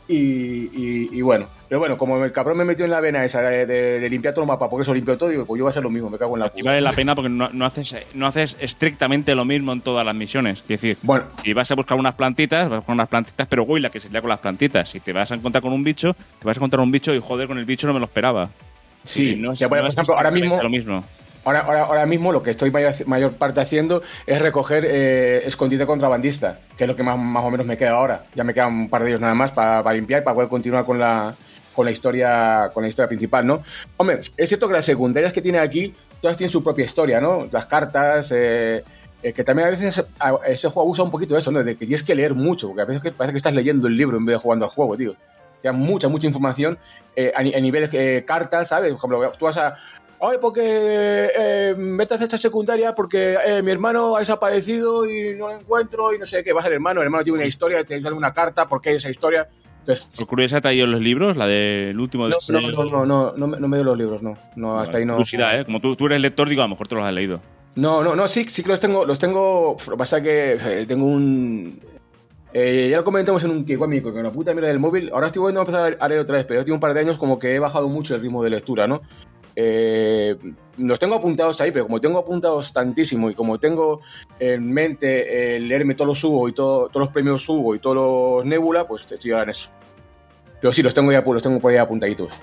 Y, y, y bueno, pero bueno, como el cabrón me metió en la vena esa de, de, de limpiar todo el mapa, porque eso limpio todo, digo, pues yo voy a hacer lo mismo, me cago en la Y vale la pena porque no, no, haces, no haces estrictamente lo mismo en todas las misiones. Es decir, Bueno. si vas a buscar unas plantitas, vas a buscar unas plantitas, pero güey, la que se lía con las plantitas. Si te vas a encontrar con un bicho, te vas a encontrar un bicho y joder, con el bicho no me lo esperaba. Sí, no, ya, por no es ejemplo, ahora mismo, lo mismo. Ahora, ahora, ahora mismo lo que estoy mayor, mayor parte haciendo es recoger eh, escondite contrabandista, que es lo que más, más o menos me queda ahora. Ya me quedan un par de ellos nada más para, para limpiar, para poder continuar con la, con la historia con la historia principal, ¿no? Hombre, es cierto que las secundarias que tiene aquí, todas tienen su propia historia, ¿no? Las cartas, eh, eh, que también a veces a, ese juego usa un poquito de eso, ¿no? De que tienes que leer mucho, porque a veces parece que estás leyendo el libro en vez de jugando al juego, tío. Te da mucha, mucha información eh, a, a nivel eh, cartas, ¿sabes? Por ejemplo, tú vas a... Ay, porque eh, vete a hacer esta secundaria porque eh, mi hermano ha desaparecido y no lo encuentro y no sé qué. Vas al hermano, el hermano tiene una historia, te sale una carta porque hay esa historia. Entonces, ¿Por curiosidad te ha ido los libros? La del último... no, de... no, no, no, no, no, me- no me dio los libros, no. No, hasta ahí no. Curiosidad, ¿eh? Como tú, tú eres lector, digo, a lo mejor te los has leído. No, no, no, sí, sí que los tengo, los tengo. Lo que pasa es que eh, tengo un. Eh, ya lo comentamos en un Kiwami, con la puta mierda del móvil. Ahora estoy volviendo a empezar a leer otra vez, pero hace un par de años como que he bajado mucho el ritmo de lectura, ¿no? Eh, los tengo apuntados ahí, pero como tengo apuntados tantísimo y como tengo en mente eh, leerme todos los Hugo y todo, todos los premios Hugo y todos los Nebula, pues estoy ahora en eso. Pero sí, los tengo ya los tengo por ahí apuntaditos.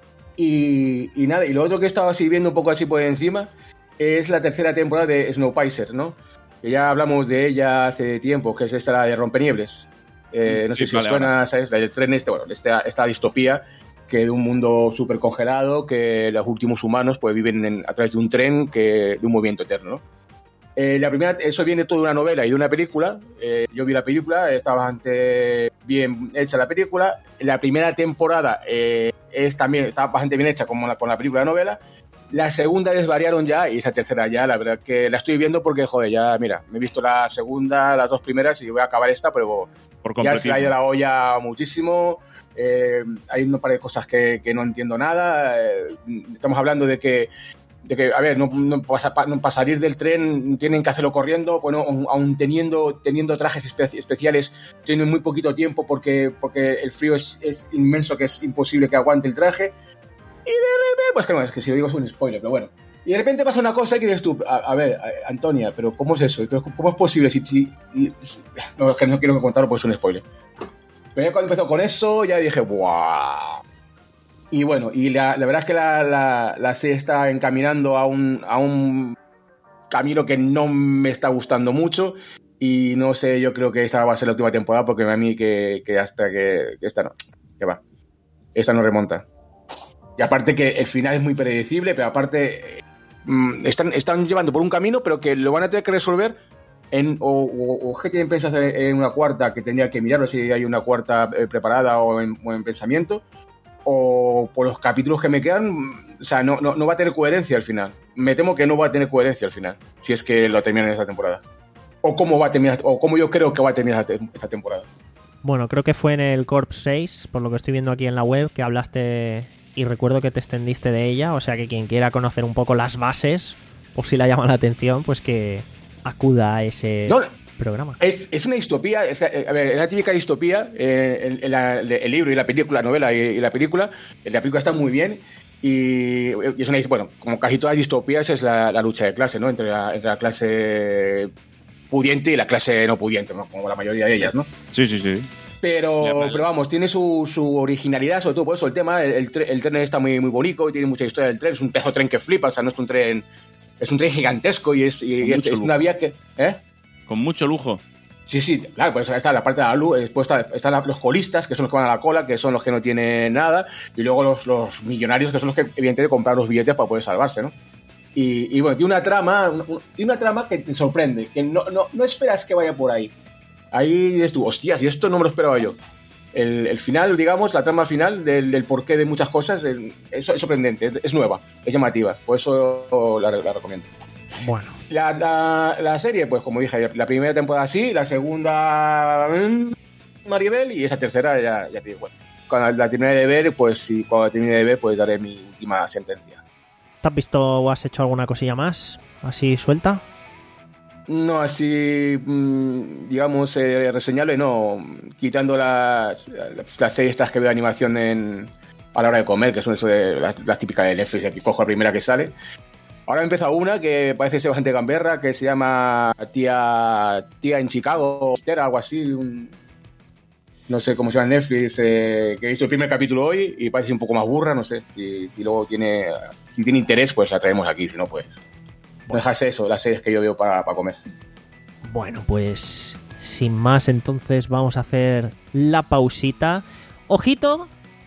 Y, y nada, y lo otro que he estado así viendo un poco así por encima es la tercera temporada de Snowpiercer, ¿no? Que ya hablamos de ella hace tiempo, que es esta la de Rompeniebles. Eh, no Sí, sé si vale, os suena, vale. ¿sabes? La del tren este, bueno, esta, esta distopía que de un mundo súper congelado, que los últimos humanos pues viven en- a través de un tren, que de un movimiento eterno, ¿no? Eh, la primera, eso viene todo de una novela y de una película. Eh, yo vi la película, está bastante bien hecha la película. La primera temporada eh, es también está bastante bien hecha como la, con la película novela. La segunda desvariaron ya y esa tercera ya, la verdad que la estoy viendo porque, joder, ya, mira, me he visto la segunda, las dos primeras y voy a acabar esta, pero Por ya se le ha ido completismo. la olla muchísimo. Eh, hay un par de cosas que, que no entiendo nada. Eh, estamos hablando de que, de que a ver, no, no, para, para salir del tren tienen que hacerlo corriendo, bueno, aun, aun teniendo, teniendo trajes espe- especiales, tienen muy poquito tiempo porque, porque el frío es, es inmenso, que es imposible que aguante el traje. Y de repente, pues que no, es que si lo digo es un spoiler, pero bueno. Y de repente pasa una cosa y que dices tú, a, a ver, a- Antonia, pero ¿cómo es eso? Entonces, ¿cómo es posible si... si, si- si- no, es que no quiero contarlo porque es un spoiler. Pero ya cuando empezó con eso, ya dije, ¡guau! Y bueno, y la, la verdad es que la, la, la serie está encaminando a un, a un camino que no me está gustando mucho. Y no sé, yo creo que esta va a ser la última temporada porque a mí que, que hasta que, que esta no, que va. Esta no remonta. Y aparte que el final es muy predecible, pero aparte eh, mm, están, están llevando por un camino, pero que lo van a tener que resolver en, o, o, o que tienen pensado hacer en una cuarta, que tendría que mirarlo si hay una cuarta eh, preparada o en, o en pensamiento, o por los capítulos que me quedan, mm, o sea, no, no, no va a tener coherencia al final. Me temo que no va a tener coherencia al final, si es que lo terminan en esta temporada. O cómo va a terminar, o cómo yo creo que va a terminar esta, esta temporada. Bueno, creo que fue en el Corps seis, por lo que estoy viendo aquí en la web, que hablaste y recuerdo que te extendiste de ella, o sea que quien quiera conocer un poco las bases, por si la llama la atención, pues que acuda a ese No, programa. Es, es una distopía, es, eh, a ver, es la típica distopía, eh, el, el- la- el libro y la película, la novela y, y la película, la película está muy bien y, y es una, bueno, como casi todas las distopías es la, la lucha de clase, ¿no? Entre la, entre la clase pudiente y la clase no pudiente, ¿no? Como la mayoría de ellas, ¿no? Sí, sí, sí. Pero, Ya, vale. pero vamos, tiene su, su originalidad, sobre todo por eso el tema, el, el, tre- el tren está muy, muy bonito y tiene mucha historia del tren, es un pedazo de tren que flipa, o sea, no es un tren, es un tren gigantesco y es, y Con es, mucho es lujo. una vía que... ¿Eh? Con mucho lujo. Sí, sí, claro, pues está la parte de la luz, después está- están la- los colistas, que son los que van a la cola, que son los que no tienen nada, y luego los, los millonarios, que son los que evidentemente compran los billetes para poder salvarse, ¿no? Y, y bueno, tiene una trama, un- un- tiene una trama que te sorprende, que no, no, no esperas que vaya por ahí. Ahí dices tú, hostias, y esto no me lo esperaba yo. El, el final, digamos, la trama final del, del porqué de muchas cosas, es, es sorprendente, es, es nueva, es llamativa, por eso la, la recomiendo. Bueno, La, la, la serie, pues como dije, la primera temporada sí, la segunda mm, Maribel y esa tercera ya, ya te digo, bueno, cuando la termine de ver, pues sí, cuando la termine de ver, pues daré mi última sentencia. ¿te has visto o has hecho alguna cosilla más así suelta? No, así, mmm, digamos, eh, reseñable, no. Quitando las, las series estas que veo de animación en, a la hora de comer, que son eso de las, las típicas de Netflix, que cojo la primera que sale. Ahora he empezado una que parece ser bastante gamberra, que se llama Tía Tía en Chicago, o algo así. Un, no sé cómo se llama en Netflix, eh, que he visto el primer capítulo hoy y parece un poco más burra, no sé. Si, si luego tiene, si tiene interés, pues la traemos aquí, si no, pues... No dejarse eso, las series que yo veo para, para comer. Bueno, pues sin más, entonces vamos a hacer la pausita. Ojito,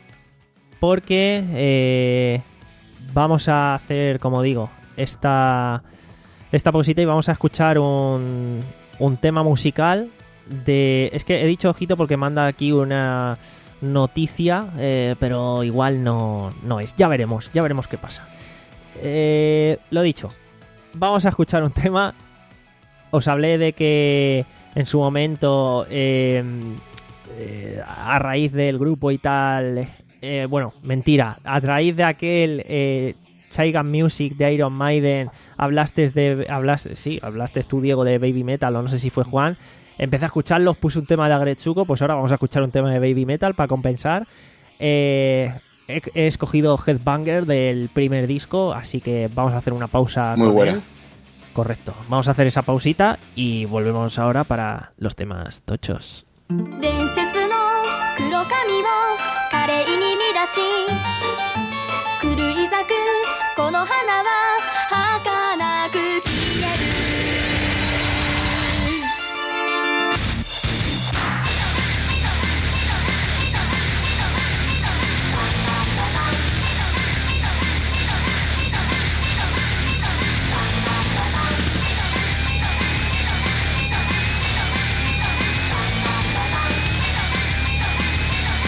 porque eh, vamos a hacer, como digo, esta, esta pausita y vamos a escuchar un, un tema musical de... Es que he dicho ojito porque manda aquí una noticia, eh, pero igual no, no es. Ya veremos, ya veremos qué pasa. Eh, lo dicho. Vamos a escuchar un tema. Os hablé de que en su momento, eh, eh, a raíz del grupo y tal, eh, bueno, mentira, a raíz de aquel eh, Chaigan Music de Iron Maiden, hablaste de, hablaste, sí, hablaste tú, Diego, de Baby Metal, o no sé si fue Juan. Empecé a escucharlos, puse un tema de Agretsuko, pues ahora vamos a escuchar un tema de Baby Metal para compensar. Eh... He, he escogido Headbanger del primer disco, así que vamos a hacer una pausa. Muy con buena. él. Correcto. Vamos a hacer esa pausita y volvemos ahora para los temas tochos. 伝説の黒髪を華麗に乱し狂い咲くこの花は儚く消える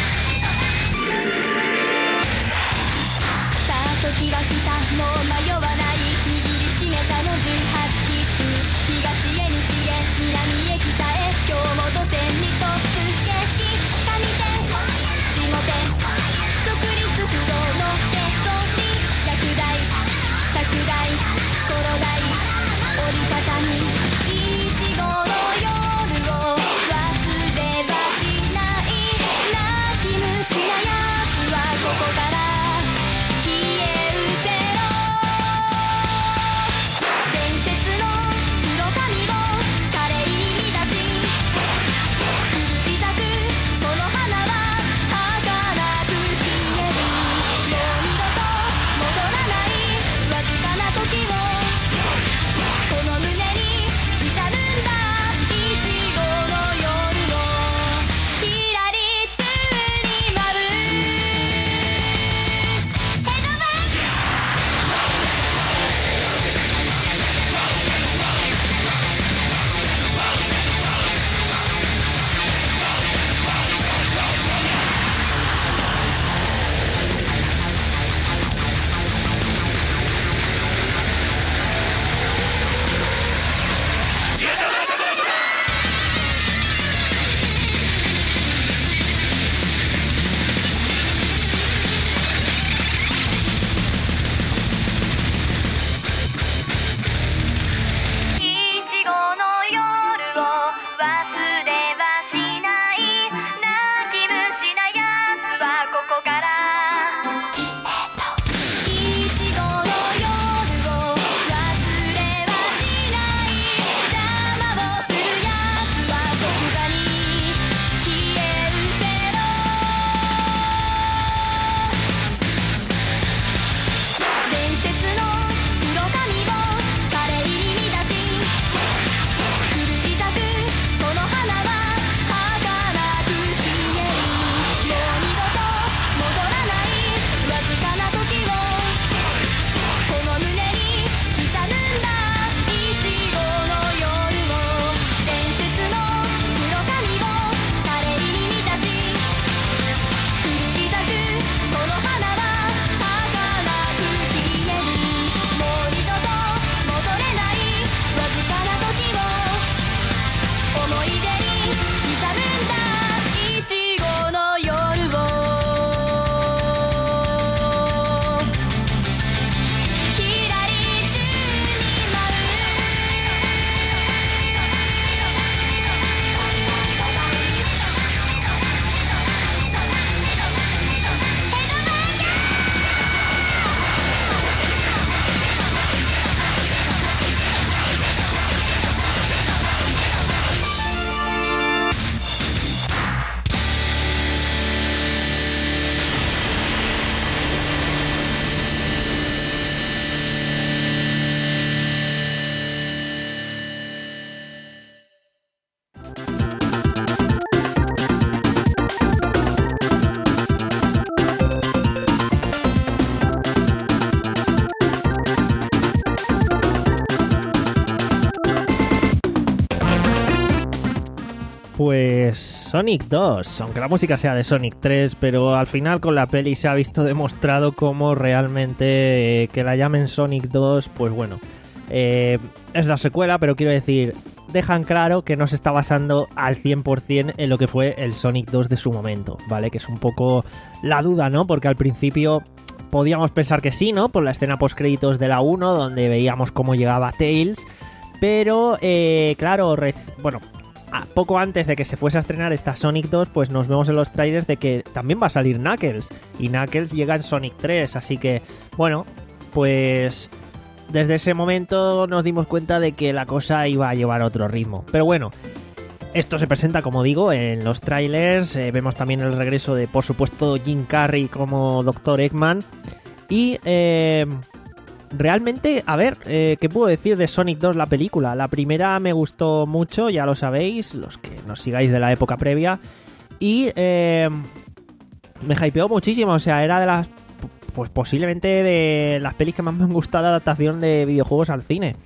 時は来たもう迷わ Sonic dos, aunque la música sea de Sonic tres, pero al final con la peli se ha visto demostrado cómo realmente eh, que la llamen Sonic dos, pues bueno, eh, es la secuela, pero quiero decir, dejan claro que no se está basando al cien por ciento en lo que fue el Sonic dos de su momento, ¿vale? Que es un poco la duda, ¿no? Porque al principio podíamos pensar que sí, ¿no? Por la escena post-créditos de la uno, donde veíamos cómo llegaba Tails, pero, eh, claro, rec- bueno... poco antes de que se fuese a estrenar esta Sonic dos, pues nos vemos en los trailers de que también va a salir Knuckles. Y Knuckles llega en Sonic tres, así que, bueno, pues desde ese momento nos dimos cuenta de que la cosa iba a llevar otro ritmo. Pero bueno, esto se presenta, como digo, en los trailers. Eh, vemos también el regreso de, por supuesto, Jim Carrey como doctor Eggman. Y... Eh, realmente, a ver, eh, ¿qué puedo decir de Sonic dos, la película? La primera me gustó mucho, ya lo sabéis, los que nos sigáis de la época previa. Y eh, me hypeó muchísimo, o sea, era de las... pues posiblemente de las pelis que más me han gustado de adaptación de videojuegos al cine.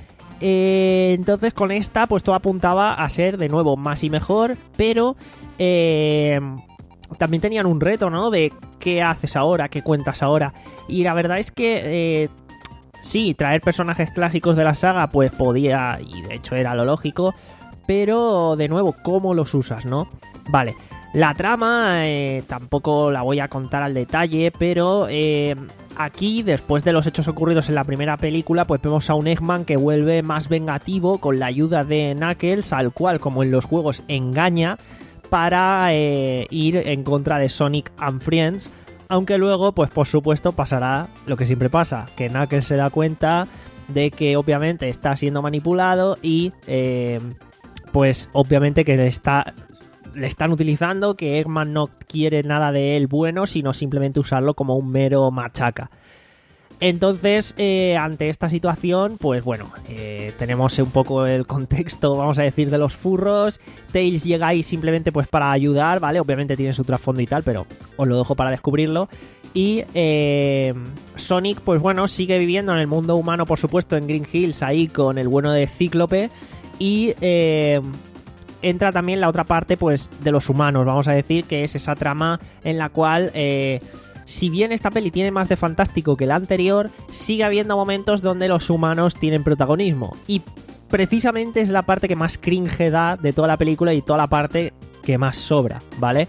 Eh, entonces con esta, pues todo apuntaba a ser, de nuevo, más y mejor, pero... Eh, también tenían un reto, ¿no? De qué haces ahora, qué cuentas ahora. Y la verdad es que... Eh, sí, traer personajes clásicos de la saga pues podía, y de hecho era lo lógico, pero de nuevo, ¿cómo los usas, no? Vale, la trama eh, tampoco la voy a contar al detalle, pero eh, aquí, después de los hechos ocurridos en la primera película, pues vemos a un Eggman que vuelve más vengativo con la ayuda de Knuckles, al cual, como en los juegos, engaña para eh, ir en contra de Sonic and Friends. Aunque luego, pues por supuesto, pasará lo que siempre pasa, que Knuckles se da cuenta de que obviamente está siendo manipulado y eh, pues obviamente que le, está, le están utilizando, que Eggman no quiere nada de él bueno, sino simplemente usarlo como un mero machaca. Entonces, eh, ante esta situación, pues bueno, eh, tenemos un poco el contexto, vamos a decir, de los furros. Tails llega ahí simplemente pues para ayudar, ¿vale? Obviamente tiene su trasfondo y tal, pero os lo dejo para descubrirlo. Y eh, Sonic, pues bueno, sigue viviendo en el mundo humano, por supuesto, en Green Hills, ahí con el bueno de Cíclope. Y eh, entra también la otra parte, pues, de los humanos, vamos a decir, que es esa trama en la cual... Eh, si bien esta peli tiene más de fantástico que la anterior, sigue habiendo momentos donde los humanos tienen protagonismo. Y precisamente es la parte que más cringe da de toda la película y toda la parte que más sobra, ¿vale?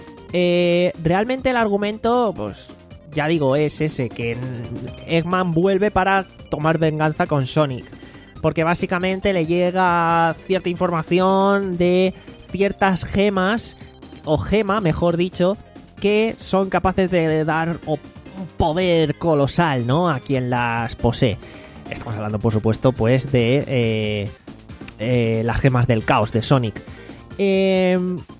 Eh, realmente el argumento, pues ya digo, es ese, que Eggman vuelve para tomar venganza con Sonic. Porque básicamente le llega cierta información de ciertas gemas, o gema, mejor dicho, que son capaces de dar un poder colosal, ¿no?, a quien las posee. Estamos hablando, por supuesto, pues de eh, eh, las gemas del caos de Sonic. Eh,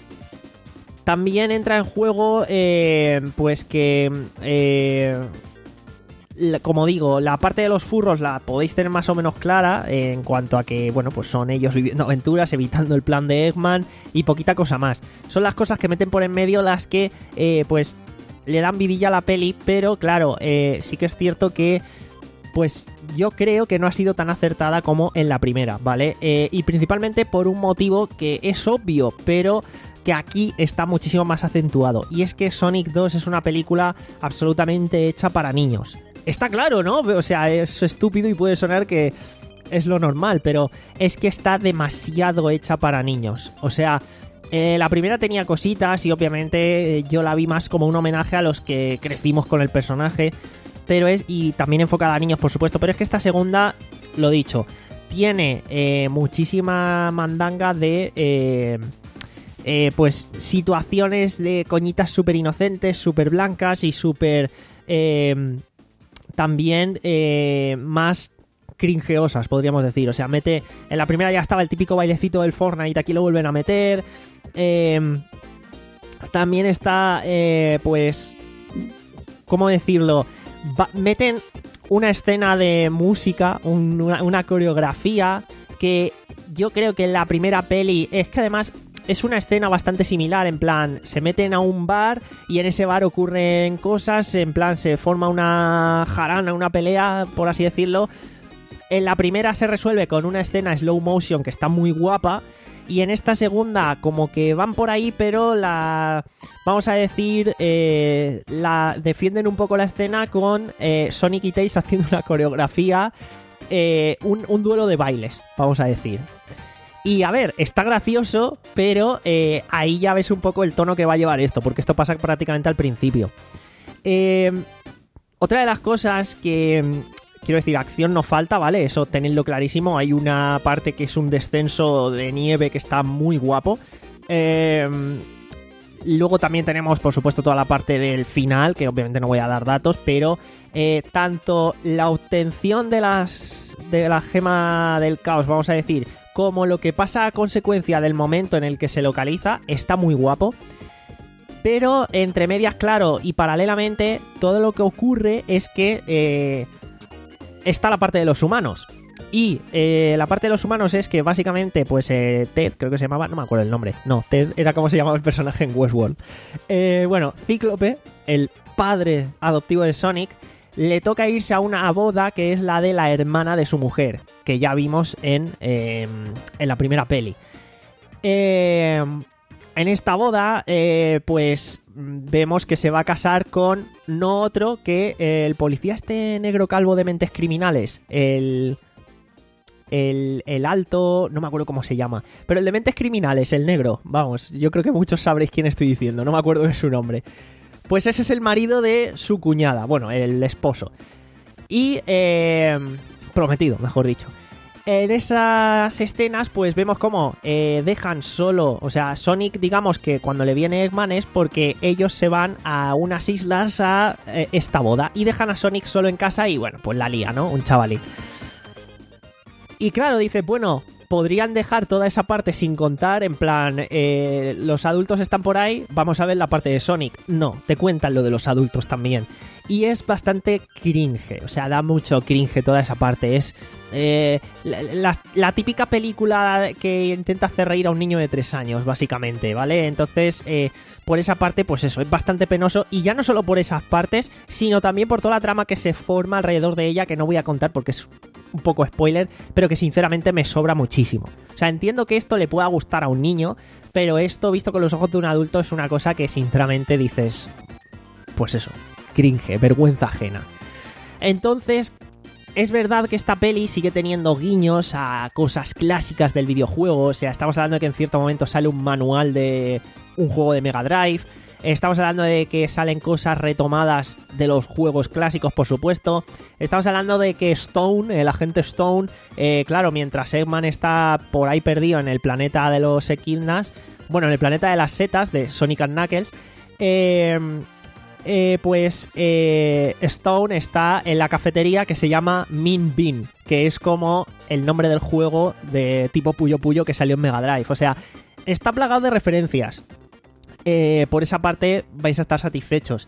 también entra en juego, eh, pues que, eh, la, como digo, la parte de los furros la podéis tener más o menos clara en cuanto a que, bueno, pues son ellos viviendo aventuras, evitando el plan de Eggman y poquita cosa más. Son las cosas que meten por en medio las que, eh, pues, le dan vidilla a la peli, pero claro, eh, sí que es cierto que, pues, yo creo que no ha sido tan acertada como en la primera, ¿vale? Eh, y principalmente por un motivo que es obvio, pero que aquí está muchísimo más acentuado. Y es que Sonic dos es una película absolutamente hecha para niños. Está claro, ¿no? O sea, es estúpido y puede sonar que es lo normal, pero es que está demasiado hecha para niños. O sea, eh, la primera tenía cositas y obviamente eh, yo la vi más como un homenaje a los que crecimos con el personaje, pero es, y también enfocada a niños, por supuesto, pero es que esta segunda, lo dicho, tiene eh, muchísima mandanga de... Eh, eh, pues situaciones de coñitas súper inocentes, súper blancas y súper... Eh, también eh, más cringeosas, podríamos decir. O sea, mete... En la primera ya estaba el típico bailecito del Fortnite, aquí lo vuelven a meter. Eh, también está, eh, pues... ¿Cómo decirlo? Va, meten una escena de música, un, una, una coreografía que yo creo que en la primera peli... Es que además... Es una escena bastante similar, en plan, se meten a un bar y en ese bar ocurren cosas, en plan, se forma una jarana, una pelea, por así decirlo. En la primera se resuelve con una escena slow motion que está muy guapa y en esta segunda como que van por ahí, pero la vamos a decir eh, la defienden un poco la escena con eh, Sonic y Tails haciendo una coreografía, eh, un, un duelo de bailes, vamos a decir. Y a ver, está gracioso, pero eh, ahí ya ves un poco el tono que va a llevar esto, porque esto pasa prácticamente al principio. Eh, otra de las cosas que, quiero decir, acción no falta, ¿vale? Eso tenedlo clarísimo. Hay una parte que es un descenso de nieve que está muy guapo. Eh, luego también tenemos, por supuesto, toda la parte del final, que obviamente no voy a dar datos, pero eh, tanto la obtención de las de la gema del caos, vamos a decir, como lo que pasa a consecuencia del momento en el que se localiza, está muy guapo. Pero entre medias, claro, y paralelamente, todo lo que ocurre es que eh, está la parte de los humanos. Y eh, la parte de los humanos es que básicamente, pues eh, Ted, creo que se llamaba, no me acuerdo el nombre. No, Ted era como se llamaba el personaje en Westworld. Eh, bueno, Cíclope, el padre adoptivo de Sonic, le toca irse a una boda que es la de la hermana de su mujer, que ya vimos en, eh, en la primera peli. Eh, en esta boda, eh, pues vemos que se va a casar con no otro que el policía este negro calvo de mentes criminales, el... El, el alto, no me acuerdo cómo se llama, pero el de mentes criminales, el negro, vamos, yo creo que muchos sabréis quién estoy diciendo, no me acuerdo de su nombre. Pues ese es el marido de su cuñada, bueno, el esposo. Y, eh, prometido, mejor dicho. En esas escenas, pues vemos cómo eh, dejan solo, o sea, Sonic, digamos que cuando le viene Eggman es porque ellos se van a unas islas a eh, esta boda y dejan a Sonic solo en casa y, bueno, pues la lía, ¿no? Un chavalín. Y claro, dice, bueno, podrían dejar toda esa parte sin contar, en plan, eh, los adultos están por ahí, vamos a ver la parte de Sonic. No, te cuentan lo de los adultos también. Y es bastante cringe, o sea, da mucho cringe toda esa parte. Es eh, la, la, la típica película que intenta hacer reír a un niño de tres años, básicamente, ¿vale? Entonces, eh, por esa parte, pues eso, es bastante penoso. Y ya no solo por esas partes, sino también por toda la trama que se forma alrededor de ella, que no voy a contar porque es un poco spoiler, pero que sinceramente me sobra muchísimo. O sea, entiendo que esto le pueda gustar a un niño, pero esto, visto con los ojos de un adulto, es una cosa que sinceramente dices, pues eso, cringe, vergüenza ajena. Entonces, es verdad que esta peli sigue teniendo guiños a cosas clásicas del videojuego. O sea, estamos hablando de que en cierto momento sale un manual de un juego de Mega Drive. Estamos hablando de que salen cosas retomadas de los juegos clásicos, por supuesto. Estamos hablando de que Stone, el agente Stone, eh, claro, mientras Eggman está por ahí perdido en el planeta de los Echidnas, bueno, en el planeta de las setas de Sonic and Knuckles, eh, eh, pues eh, Stone está en la cafetería que se llama Mean Bean, que es como el nombre del juego de tipo Puyo Puyo que salió en Mega Drive. O sea, está plagado de referencias. Eh, por esa parte vais a estar satisfechos.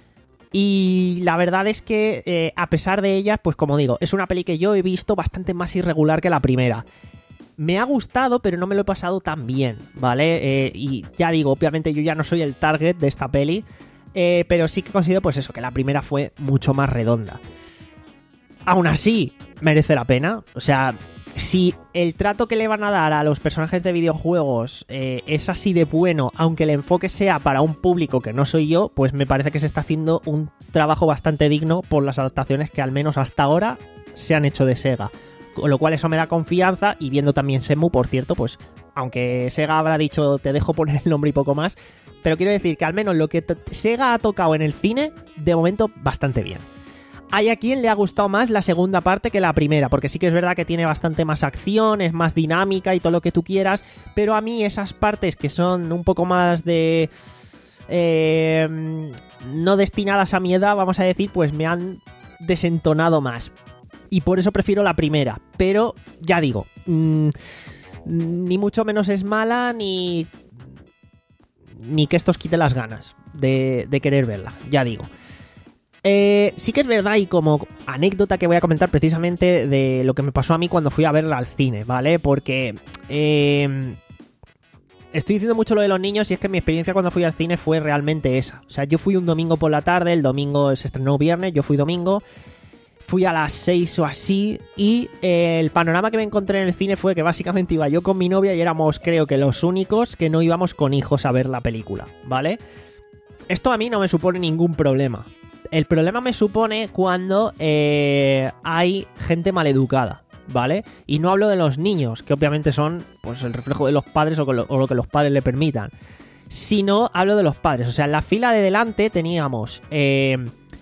Y la verdad es que eh, a pesar de ellas, pues como digo, es una peli que yo he visto bastante más irregular que la primera. Me ha gustado, pero no me lo he pasado tan bien, ¿vale? Eh, y ya digo, obviamente yo ya no soy el target de esta peli, eh, pero sí que considero pues eso, que la primera fue mucho más redonda. Aún así, merece la pena. O sea, si el trato que le van a dar a los personajes de videojuegos eh, es así de bueno, aunque el enfoque sea para un público que no soy yo, pues me parece que se está haciendo un trabajo bastante digno por las adaptaciones que al menos hasta ahora se han hecho de Sega. Con lo cual eso me da confianza, y viendo también Shenmue, por cierto, pues aunque Sega habrá dicho te dejo poner el nombre y poco más, pero quiero decir que al menos lo que t- Sega ha tocado en el cine, de momento bastante bien. Hay a quien le ha gustado más la segunda parte que la primera, porque sí que es verdad que tiene bastante más acción, es más dinámica y todo lo que tú quieras, pero a mí esas partes que son un poco más de... Eh, no destinadas a mi edad, vamos a decir, pues me han desentonado más. Y por eso prefiero la primera, pero ya digo, mmm, ni mucho menos es mala, ni, ni que esto os quite las ganas de, de querer verla, ya digo. Eh, sí que es verdad, y como anécdota que voy a comentar precisamente de lo que me pasó a mí cuando fui a verla al cine, ¿vale? Porque eh, estoy diciendo mucho lo de los niños, y es que mi experiencia cuando fui al cine fue realmente esa. O sea, yo fui un domingo por la tarde, el domingo se estrenó viernes, yo fui domingo, Fui a las seis o así y eh, el panorama que me encontré en el cine fue que básicamente iba yo con mi novia y éramos, creo que, los únicos que no íbamos con hijos a ver la película, ¿vale? Esto a mí no me supone ningún problema. El problema me supone cuando eh, hay gente maleducada, ¿vale? Y no hablo de los niños, que obviamente son pues el reflejo de los padres o, lo, o lo que los padres le permitan, sino hablo de los padres. O sea, en la fila de delante teníamos eh,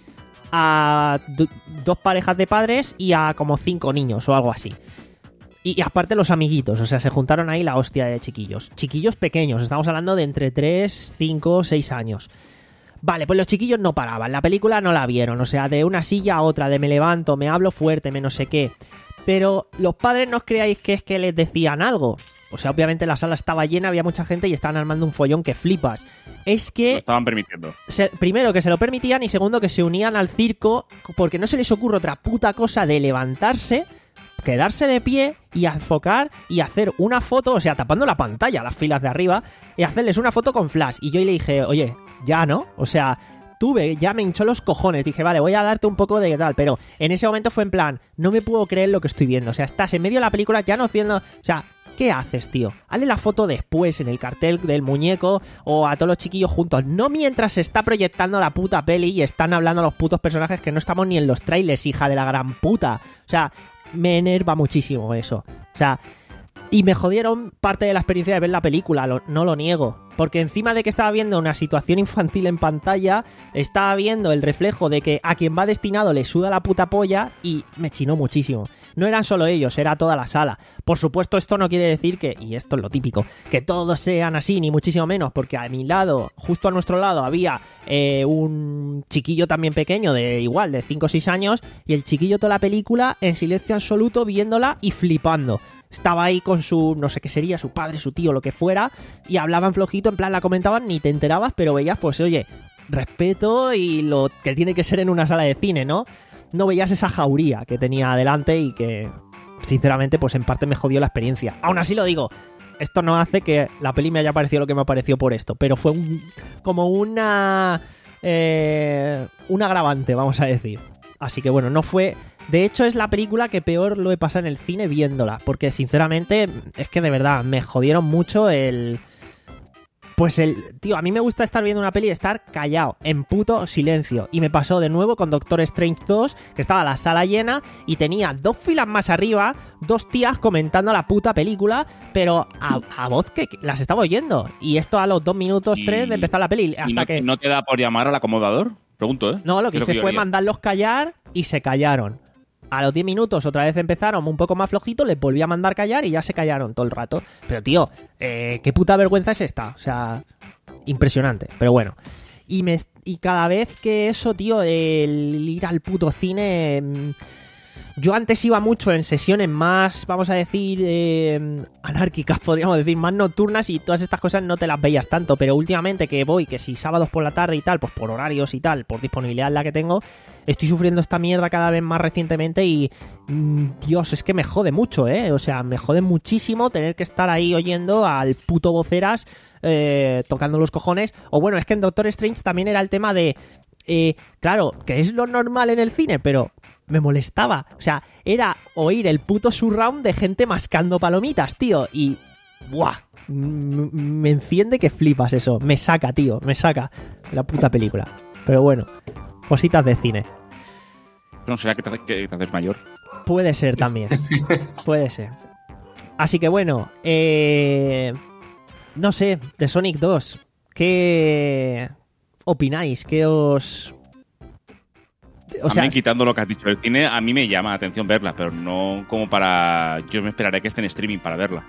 a do, dos parejas de padres y a como cinco niños o algo así. Y, y aparte los amiguitos, o sea, se juntaron ahí la hostia de chiquillos. Chiquillos pequeños, estamos hablando de entre tres, cinco, seis años. Vale, pues los chiquillos no paraban, la película no la vieron, o sea, de una silla a otra, de me levanto, me hablo fuerte, me no sé qué. Pero los padres no os creáis que es que les decían algo. O sea, obviamente la sala estaba llena, había mucha gente y estaban armando un follón que flipas. Es que... Lo estaban permitiendo. Se, primero, que se lo permitían y segundo, que se unían al circo porque no se les ocurre otra puta cosa de levantarse, quedarse de pie y enfocar y hacer una foto, o sea, tapando la pantalla, las filas de arriba, y hacerles una foto con flash. Y yo le dije, oye, ya, ¿no? O sea, tuve, ya me hinchó los cojones. Dije, vale, voy a darte un poco de tal, pero en ese momento fue en plan, no me puedo creer lo que estoy viendo. O sea, estás en medio de la película ya no haciendo... O sea, ¿qué haces, tío? Hazle la foto después en el cartel del muñeco o a todos los chiquillos juntos. No mientras se está proyectando la puta peli y están hablando los putos personajes que no estamos ni en los trailers, hija de la gran puta. O sea, me enerva muchísimo eso. O sea, y me jodieron parte de la experiencia de ver la película, lo, no lo niego. Porque encima de que estaba viendo una situación infantil en pantalla, estaba viendo el reflejo de que a quien va destinado le suda la puta polla y me chinó muchísimo. No eran solo ellos, era toda la sala. Por supuesto, esto no quiere decir que, y esto es lo típico, que todos sean así, ni muchísimo menos, porque a mi lado, justo a nuestro lado, había eh, un chiquillo también pequeño, de igual, de cinco o seis años, y el chiquillo toda la película en silencio absoluto, viéndola y flipando. Estaba ahí con su, no sé qué sería, su padre, su tío, lo que fuera, y hablaban flojito, en plan la comentaban, ni te enterabas, pero veías, pues oye, respeto y lo que tiene que ser en una sala de cine, ¿no? No veías esa jauría que tenía adelante y que, sinceramente, pues en parte me jodió la experiencia. Aún así lo digo, esto no hace que la peli me haya parecido lo que me ha parecido por esto, pero fue un, como una... Eh, un agravante, vamos a decir. Así que bueno, no fue... De hecho, es la película que peor lo he pasado en el cine viéndola, porque sinceramente, es que de verdad, me jodieron mucho el... Pues el... Tío, a mí me gusta estar viendo una peli y estar callado, en puto silencio. Y me pasó de nuevo con Doctor Strange dos, que estaba la sala llena y tenía dos filas más arriba, dos tías comentando la puta película, pero a, a voz que las estaba oyendo. Y esto a los dos minutos Y- tres de empezar la peli. Hasta ¿Y no, que... no te da por llamar al acomodador? Pregunto, ¿eh? No, lo que Es hice yo fue haría. mandarlos callar y se callaron. A los diez minutos otra vez empezaron un poco más flojitos, les volví a mandar callar y ya se callaron todo el rato. Pero tío, eh, qué puta vergüenza es esta. O sea, impresionante. Pero bueno. Y, me, y cada vez que eso, tío, el ir al puto cine... mm, Yo antes iba mucho en sesiones más, vamos a decir, eh, anárquicas, podríamos decir, más nocturnas y todas estas cosas no te las veías tanto, pero últimamente que voy, que si sábados por la tarde y tal, pues por horarios y tal, por disponibilidad en la que tengo, estoy sufriendo esta mierda cada vez más recientemente y, mm, Dios, es que me jode mucho, ¿eh? O sea, me jode muchísimo tener que estar ahí oyendo al puto voceras eh, tocando los cojones. O bueno, es que en Doctor Strange también era el tema de... Eh, claro, que es lo normal en el cine, pero me molestaba. O sea, era oír el puto surround de gente mascando palomitas, tío. Y... ¡buah! M- me enciende que flipas eso. Me saca, tío. Me saca la puta película. Pero bueno, cositas de cine. No será que te, hace- que te haces mayor. Puede ser también. Puede ser. Así que bueno, eh... no sé, de Sonic dos. ¿Qué opináis? ¿Qué os...? O a sea, mí, quitando lo que has dicho del cine, a mí me llama la atención verla, pero no como para... Yo me esperaré que esté en streaming para verla.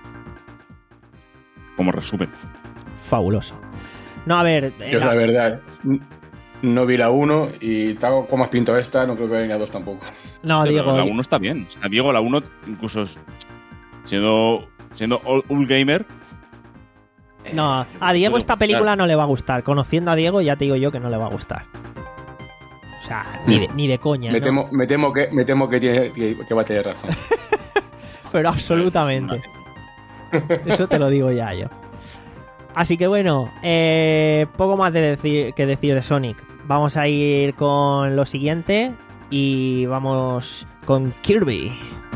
Como resumen. fabuloso. No, a ver... Yo, la- la verdad, n- no vi la uno y tal como has pintado esta, no creo que venga la dos tampoco. No, Pero Diego... la uno está bien. O sea, Diego, la uno, incluso es- siendo, siendo old, old gamer... eh, No, a Diego puedo esta película gustar. no le va a gustar. Conociendo a Diego ya te digo yo que no le va a gustar. O sea, ni de, ni de coña, Me ¿no? temo, me temo que, me temo que, tiene, que, que va a tener razón. Pero absolutamente. Eso te lo digo ya yo. Así que bueno, eh, poco más de decir, que decir de Sonic. Vamos a ir con lo siguiente. y vamos con Kirby.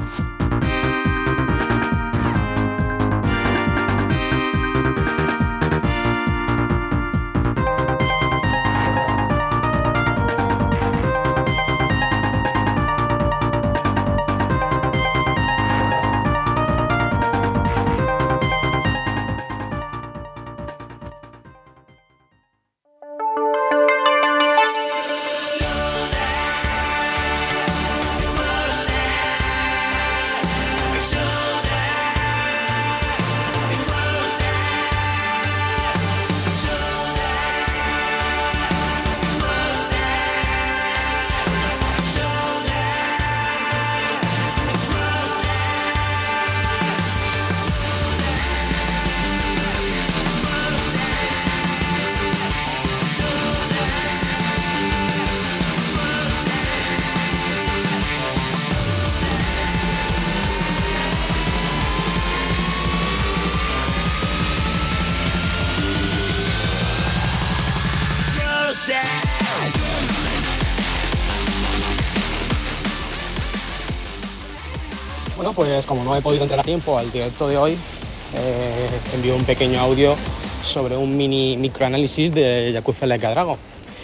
Bueno, pues como no he podido entrar a tiempo al directo de hoy, eh, envío un pequeño audio sobre un mini microanálisis de Yakuza Like a Dragon.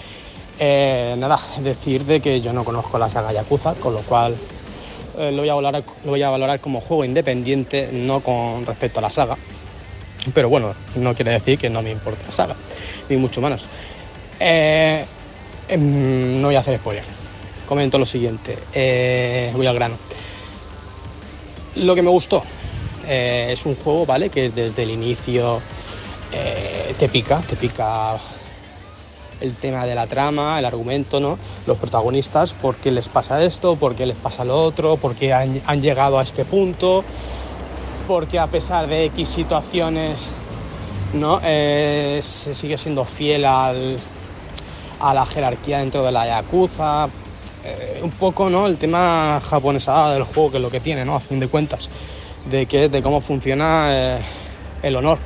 Eh, nada, decir de que yo no conozco la saga Yakuza, con lo cual eh, lo, voy a valorar, lo voy a valorar como juego independiente, no con respecto a la saga. Pero bueno, no quiere decir que no me importe la saga, ni mucho menos. Eh, eh, no voy a hacer spoiler. Comento lo siguiente, eh, voy al grano. Lo que me gustó eh, es un juego, ¿vale? Que desde el inicio eh, te pica, te pica el tema de la trama, el argumento, ¿no? Los protagonistas, por qué les pasa esto, por qué les pasa lo otro, por qué han, han llegado a este punto, porque a pesar de X situaciones, ¿no? Eh, se sigue siendo fiel al, a la jerarquía dentro de la Yakuza. Eh, un poco, ¿no? El tema japonesado del juego, que es lo que tiene, ¿no? A fin de cuentas, de que de cómo funciona eh, el honor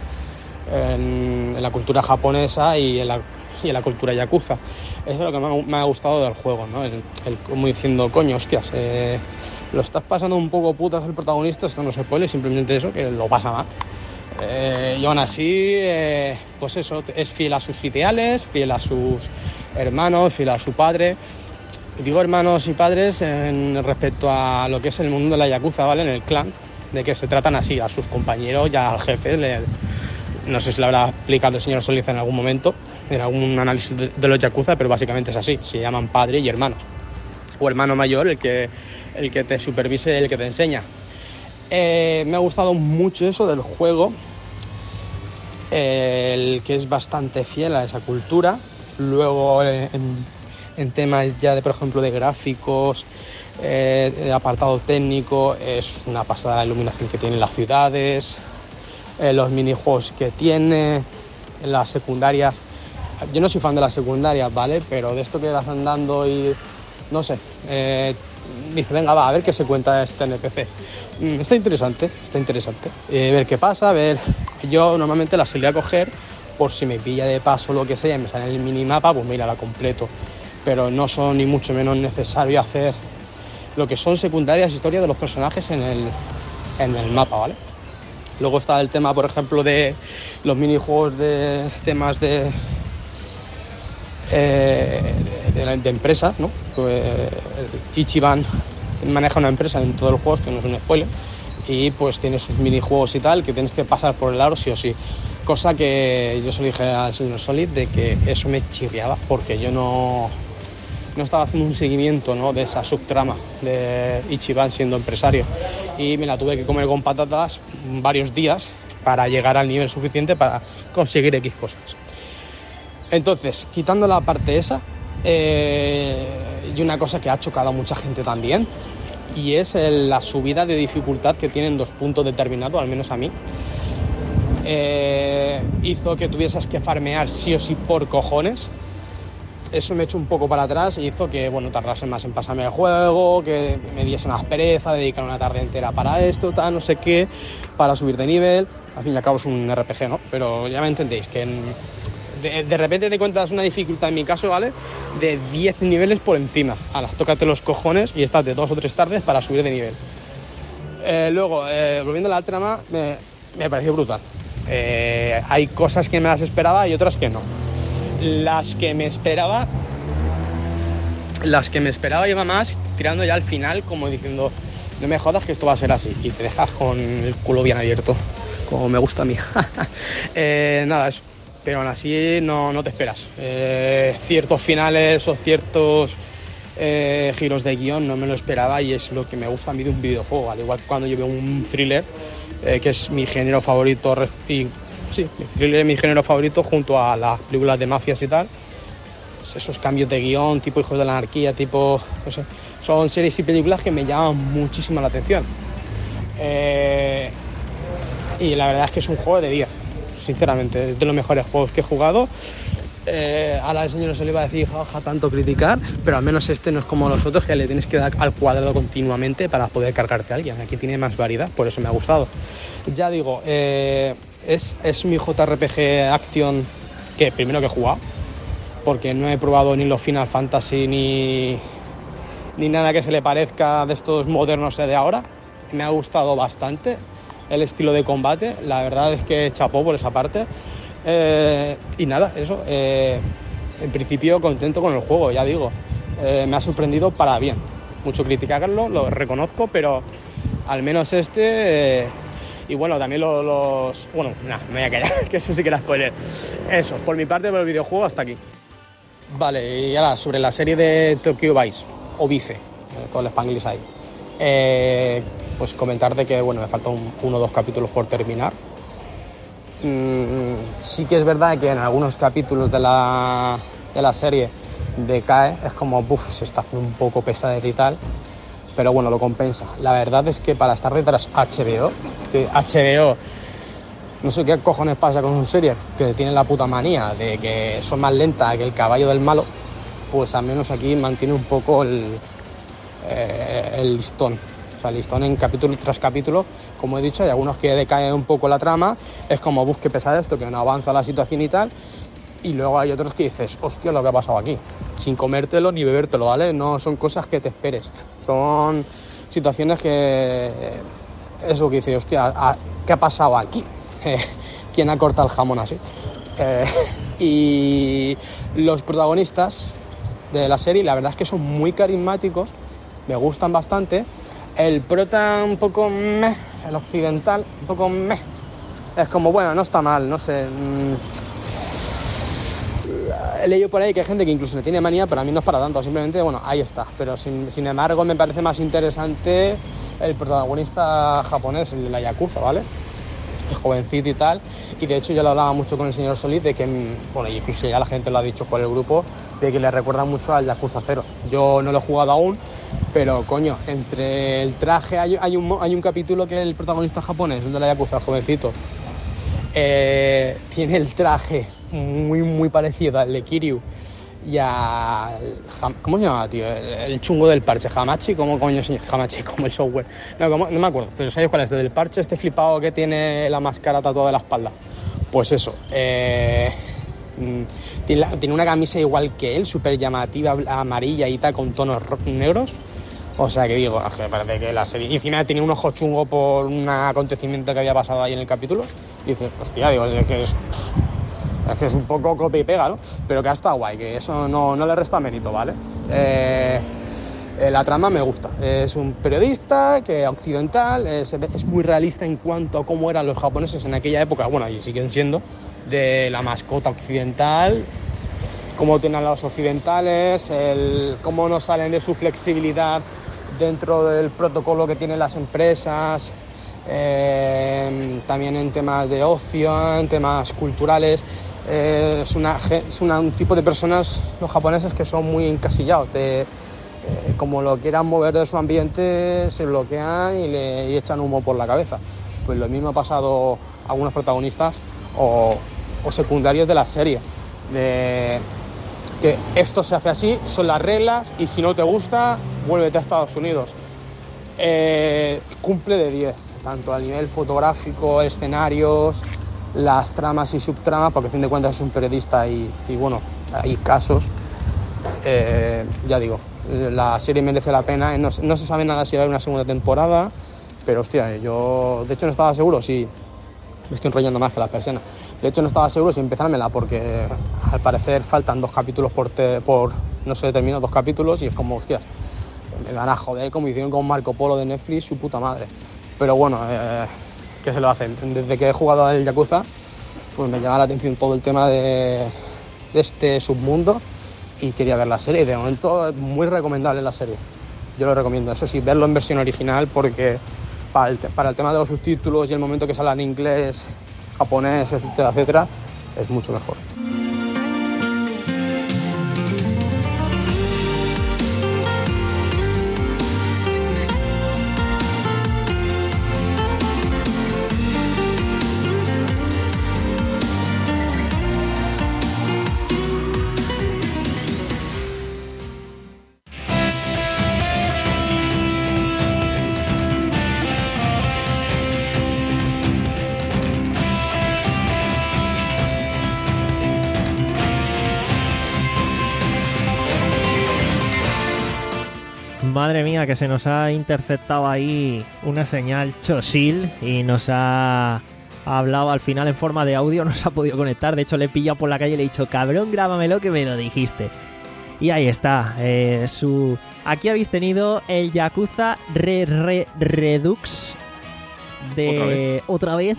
en, en la cultura japonesa y en la, y en la cultura yakuza. Eso es lo que me ha, me ha gustado del juego, ¿no? El, el como diciendo, coño, hostias, eh, lo estás pasando un poco putas el protagonista, esto no se puede, simplemente eso, que lo pasa mal. Eh, y aún así, eh, pues eso, es fiel a sus ideales, fiel a sus hermanos, fiel a su padre. Digo hermanos y padres en respecto a lo que es el mundo de la Yakuza, ¿vale? En el clan, de que se tratan así a sus compañeros y al jefe. Le, no sé si lo habrá explicado el señor Solís en algún momento, en algún análisis de, de los Yakuza, pero básicamente es así. Se llaman padre y hermanos. O hermano mayor, el que, el que te supervise, el que te enseña. Eh, me ha gustado mucho eso del juego, eh, el que es bastante fiel a esa cultura. Luego, eh, en, en temas ya de, por ejemplo, de gráficos, eh, de apartado técnico, es una pasada la iluminación que tienen las ciudades, eh, los minijuegos que tiene, las secundarias. Yo no soy fan de las secundarias, ¿vale? Pero de esto que vas andando y, no sé, eh, dice, venga, va, a ver qué se cuenta este N P C. Mm, está interesante, está interesante. Eh, ver qué pasa, ver... Yo normalmente la solía coger por si me pilla de paso lo que sea y me sale en el minimapa, pues mira, la completo. Pero no son ni mucho menos necesario hacer lo que son secundarias, historias de los personajes en el, en el mapa, ¿vale? Luego está el tema, por ejemplo, de los minijuegos de temas de, eh, de, de, de empresas, ¿no? Pues, Ichiban maneja una empresa en todos los juegos, que no es un spoiler, y pues tiene sus minijuegos y tal, que tienes que pasar por el aro sí o sí. Cosa que yo se lo dije al señor Solid, de que eso me chirriaba, porque yo no... no estaba haciendo un seguimiento, ¿no? De esa subtrama de Ichiban siendo empresario, y me la tuve que comer con patatas varios días para llegar al nivel suficiente para conseguir X cosas. Entonces, quitando la parte esa, eh, y una cosa que ha chocado a mucha gente también, y es el, la subida de dificultad que tienen dos puntos determinados, al menos a mí, eh, hizo que tuvieses que farmear sí o sí por cojones. Eso me echó un poco para atrás y hizo que, bueno, tardase más en pasarme el juego, que me diese más pereza, dedicar una tarde entera para esto, tal, no sé qué, para subir de nivel. Al fin y al cabo es un R P G, ¿no? Pero ya me entendéis, que en, de, de repente te encuentras una dificultad, en mi caso, ¿vale? De diez niveles por encima. Ahora, tócate los cojones y estás de dos o tres tardes para subir de nivel. Eh, luego, eh, volviendo a la trama, me, me pareció brutal. Eh, hay cosas que me las esperaba y otras que no. Las que me esperaba, las que me esperaba iba más tirando ya al final, como diciendo, no me jodas que esto va a ser así, y te dejas con el culo bien abierto, como me gusta a mí. eh, nada, eso. Pero aún así no, no te esperas. Eh, ciertos finales o ciertos eh, giros de guión no me lo esperaba, y es lo que me gusta a mí de un videojuego. Al igual que cuando yo veo un thriller, eh, que es mi género favorito, y sí, el thriller es mi género favorito junto a las películas de mafias y tal. Esos cambios de guión, tipo Hijos de la Anarquía, tipo, no sé, son series y películas que me llaman muchísimo la atención. Eh, y la verdad es que es un juego de diez, sinceramente, es de los mejores juegos que he jugado. Eh, a la señora se le iba a decir, jaja, tanto criticar, pero al menos este no es como los otros, que le tienes que dar al cuadrado continuamente para poder cargarte a alguien. Aquí tiene más variedad, por eso me ha gustado. Ya digo, eh, es, es mi J R P G Action que primero que he jugado, porque no he probado ni los Final Fantasy ni, ni nada que se le parezca de estos modernos de ahora. Me ha gustado bastante el estilo de combate, la verdad es que chapó por esa parte. Eh, y nada, eso, eh, en principio contento con el juego, ya digo. Eh, me ha sorprendido para bien. Mucho criticarlo, lo reconozco, pero al menos este... Eh, y bueno, también los... los bueno, nada, me voy a callar, que eso sí que era spoiler. Eso, por mi parte, por el videojuego, hasta aquí. Vale, y ahora sobre la serie de Tokyo Vice, o Vice, todo el spanglish ahí. Eh, pues comentarte que, bueno, me faltan un, uno o dos capítulos por terminar. Mm, sí que es verdad que en algunos capítulos de la, de la serie decae, es como, buf, se está haciendo un poco pesadero y tal, pero bueno, lo compensa. La verdad es que para estar detrás H B O, que H B O... No sé qué cojones pasa con sus series, que tienen la puta manía de que son más lentas que el caballo del malo, pues al menos aquí mantiene un poco el, eh, el listón. O sea, el listón en capítulo tras capítulo, como he dicho, hay algunos que decaen un poco la trama, es como, busque pesado esto, que no avanza la situación y tal, y luego hay otros que dices, hostia, lo que ha pasado aquí, sin comértelo ni bebértelo, ¿vale? No son cosas que te esperes, son situaciones que... Eso que dices, hostia, ¿qué ha pasado aquí? ¿Quién ha cortado el jamón así? Eh, y los protagonistas de la serie, la verdad es que son muy carismáticos, me gustan bastante. El prota un poco meh, el occidental un poco meh. Es como, bueno, no está mal, no sé. He leído por ahí que hay gente que incluso le tiene manía, pero a mí no es para tanto, simplemente, bueno, ahí está. Pero sin, sin embargo me parece más interesante el protagonista japonés, el de la Yakuza, ¿vale? Jovencito y tal, y de hecho yo lo hablaba mucho con el señor Solís de que, bueno, incluso ya la gente lo ha dicho por el grupo, de que le recuerda mucho al Yakuza cero. Yo no lo he jugado aún, pero coño, entre el traje hay, hay, un, hay un capítulo que el protagonista japonés, el de la Yakuza, el jovencito, eh, tiene el traje muy muy parecido al de Kiryu y a... ¿Cómo se llama, tío? El, el chungo del parche, Hamachi, ¿cómo coño se llama? Hamachi, como el software. No, como, no me acuerdo, pero ¿sabéis cuál es? El del parche, este flipado que tiene la máscara tatuada de la espalda. Pues eso. Eh, tiene, la, tiene una camisa igual que él, súper llamativa, amarilla y tal, con tonos negros. O sea que digo, me parece que la serie... Y encima tiene un ojo chungo por un acontecimiento que había pasado ahí en el capítulo. Y dices, hostia, digo, es que es... Es que es un poco copia y pega, ¿no? Pero que ha estado guay, que eso no, no le resta mérito, ¿vale? Eh, eh, la trama me gusta. Es un periodista que occidental, es, es muy realista en cuanto a cómo eran los japoneses en aquella época, bueno, y siguen siendo, de la mascota occidental, cómo tienen los occidentales, el, cómo no salen de su flexibilidad dentro del protocolo que tienen las empresas, eh, también en temas de ocio, en temas culturales. Eh, es una, es una, un tipo de personas, los japoneses, que son muy encasillados, de, eh, como lo quieran mover de su ambiente, se bloquean y le y echan humo por la cabeza. Pues lo mismo ha pasado a algunos protagonistas o, o secundarios de la serie, de que esto se hace así, son las reglas, y si no te gusta, vuélvete a Estados Unidos. Eh, cumple de diez, tanto a nivel fotográfico, escenarios, las tramas y subtramas, porque a fin de cuentas es un periodista y, y bueno, hay casos. Eh, ya digo, la serie merece la pena. No, no se sabe nada si va a haber una segunda temporada, pero hostia, yo de hecho no estaba seguro si... Me estoy enrollando más que las persianas. De hecho no estaba seguro si empezármela porque al parecer faltan dos capítulos por... Te, por no se terminan dos capítulos y es como, hostias, me van a joder como hicieron con Marco Polo de Netflix, su puta madre. Pero bueno, eh, ¿qué se lo hacen? Desde que he jugado al Yakuza, pues me llama la atención todo el tema de, de este submundo y quería ver la serie. De momento es muy recomendable la serie. Yo lo recomiendo. Eso sí, verlo en versión original porque para el, para el tema de los subtítulos y el momento que sale en inglés, japonés, etcétera, etcétera, es mucho mejor. Madre mía, que se nos ha interceptado ahí una señal Chosil y nos ha hablado al final en forma de audio, no se ha podido conectar. De hecho, le he pillado por la calle y le he dicho, cabrón, grábamelo que me lo dijiste. Y ahí está. Eh, su... Aquí habéis tenido el Yakuza Re Re Redux de... Otra vez. Otra vez.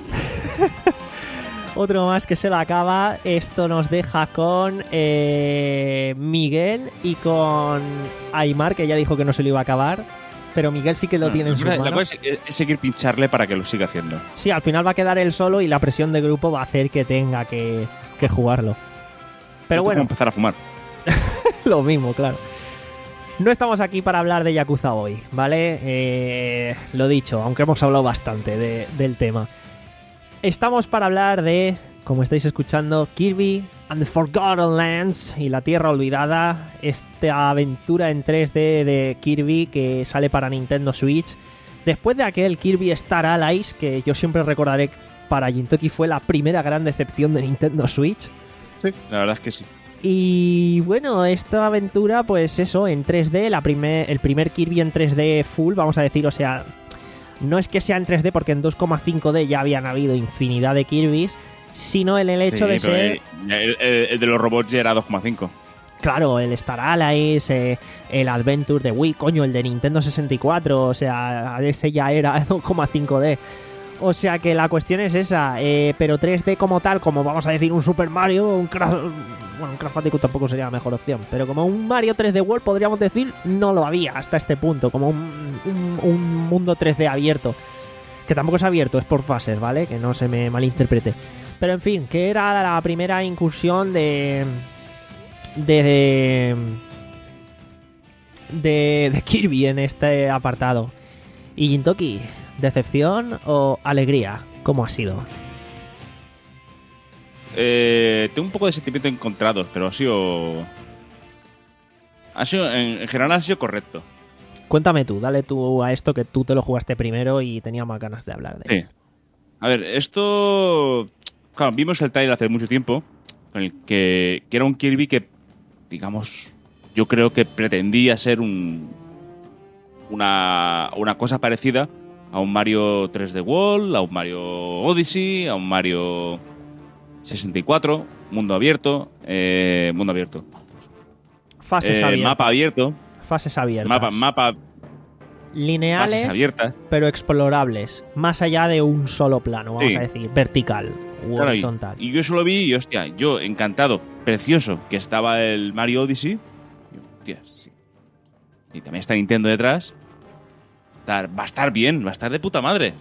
Otro más que se lo acaba. Esto nos deja con eh, Miguel y con Aymar, que ya dijo que no se lo iba a acabar. Pero Miguel sí que lo No, tiene en sus la, manos. la cosa es, es seguir pincharle para que lo siga haciendo. Sí, al final va a quedar él solo y la presión de grupo va a hacer que tenga que, que jugarlo. Pero Esto bueno, es como empezar a fumar. lo mismo, claro. No estamos aquí para hablar de Yakuza hoy, ¿vale? Eh, lo dicho, aunque hemos hablado bastante de, del tema. Estamos para hablar de, como estáis escuchando, Kirby and the Forgotten Lands y la Tierra Olvidada, esta aventura en tres D de Kirby que sale para Nintendo Switch. Después de aquel Kirby Star Allies, que yo siempre recordaré para Gintoki fue la primera gran decepción de Nintendo Switch. Sí, la verdad es que sí. Y bueno, esta aventura, pues eso, en tres D, la primer, el primer Kirby en tres D full, vamos a decir, o sea... No es que sea en tres D porque en dos coma cinco D ya habían habido infinidad de Kirbys, sino en el hecho Sí, de pero ser... El, el- el de los robots ya era dos coma cinco. Claro, el Star Allies, eh, el Adventure de Wii, coño, el de Nintendo sesenta y cuatro, o sea, ese ya era dos coma cinco D. O sea que la cuestión es esa, eh, pero tres D como tal, como vamos a decir un Super Mario, un Crash... Bueno, un Crash Bandicoot tampoco sería la mejor opción, pero como un Mario tres D World podríamos decir, no lo había hasta este punto, como un, un, un mundo tres D abierto. Que tampoco es abierto, es por fases, ¿vale? Que no se me malinterprete. Pero en fin, que era la primera incursión de... De... De, de Kirby en este apartado. Y Gintoki, ¿decepción o alegría? ¿Cómo ha sido? Eh, tengo un poco de sentimientos encontrados, pero ha sido... Ha sido en, en general ha sido correcto. Cuéntame tú, dale tú a esto que tú te lo jugaste primero y tenía más ganas de hablar de él. Sí. A ver, esto... Claro, vimos el trailer hace mucho tiempo, en el que, que era un Kirby que, digamos, yo creo que pretendía ser un una, una cosa parecida a un Mario tres D World, a un Mario Odyssey, a un Mario sesenta y cuatro, mundo abierto, eh, mundo abierto. Fases Eh, abiertas. mapa abierto, Fases abiertas. mapa, mapa, Lineales, fases abiertas. pero explorables. Más allá de un solo plano, vamos Sí. a decir. Vertical u Claro, y, horizontal. y yo eso lo vi y, hostia, yo encantado, precioso, que estaba el Mario Odyssey. Y yo, hostia, sí. Y también está Nintendo detrás. Estar- va a estar bien, va a estar de puta madre.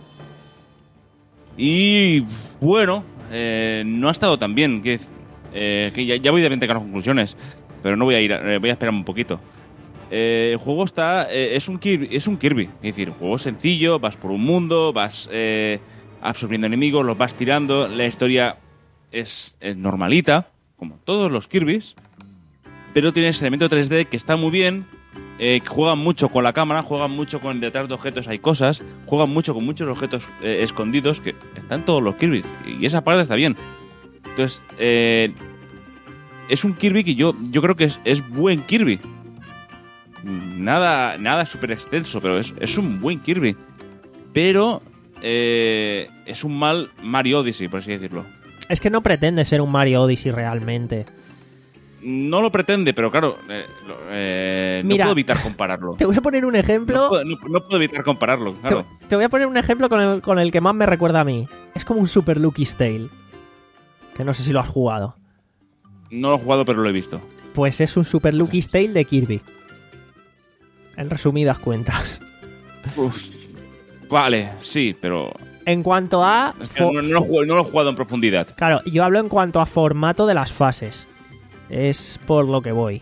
Y bueno, eh, no ha estado tan bien. Que, eh, que ya, ya voy de repente con las conclusiones, pero no voy a ir, a- eh, voy a esperar un poquito. Eh, el juego está, eh, es un Kirby, es un Kirby, es decir, un juego sencillo, vas por un mundo, vas eh, absorbiendo enemigos, los vas tirando, la historia es, es normalita, como todos los Kirbys, pero tiene ese elemento tres D que está muy bien eh, juegan mucho con la cámara, juegan mucho con detrás de objetos hay cosas, juegan mucho con muchos objetos eh, escondidos que están todos los Kirby. Y esa parte está bien. Entonces, eh, es un Kirby que yo, yo creo que es, es buen Kirby. Nada, nada súper extenso, pero es, es un buen Kirby. Pero eh, es un mal Mario Odyssey, por así decirlo. Es que no pretende ser un Mario Odyssey realmente. No lo pretende, pero claro, eh, eh, Mira, no puedo evitar compararlo. Te voy a poner un ejemplo. No puedo, no, no puedo evitar compararlo, claro. Te, te voy a poner un ejemplo con el, con el que más me recuerda a mí. Es como un Super Lucky's Tale. Que no sé si lo has jugado. No lo he jugado, pero lo he visto. Pues es un Super Lucky's Tale de Kirby. En resumidas cuentas. Uf. Vale, sí, pero... En cuanto a... Es que no, no, lo he jugado, no lo he jugado en profundidad. Claro, yo hablo en cuanto a formato de las fases. Es por lo que voy.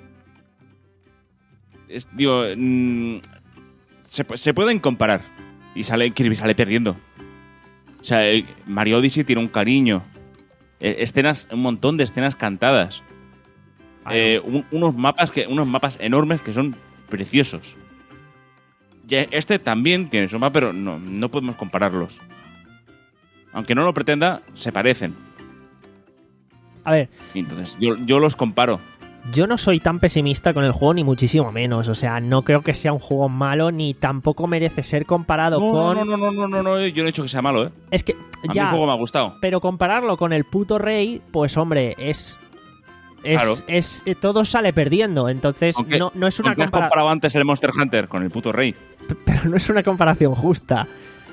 Es, digo, mmm, se, se pueden comparar. Y sale Kirby sale perdiendo. O sea, el Mario Odyssey tiene un cariño. Eh, escenas, un montón de escenas cantadas. Eh, un, unos mapas que unos mapas enormes que son preciosos. Y este también tiene su mapa, pero no, no podemos compararlos. Aunque no lo pretenda, se parecen. A ver, entonces yo, yo los comparo. Yo no soy tan pesimista con el juego, ni muchísimo menos. O sea, no creo que sea un juego malo, ni tampoco merece ser comparado no, con... No, no, no, no, no, no, yo no he dicho que sea malo, ¿eh? Es que, a ya, mí el juego me ha gustado. Pero compararlo con el puto Rey, pues hombre, es... Es, claro. es, es todo sale perdiendo, entonces aunque, no, no es una comparación. Has comparación... comparado antes el Monster Hunter con el puto Rey. Pero no es una comparación justa.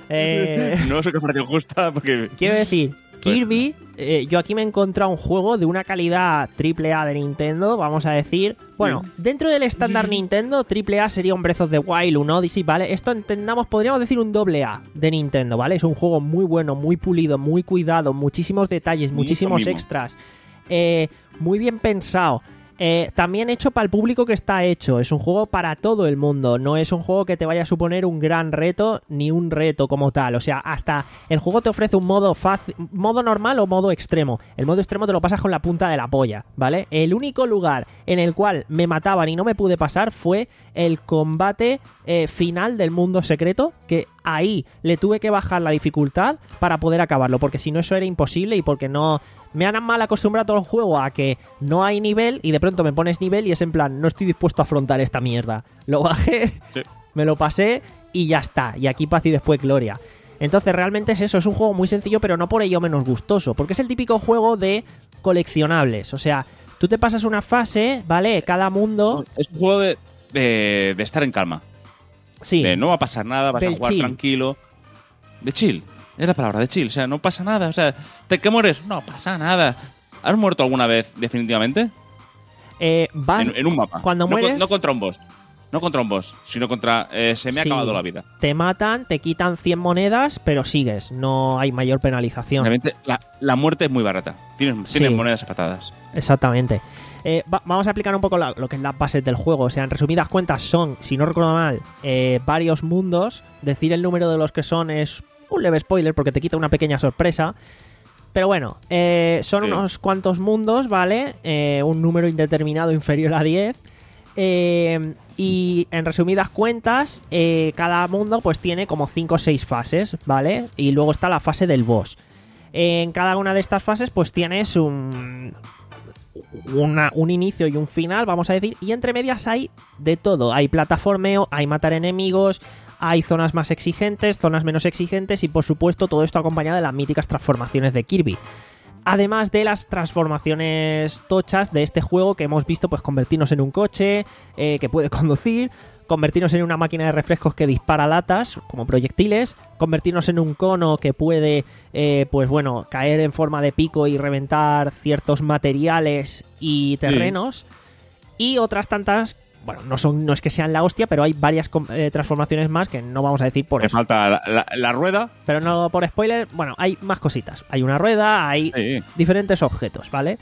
Eh... no es una comparación justa porque... Quiero decir... Kirby, eh, yo aquí me he encontrado un juego de una calidad triple A de Nintendo, vamos a decir. Bueno, dentro del estándar Nintendo, triple A sería un Breath of the Wild, un Odyssey, ¿vale? Esto entendamos, podríamos decir un doble A de Nintendo, ¿vale? Es un juego muy bueno, muy pulido, muy cuidado, muchísimos detalles, muchísimos extras, eh, muy bien pensado. Eh, también hecho para el público que está hecho. Es un juego para todo el mundo. No es un juego que te vaya a suponer un gran reto, ni un reto como tal. O sea, hasta el juego te ofrece un modo fácil, modo normal o modo extremo. El modo extremo te lo pasas con la punta de la polla, ¿vale? El único lugar en el cual me mataban y no me pude pasar fue el combate eh, final del mundo secreto, que ahí le tuve que bajar la dificultad para poder acabarlo, porque si no eso era imposible y porque no... Me han mal acostumbrado todo el juego a que no hay nivel y de pronto me pones nivel y es en plan, no estoy dispuesto a afrontar esta mierda. Lo bajé, sí. Me lo pasé y ya está. Y aquí paz y después gloria. Entonces realmente es eso, es un juego muy sencillo pero no por ello menos gustoso, porque es el típico juego de coleccionables. O sea, tú te pasas una fase, ¿vale? Cada mundo... Es un juego de, de, de estar en calma. Sí. De no va a pasar nada, vas Del a jugar chill. tranquilo. De chill. Es la palabra de chill, o sea, no pasa nada. O sea, ¿te que mueres? No pasa nada. ¿Has muerto alguna vez definitivamente? Eh, vas en, en un mapa. Cuando no, mueres... No contra un boss. No contra un boss, sino contra... Eh, se me ha sí, acabado la vida. Te matan, te quitan cien monedas, pero sigues. No hay mayor penalización. Realmente, la, la muerte es muy barata. Tienes, sí. tienes monedas a patadas. Exactamente. Eh, va, vamos a explicar un poco la, lo que es las bases del juego. O sea, en resumidas cuentas son, si no recuerdo mal, eh, varios mundos. Decir el número de los que son es... un leve spoiler porque te quita una pequeña sorpresa. Pero bueno, eh, son sí. unos cuantos mundos, ¿vale? Eh, un número indeterminado inferior a diez. Eh, y en resumidas cuentas, eh, cada mundo pues tiene como cinco o seis fases, ¿vale? Y luego está la fase del boss. Eh, en cada una de estas fases pues tienes un... Una, un inicio y un final, vamos a decir. Y entre medias hay de todo. Hay plataformeo, hay matar enemigos... Hay zonas más exigentes, zonas menos exigentes y por supuesto todo esto acompañado de las míticas transformaciones de Kirby. Además de las transformaciones tochas de este juego que hemos visto, pues convertirnos en un coche eh, que puede conducir, convertirnos en una máquina de refrescos que dispara latas como proyectiles, convertirnos en un cono que puede, eh, pues bueno, caer en forma de pico y reventar ciertos materiales y terrenos, sí. Y otras tantas... Bueno, no son no es que sean la hostia, pero hay varias eh, transformaciones más que no vamos a decir por Me eso. falta la, la, la rueda. Pero no por spoiler, bueno, hay más cositas. Hay una rueda, hay sí. diferentes objetos, ¿vale?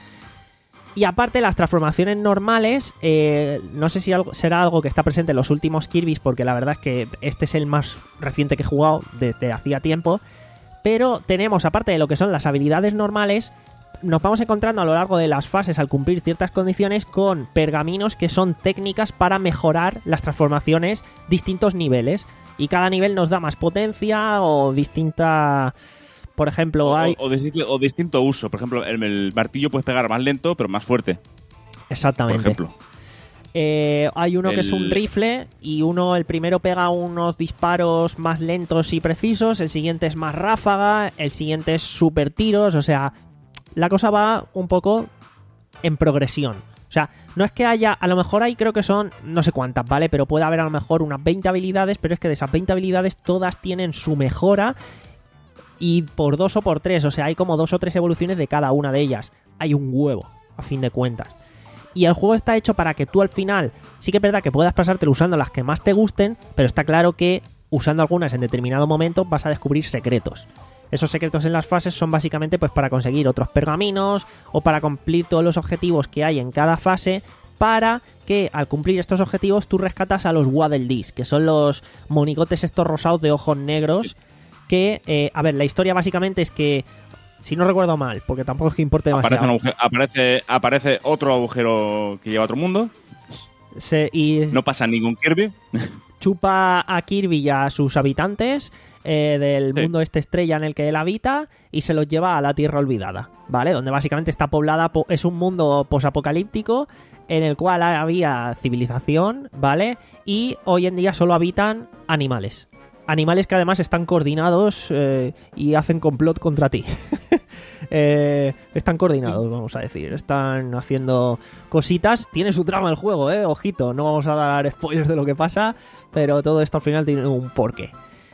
Y aparte, las transformaciones normales, eh, no sé si algo, será algo que está presente en los últimos Kirby's, porque la verdad es que este es el más reciente que he jugado desde hacía tiempo. Pero tenemos, aparte de lo que son las habilidades normales, nos vamos encontrando a lo largo de las fases, al cumplir ciertas condiciones, con pergaminos que son técnicas para mejorar las transformaciones distintos niveles. Y cada nivel nos da más potencia o distinta... Por ejemplo, O, hay... o, distinto, o distinto uso. Por ejemplo, el, el martillo puedes pegar más lento, pero más fuerte. Exactamente. Por ejemplo. Eh, hay uno El- que es un rifle y uno, el primero pega unos disparos más lentos y precisos, el siguiente es más ráfaga, el siguiente es super tiros, o sea, la cosa va un poco en progresión. O sea, no es que haya, a lo mejor hay, creo que son, no sé cuántas, ¿vale? Pero puede haber a lo mejor unas veinte habilidades, pero es que de esas veinte habilidades todas tienen su mejora y por dos o por tres, o sea, hay como dos o tres evoluciones de cada una de ellas. Hay un huevo, a fin de cuentas. Y el juego está hecho para que tú al final, sí que es verdad que puedas pasártelo usando las que más te gusten, pero está claro que usando algunas en determinado momento vas a descubrir secretos. Esos secretos en las fases son básicamente pues para conseguir otros pergaminos o para cumplir todos los objetivos que hay en cada fase, para que al cumplir estos objetivos tú rescatas a los Waddle Dees, que son los monigotes estos rosados de ojos negros que, eh, a ver, la historia básicamente es que, si no recuerdo mal, porque tampoco es que importe demasiado. Aparece, un agujero- aparece, aparece otro agujero que lleva a otro mundo. Se- y No pasa ningún Kirby. chupa a Kirby y a sus habitantes eh, del Sí. mundo este estrella en el que él habita y se los lleva a la Tierra Olvidada, ¿vale? Donde básicamente está poblada, po- es un mundo posapocalíptico en el cual había civilización, ¿vale? Y hoy en día solo habitan animales. Animales que además están coordinados eh, y hacen complot contra ti. Eh, están coordinados, vamos a decir. Están haciendo cositas. Tiene su trama el juego, eh. Ojito, no vamos a dar spoilers de lo que pasa, pero todo esto al final tiene un porqué.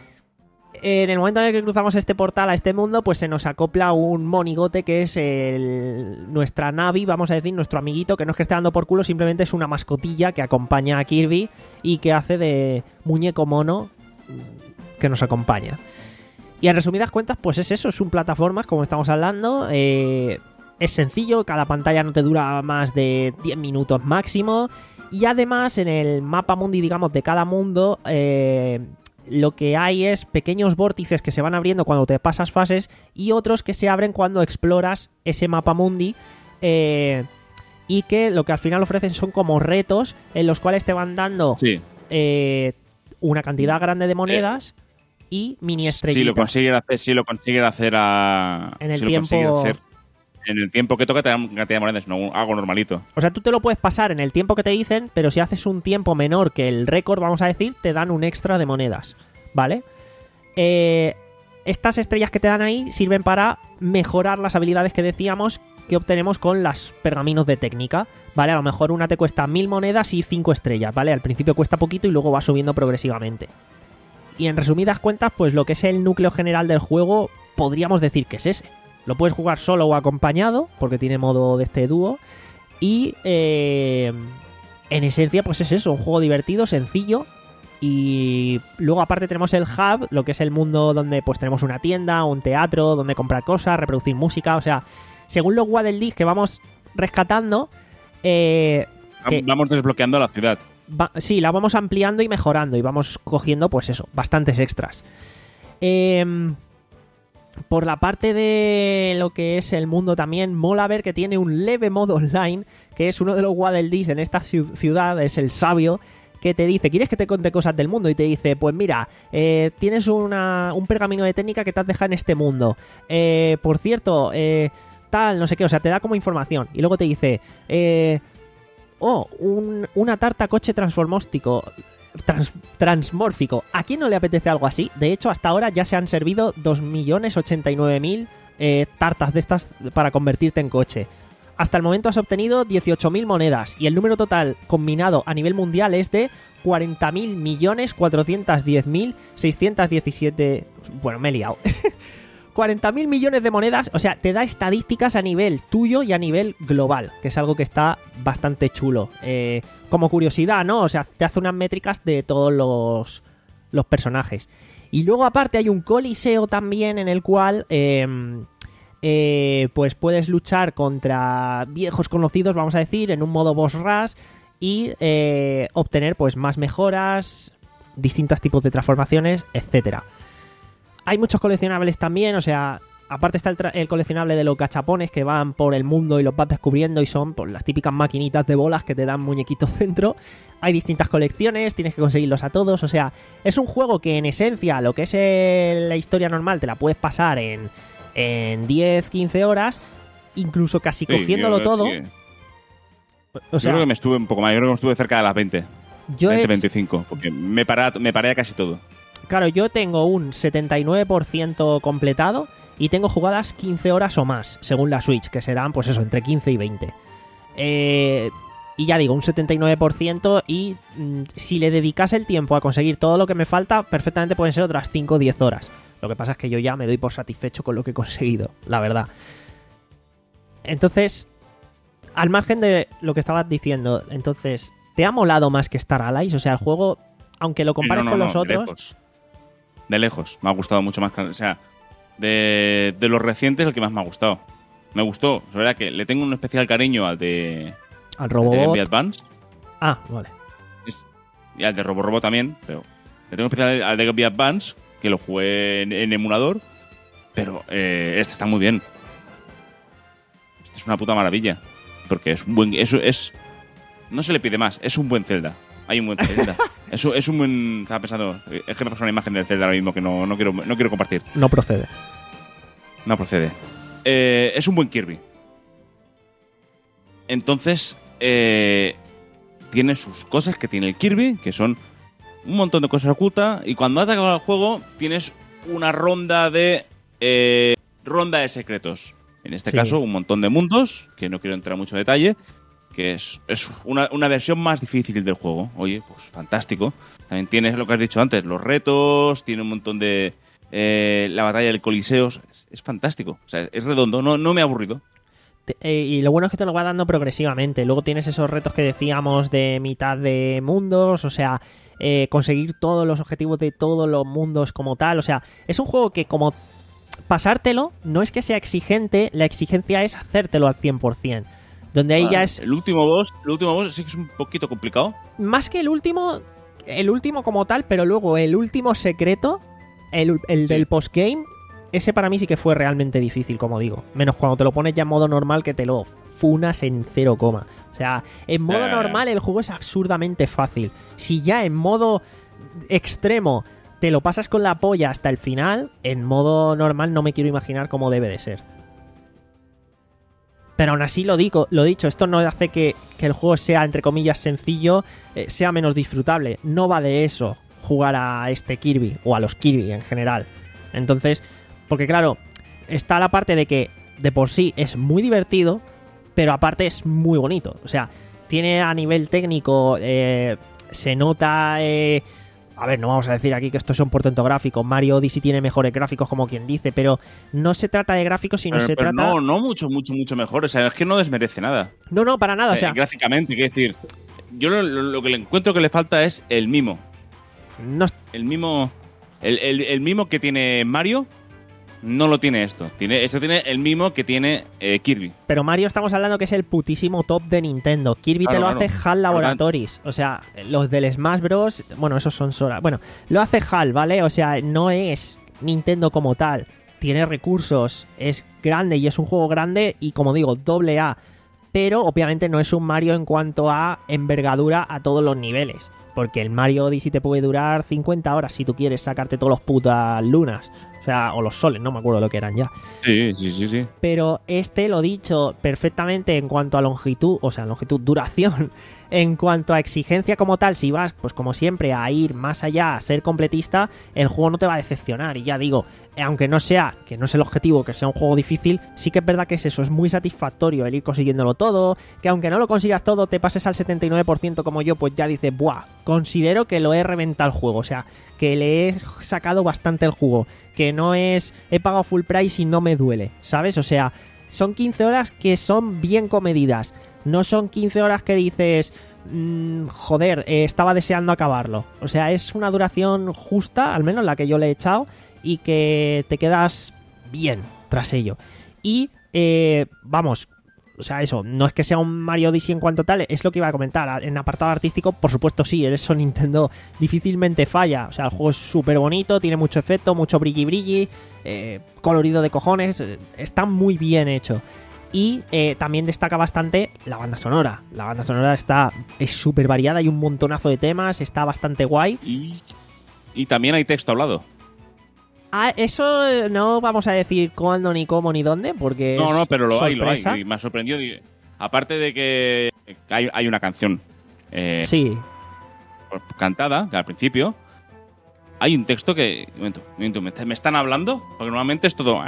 En el momento en el que cruzamos este portal a este mundo, pues se nos acopla un monigote que es el, nuestra Navi, vamos a decir, nuestro amiguito, que no es que esté dando por culo, simplemente es una mascotilla que acompaña a Kirby y que hace de muñeco mono que nos acompaña. Y en resumidas cuentas, pues es eso, es un plataformas, como estamos hablando. Eh, es sencillo, cada pantalla no te dura más de diez minutos máximo. Y además, en el mapa mundi, digamos, de cada mundo, eh, lo que hay es pequeños vórtices que se van abriendo cuando te pasas fases y otros que se abren cuando exploras ese mapa mundi. Eh, y que lo que al final ofrecen son como retos en los cuales te van dando Sí. eh, una cantidad grande de monedas y mini estrellitas. Si lo consiguen hacer, si lo consiguen hacer a. En el si lo tiempo- consiguen hacer en el tiempo que toca, te dan cantidad de monedas, no algo normalito. O sea, tú te lo puedes pasar en el tiempo que te dicen, pero si haces un tiempo menor que el récord, vamos a decir, te dan un extra de monedas, ¿vale? Eh, estas estrellas que te dan ahí sirven para mejorar las habilidades que decíamos que obtenemos con las pergaminos de técnica, ¿vale? A lo mejor una te cuesta mil monedas y cinco estrellas, ¿vale? Al principio cuesta poquito y luego va subiendo progresivamente. Y en resumidas cuentas, pues lo que es el núcleo general del juego, podríamos decir que es ese. Lo puedes jugar solo o acompañado, porque tiene modo de este dúo. Y eh, en esencia, pues es eso, un juego divertido, sencillo. Y luego aparte tenemos el hub, lo que es el mundo donde pues tenemos una tienda, un teatro, donde comprar cosas, reproducir música. O sea, según los Waddle Dees que vamos rescatando, eh, que- Vamos desbloqueando la ciudad. va- sí, la vamos ampliando y mejorando y vamos cogiendo, pues eso, bastantes extras. Em, por la parte de lo que es el mundo también, mola ver que tiene un leve modo online, que es uno de los Waddle Dees en esta ciu- ciudad, es el sabio, que te dice, ¿quieres que te cuente cosas del mundo? Y te dice, pues mira, eh, tienes una, un pergamino de técnica que te has dejado en este mundo. Eh, por cierto, eh, tal, no sé qué, o sea, te da como información. Y luego te dice, eh... Oh, un- una tarta coche transformóstico. Trans- transmórfico. ¿A quién no le apetece algo así? De hecho, hasta ahora ya se han servido dos millones ochenta y nueve mil eh, tartas de estas para convertirte en coche. Hasta el momento has obtenido dieciocho mil monedas y el número total combinado a nivel mundial es de cuarenta mil millones cuatrocientos diez mil seiscientos diecisiete... Bueno, me he liado. cuarenta mil millones de monedas, o sea, te da estadísticas a nivel tuyo y a nivel global, que es algo que está bastante chulo. Eh, como curiosidad, ¿no? O sea, te hace unas métricas de todos los, los personajes. Y luego aparte hay un coliseo también en el cual eh, eh, pues puedes luchar contra viejos conocidos, vamos a decir, en un modo boss rush y eh, obtener pues más mejoras, distintos tipos de transformaciones, etcétera. Hay muchos coleccionables también, o sea, aparte está el, tra- el coleccionable de los gachapones que van por el mundo y los vas descubriendo y son pues, las típicas maquinitas de bolas que te dan muñequitos dentro. Hay distintas colecciones, tienes que conseguirlos a todos. O sea, es un juego que en esencia lo que es el- la historia normal te la puedes pasar en, en diez, quince horas, incluso casi Sí, cogiéndolo yo- todo. yo- O sea, yo creo que me estuve un poco más, yo creo que me estuve cerca de las veinte. yo he veinte, hecho- veinticinco, porque me paré, me paré a casi todo. Claro, yo tengo un setenta y nueve por ciento completado y tengo jugadas quince horas o más, según la Switch, que serán, pues eso, entre quince y veinte. Eh, y ya digo, un setenta y nueve por ciento y mm, si le dedicase el tiempo a conseguir todo lo que me falta, perfectamente pueden ser otras cinco o diez horas. Lo que pasa es que yo ya me doy por satisfecho con lo que he conseguido, la verdad. Entonces, al margen de lo que estabas diciendo, entonces, ¿te ha molado más que Star Allies? O sea, el juego, aunque lo compares No, no, con no, los de otros... lejos. De lejos. Me ha gustado mucho más. que- O sea, de, de los recientes, el que más me ha gustado. Me gustó. Es verdad que le tengo un especial cariño al de, Al al de Robobot. Game Boy Advance. Ah, vale. Es- Y al de Robo Robo también. Pero le tengo un especial al de Game Boy Advance, que lo jugué en, en emulador. Pero eh, este está muy bien. Este es una puta maravilla. Porque es un buen. Eso es. No se le pide más. Es un buen Zelda. Hay un buen Zelda. Eso es un buen. Estaba pensando. Es que me pasa una imagen del Zelda ahora mismo que no, no, quiero, no quiero compartir. No procede. No procede. Eh, es un buen Kirby. Entonces, eh, tiene sus cosas que tiene el Kirby, que son un montón de cosas ocultas. Y cuando has acabado el juego, tienes una ronda de. Eh, ronda de secretos. En este Sí. caso, un montón de mundos, que no quiero entrar en mucho detalle. Que es, es una, una versión más difícil del juego. Oye, pues fantástico. También tienes lo que has dicho antes, los retos, tiene un montón de. Eh, la batalla del Coliseo. Es, es fantástico. O sea, es redondo, no, no me ha aburrido. Te- eh, y lo bueno es que te lo va dando progresivamente. Luego tienes esos retos que decíamos de mitad de mundos, o sea, eh, conseguir todos los objetivos de todos los mundos como tal. O sea, es un juego que como pasártelo no es que sea exigente, la exigencia es hacértelo al cien por ciento. Donde ahí ya es El último boss, el último boss sí que es un poquito complicado. más que el último, el último como tal, pero luego el último secreto, el, el Sí. del postgame, ese para mí sí que fue realmente difícil, como digo. Menos cuando te lo pones ya en modo normal que te lo funas en cero coma. O sea, en modo Ya, ya, ya. normal el juego es absurdamente fácil. Si ya en modo extremo te lo pasas con la polla hasta el final, en modo normal no me quiero imaginar cómo debe de ser. Pero aún así lo digo, lo dicho, esto no hace que, que el juego sea, entre comillas, sencillo, eh, sea menos disfrutable. No va de eso jugar a este Kirby, o a los Kirby en general. Entonces, porque claro, está la parte de que de por sí es muy divertido, pero aparte es muy bonito. O sea, tiene a nivel técnico, eh, se nota... Eh, a ver, no vamos a decir aquí que esto es un portento gráfico. Mario Odyssey tiene mejores gráficos, como quien dice, pero no se trata de gráficos, sino Pero, se pero trata... no, no mucho, mucho, mucho mejor. O sea, es que no desmerece nada. No, no, para nada, o Eh, sea... gráficamente, quiero decir. Yo lo, lo- lo que le encuentro que le falta es el mimo. No, El mimo. El, el- el mimo que tiene Mario no lo tiene esto. Tiene, esto tiene el mimo que tiene eh, Kirby. pero Mario estamos hablando que es el putísimo top de Nintendo. Kirby te Claro, lo claro. hace HAL Laboratories. O sea, los del Smash Bros. Bueno, esos son Sora. Bueno, lo hace HAL, ¿vale? O sea, no es Nintendo como tal. Tiene recursos, es grande y es un juego grande y, como digo, doble A. Pero obviamente no es un Mario en cuanto a envergadura a todos los niveles. Porque el Mario Odyssey te puede durar cincuenta horas si tú quieres sacarte todos los putas lunas. O sea, o los soles, no me acuerdo lo que eran ya. Sí, sí, sí, sí. Pero este lo dicho perfectamente en cuanto a longitud, o sea, longitud, duración, en cuanto a exigencia como tal, si vas, pues como siempre, a ir más allá, a ser completista, el juego no te va a decepcionar. Y ya digo, aunque no sea, que no es el objetivo, que sea un juego difícil, sí que es verdad que es eso, es muy satisfactorio el ir consiguiéndolo todo, que aunque no lo consigas todo, te pases al setenta y nueve por ciento como yo, pues ya dices, buah, considero que lo he reventado el juego, o sea, que le he sacado bastante el jugo, que no es he pagado full price y no me duele, ¿sabes? O sea, son quince horas que son bien comedidas, no son quince horas que dices, mmm, joder, eh, estaba deseando acabarlo. O sea, es una duración justa, al menos la que yo le he echado, y que te quedas bien tras ello. Y, eh, vamos, o sea, eso, no es que sea un Mario Odyssey en cuanto tal, es lo que iba a comentar. En apartado artístico, por supuesto sí, eso Nintendo difícilmente falla. O sea, el juego es súper bonito, tiene mucho efecto, mucho brilli brilli, eh, colorido de cojones, eh, está muy bien hecho. Y eh, también destaca bastante la banda sonora. La banda sonora está es súper variada, hay un montonazo de temas, está bastante guay. Y, y también hay texto hablado. Ah, eso no vamos a decir cuándo, ni cómo, ni dónde, porque No, es no, pero lo hay, lo sorpresa. hay. Y me ha sorprendido. y- Aparte de que hay, hay una canción eh, Sí, cantada, que al principio, hay un texto que... Un momento, un momento, ¿me, me están hablando? Porque normalmente es todo...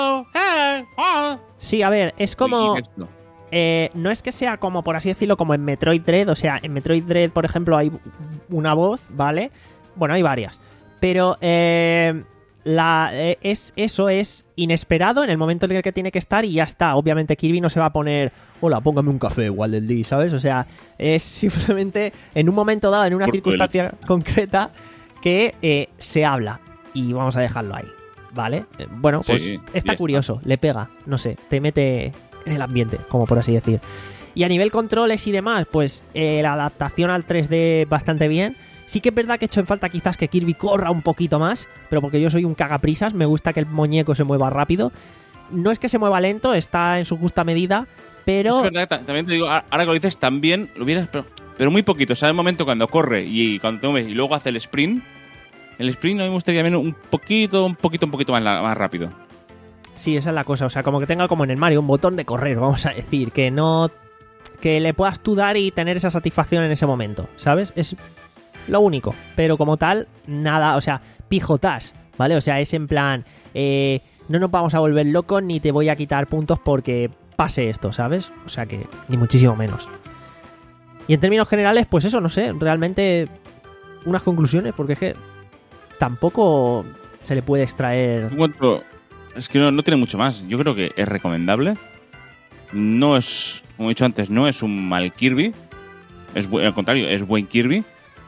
sí, a ver, es como... Y texto. Eh, no es que sea como, por así decirlo, como en Metroid Dread. O sea, en Metroid Dread, por ejemplo, hay una voz, ¿vale? Bueno, hay varias. Pero eh, la, eh, es, eso es inesperado en el momento en el que tiene que estar y ya está. Obviamente Kirby no se va a poner, hola, póngame un café, Wild D, ¿sabes? O sea, es simplemente en un momento dado, en una Por circunstancia concreta, que eh, se habla. Y vamos a dejarlo ahí, ¿vale? Eh, bueno, Sí, pues y está ya curioso, le pega, no sé, te mete en el ambiente, como por así decir. Y a nivel controles y demás, pues eh, la adaptación al tres D bastante bien. Sí que es verdad que he hecho en falta quizás que Kirby corra un poquito más, pero porque yo soy un cagaprisas, me gusta que el muñeco se mueva rápido. No es que se mueva lento, está en su justa medida, pero... Es verdad, ta- también te digo, a- ahora que lo dices, también lo hubieras... Pero, pero muy poquito, ¿sabes? El momento cuando corre y cuando te mueves y luego hace el sprint. El sprint a mí me gustaría ver un poquito, un poquito, un poquito más, la- más rápido. Sí, esa es la cosa, o sea, como que tenga como en el Mario un botón de correr, vamos a decir, que no... que le puedas tú dar y tener esa satisfacción en ese momento, ¿sabes? Es lo único, pero como tal, nada, o sea, pijotas, ¿vale? O sea, es en plan, eh, no nos vamos a volver locos ni te voy a quitar puntos porque pase esto, ¿sabes? O sea que, ni muchísimo menos. Y en términos generales, pues eso, no sé, realmente unas conclusiones, porque es que tampoco se le puede extraer... Encuentro, es que no, no tiene mucho más. Yo creo que es recomendable. No es, como he dicho antes, no es un mal Kirby. Es bu- al contrario, es buen Kirby.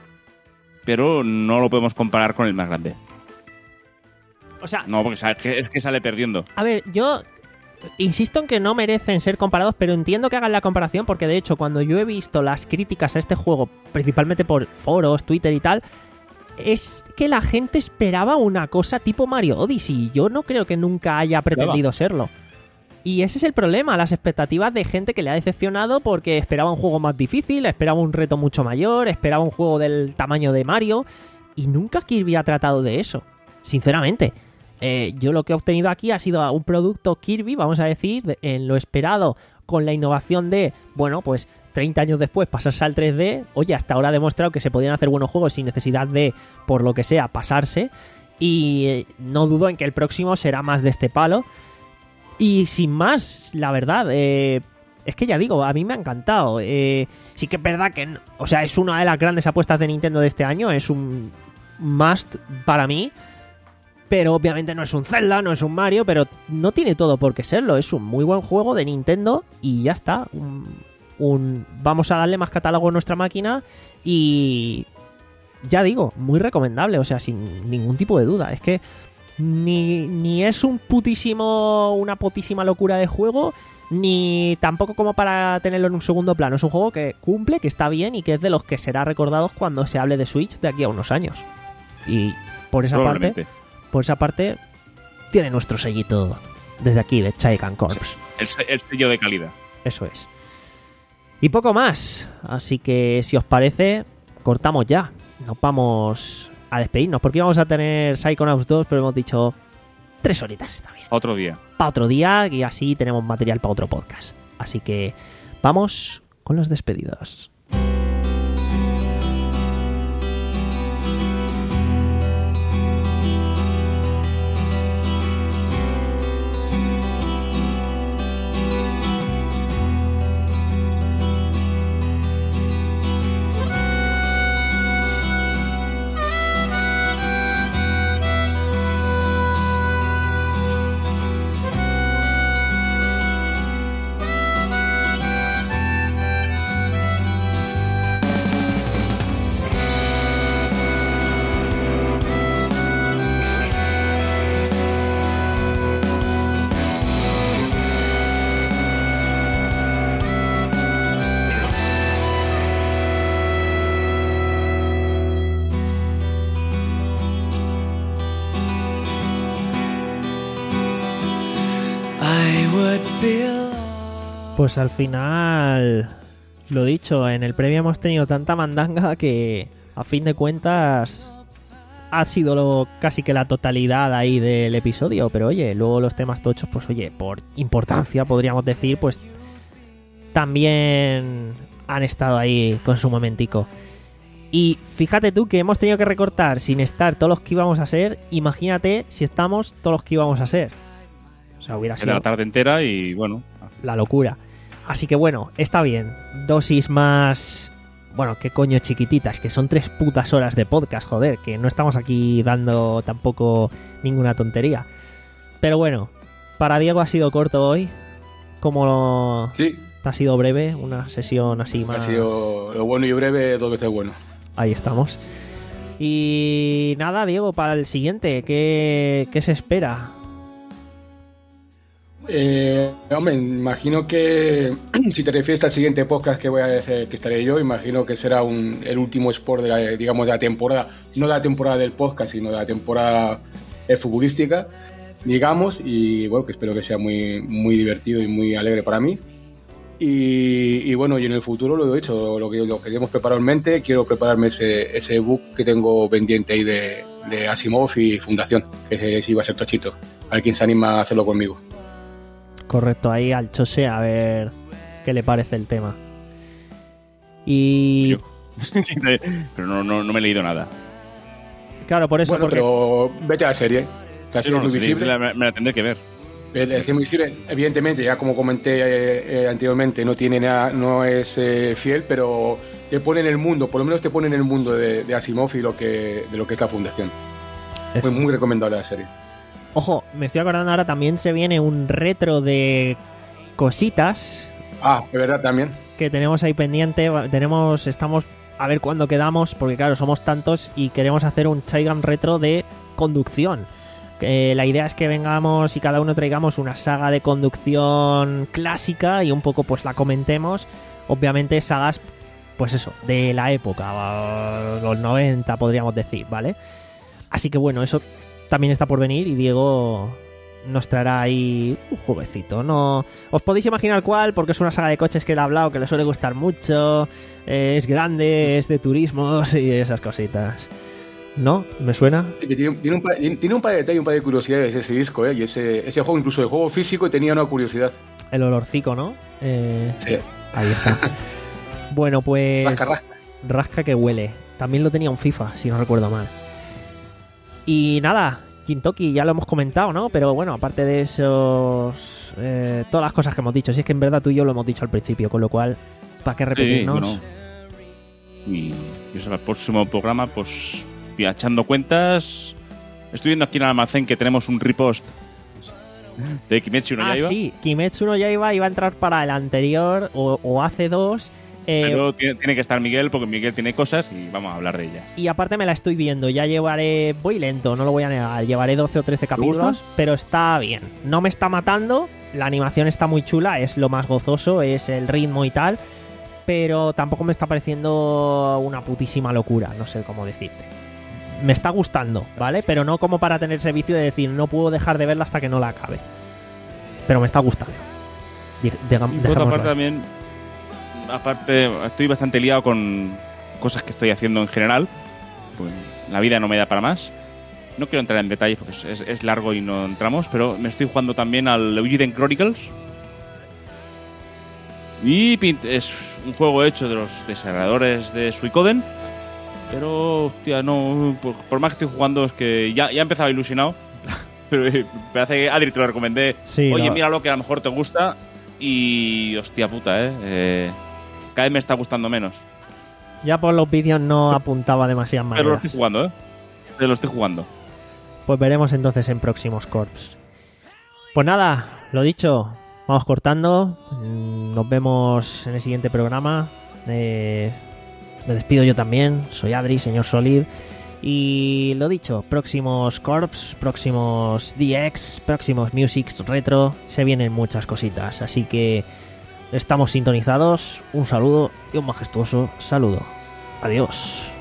Pero no lo podemos comparar con el más grande. O sea, No, porque sa- que- es que sale perdiendo. a ver, yo insisto en que no merecen ser comparados, pero entiendo que hagan la comparación porque de hecho cuando yo he visto las críticas a este juego, principalmente por foros, Twitter y tal, es que la gente esperaba una cosa tipo Mario Odyssey. Yo no creo que nunca haya pretendido serlo. Y ese es el problema, las expectativas de gente que le ha decepcionado porque esperaba un juego más difícil, esperaba un reto mucho mayor, esperaba un juego del tamaño de Mario, y nunca Kirby ha tratado de eso, sinceramente. Eh, yo lo que he obtenido aquí ha sido un producto Kirby, vamos a decir, de- en lo esperado, con la innovación de, bueno, pues treinta años después pasarse al tres D. Oye, hasta ahora ha demostrado que se podían hacer buenos juegos sin necesidad de, por lo que sea, pasarse. Y eh, no dudo en que el próximo será más de este palo. Y sin más, la verdad, eh, es que ya digo, a mí me ha encantado. Eh, sí que es verdad que, no- o sea, es una de las grandes apuestas de Nintendo de este año, es un must para mí. Pero obviamente no es un Zelda, no es un Mario, pero no tiene todo por qué serlo. Es un muy buen juego de Nintendo y ya está. Un, un- vamos a darle más catálogo a nuestra máquina y ya digo, muy recomendable, o sea, sin ningún tipo de duda. Es que ni, ni es un putísimo, una putísima locura de juego, ni tampoco como para tenerlo en un segundo plano. Es un juego que cumple, que está bien y que es de los que será recordados cuando se hable de Switch de aquí a unos años. Y por esa parte... Probablemente. Por esa parte, tiene nuestro sellito desde aquí, de Chaikan Corps. El, se- el sello de calidad. Eso es. Y poco más. Así que, si os parece, cortamos ya. Nos vamos a despedirnos, porque íbamos a tener Psychonauts dos, pero hemos dicho tres horitas está bien. Otro día. Para otro día, y así tenemos material para otro podcast. Así que, vamos con las despedidas. Pues al final, lo dicho, en el previo hemos tenido tanta mandanga que a fin de cuentas ha sido lo, casi que la totalidad ahí del episodio, pero oye, luego los temas tochos, pues oye, por importancia podríamos decir, pues también han estado ahí con su momentico. Y fíjate tú que hemos tenido que recortar sin estar todos los que íbamos a ser. Imagínate si estamos todos los que íbamos a ser. O sea, hubiera sido la tarde entera y bueno, la locura. Así que bueno, está bien. Dosis más... Bueno, qué coño chiquititas, que son tres putas horas de podcast, joder, que no estamos aquí dando tampoco ninguna tontería. Pero bueno, para Diego ha sido corto hoy. Como lo... Sí. Ha sido breve, una sesión así más... Ha sido lo bueno y breve, dos veces bueno. Ahí estamos. Y nada, Diego, para el siguiente, ¿qué, qué se espera? Eh, hombre, imagino que si te refieres al siguiente podcast que voy a decir que estaré yo, imagino que será un, el último sport de la, digamos, de la temporada, no de la temporada del podcast, sino de la temporada eh, futbolística, digamos, y bueno, que espero que sea muy, muy divertido y muy alegre para mí. Y, y bueno, y en el futuro lo he dicho, lo que, lo que hemos preparado en mente, quiero prepararme ese, ese book que tengo pendiente ahí de, de Asimov y Fundación, que ese iba a ser tochito, a ver quién se anima a hacerlo conmigo. Correcto, ahí al Chose a ver qué le parece el tema. Y... pero no, no, no me he leído nada. Claro, por eso... Bueno, porque... pero vete a la serie. La serie no, es muy sí, visible. la, me la tendré que ver. La serie muy visible, evidentemente, ya como comenté eh, eh, anteriormente, no tiene nada, no es eh, fiel, pero te pone en el mundo, por lo menos te pone en el mundo de, de Asimov y lo que, de lo que es la Fundación. Muy, muy recomendable la serie. Ojo, me estoy acordando ahora, también se viene un retro de cositas. Ah, de verdad, también. Que tenemos ahí pendiente, tenemos, estamos a ver cuándo quedamos, porque claro, somos tantos y queremos hacer un Chaigan retro de conducción. Eh, la idea es que vengamos y cada uno traigamos una saga de conducción clásica y un poco pues la comentemos. Obviamente sagas, pues eso, de la época, los noventa podríamos decir, ¿vale? Así que bueno, eso también está por venir y Diego nos traerá ahí un jueguecito. No os podéis imaginar cuál, porque es una saga de coches que él ha hablado, que le suele gustar mucho, eh, es grande, es de turismos y esas cositas. ¿No? ¿Me suena? Sí, tiene, tiene, un par, tiene un par de detalles, un par de curiosidades ese disco, ¿eh? Y ese, ese juego, incluso el juego físico, tenía una curiosidad. El olorcico, ¿no? Eh, sí. Ahí está. Bueno, pues... Rasca, rasca. Rasca que huele. También lo tenía un FIFA, si no recuerdo mal. Y nada, Kintoki ya lo hemos comentado, ¿no? Pero bueno, aparte de esos... Eh, todas las cosas que hemos dicho. Si es que en verdad tú y yo lo hemos dicho al principio, con lo cual, ¿para qué repetirnos? Sí, bueno. Y, y eso, el próximo programa, pues... echando cuentas, estoy viendo aquí en el almacén que tenemos un repost de Kimetsu no Yaiba. Ah, sí, Kimetsu no Yaiba iba a entrar para el anterior o, o hace dos. Eh, Pero tiene, tiene que estar Miguel, porque Miguel tiene cosas y vamos a hablar de ella. Y aparte me la estoy viendo, ya llevaré, voy lento, no lo voy a negar, llevaré doce o trece capítulos, pero está bien. No me está matando, la animación está muy chula, es lo más gozoso, es el ritmo y tal, pero tampoco me está pareciendo una putísima locura, no sé cómo decirte. Me está gustando, ¿vale? Pero no como para tener ese vicio de decir no puedo dejar de verla hasta que no la acabe. Pero me está gustando. De, de, por otra parte también, aparte, estoy bastante liado con cosas que estoy haciendo en general. Pues la vida no me da para más. No quiero entrar en detalles porque es, es largo y no entramos, pero me estoy jugando también al Eugene Chronicles. Y es un juego hecho de los desarrolladores de Suicoden. Pero, hostia, no, por, por más que estoy jugando es que ya, ya empezaba ilusionado. Pero me parece que Adri te lo recomendé. Sí, Oye, no. míralo que a lo mejor te gusta. Y, hostia puta, ¿eh? eh cada vez me está gustando menos. Ya por los vídeos no apuntaba demasiadas maneras. Pero lo estoy jugando, ¿eh? Pero lo estoy jugando. Pues veremos entonces en próximos corps. Pues nada, lo dicho, vamos cortando. Nos vemos en el siguiente programa. Eh... Me despido yo también, soy Adri, señor Solid. Y lo dicho, próximos Corps, próximos D X, próximos Musics Retro, se vienen muchas cositas. Así que estamos sintonizados. Un saludo y un majestuoso saludo. Adiós.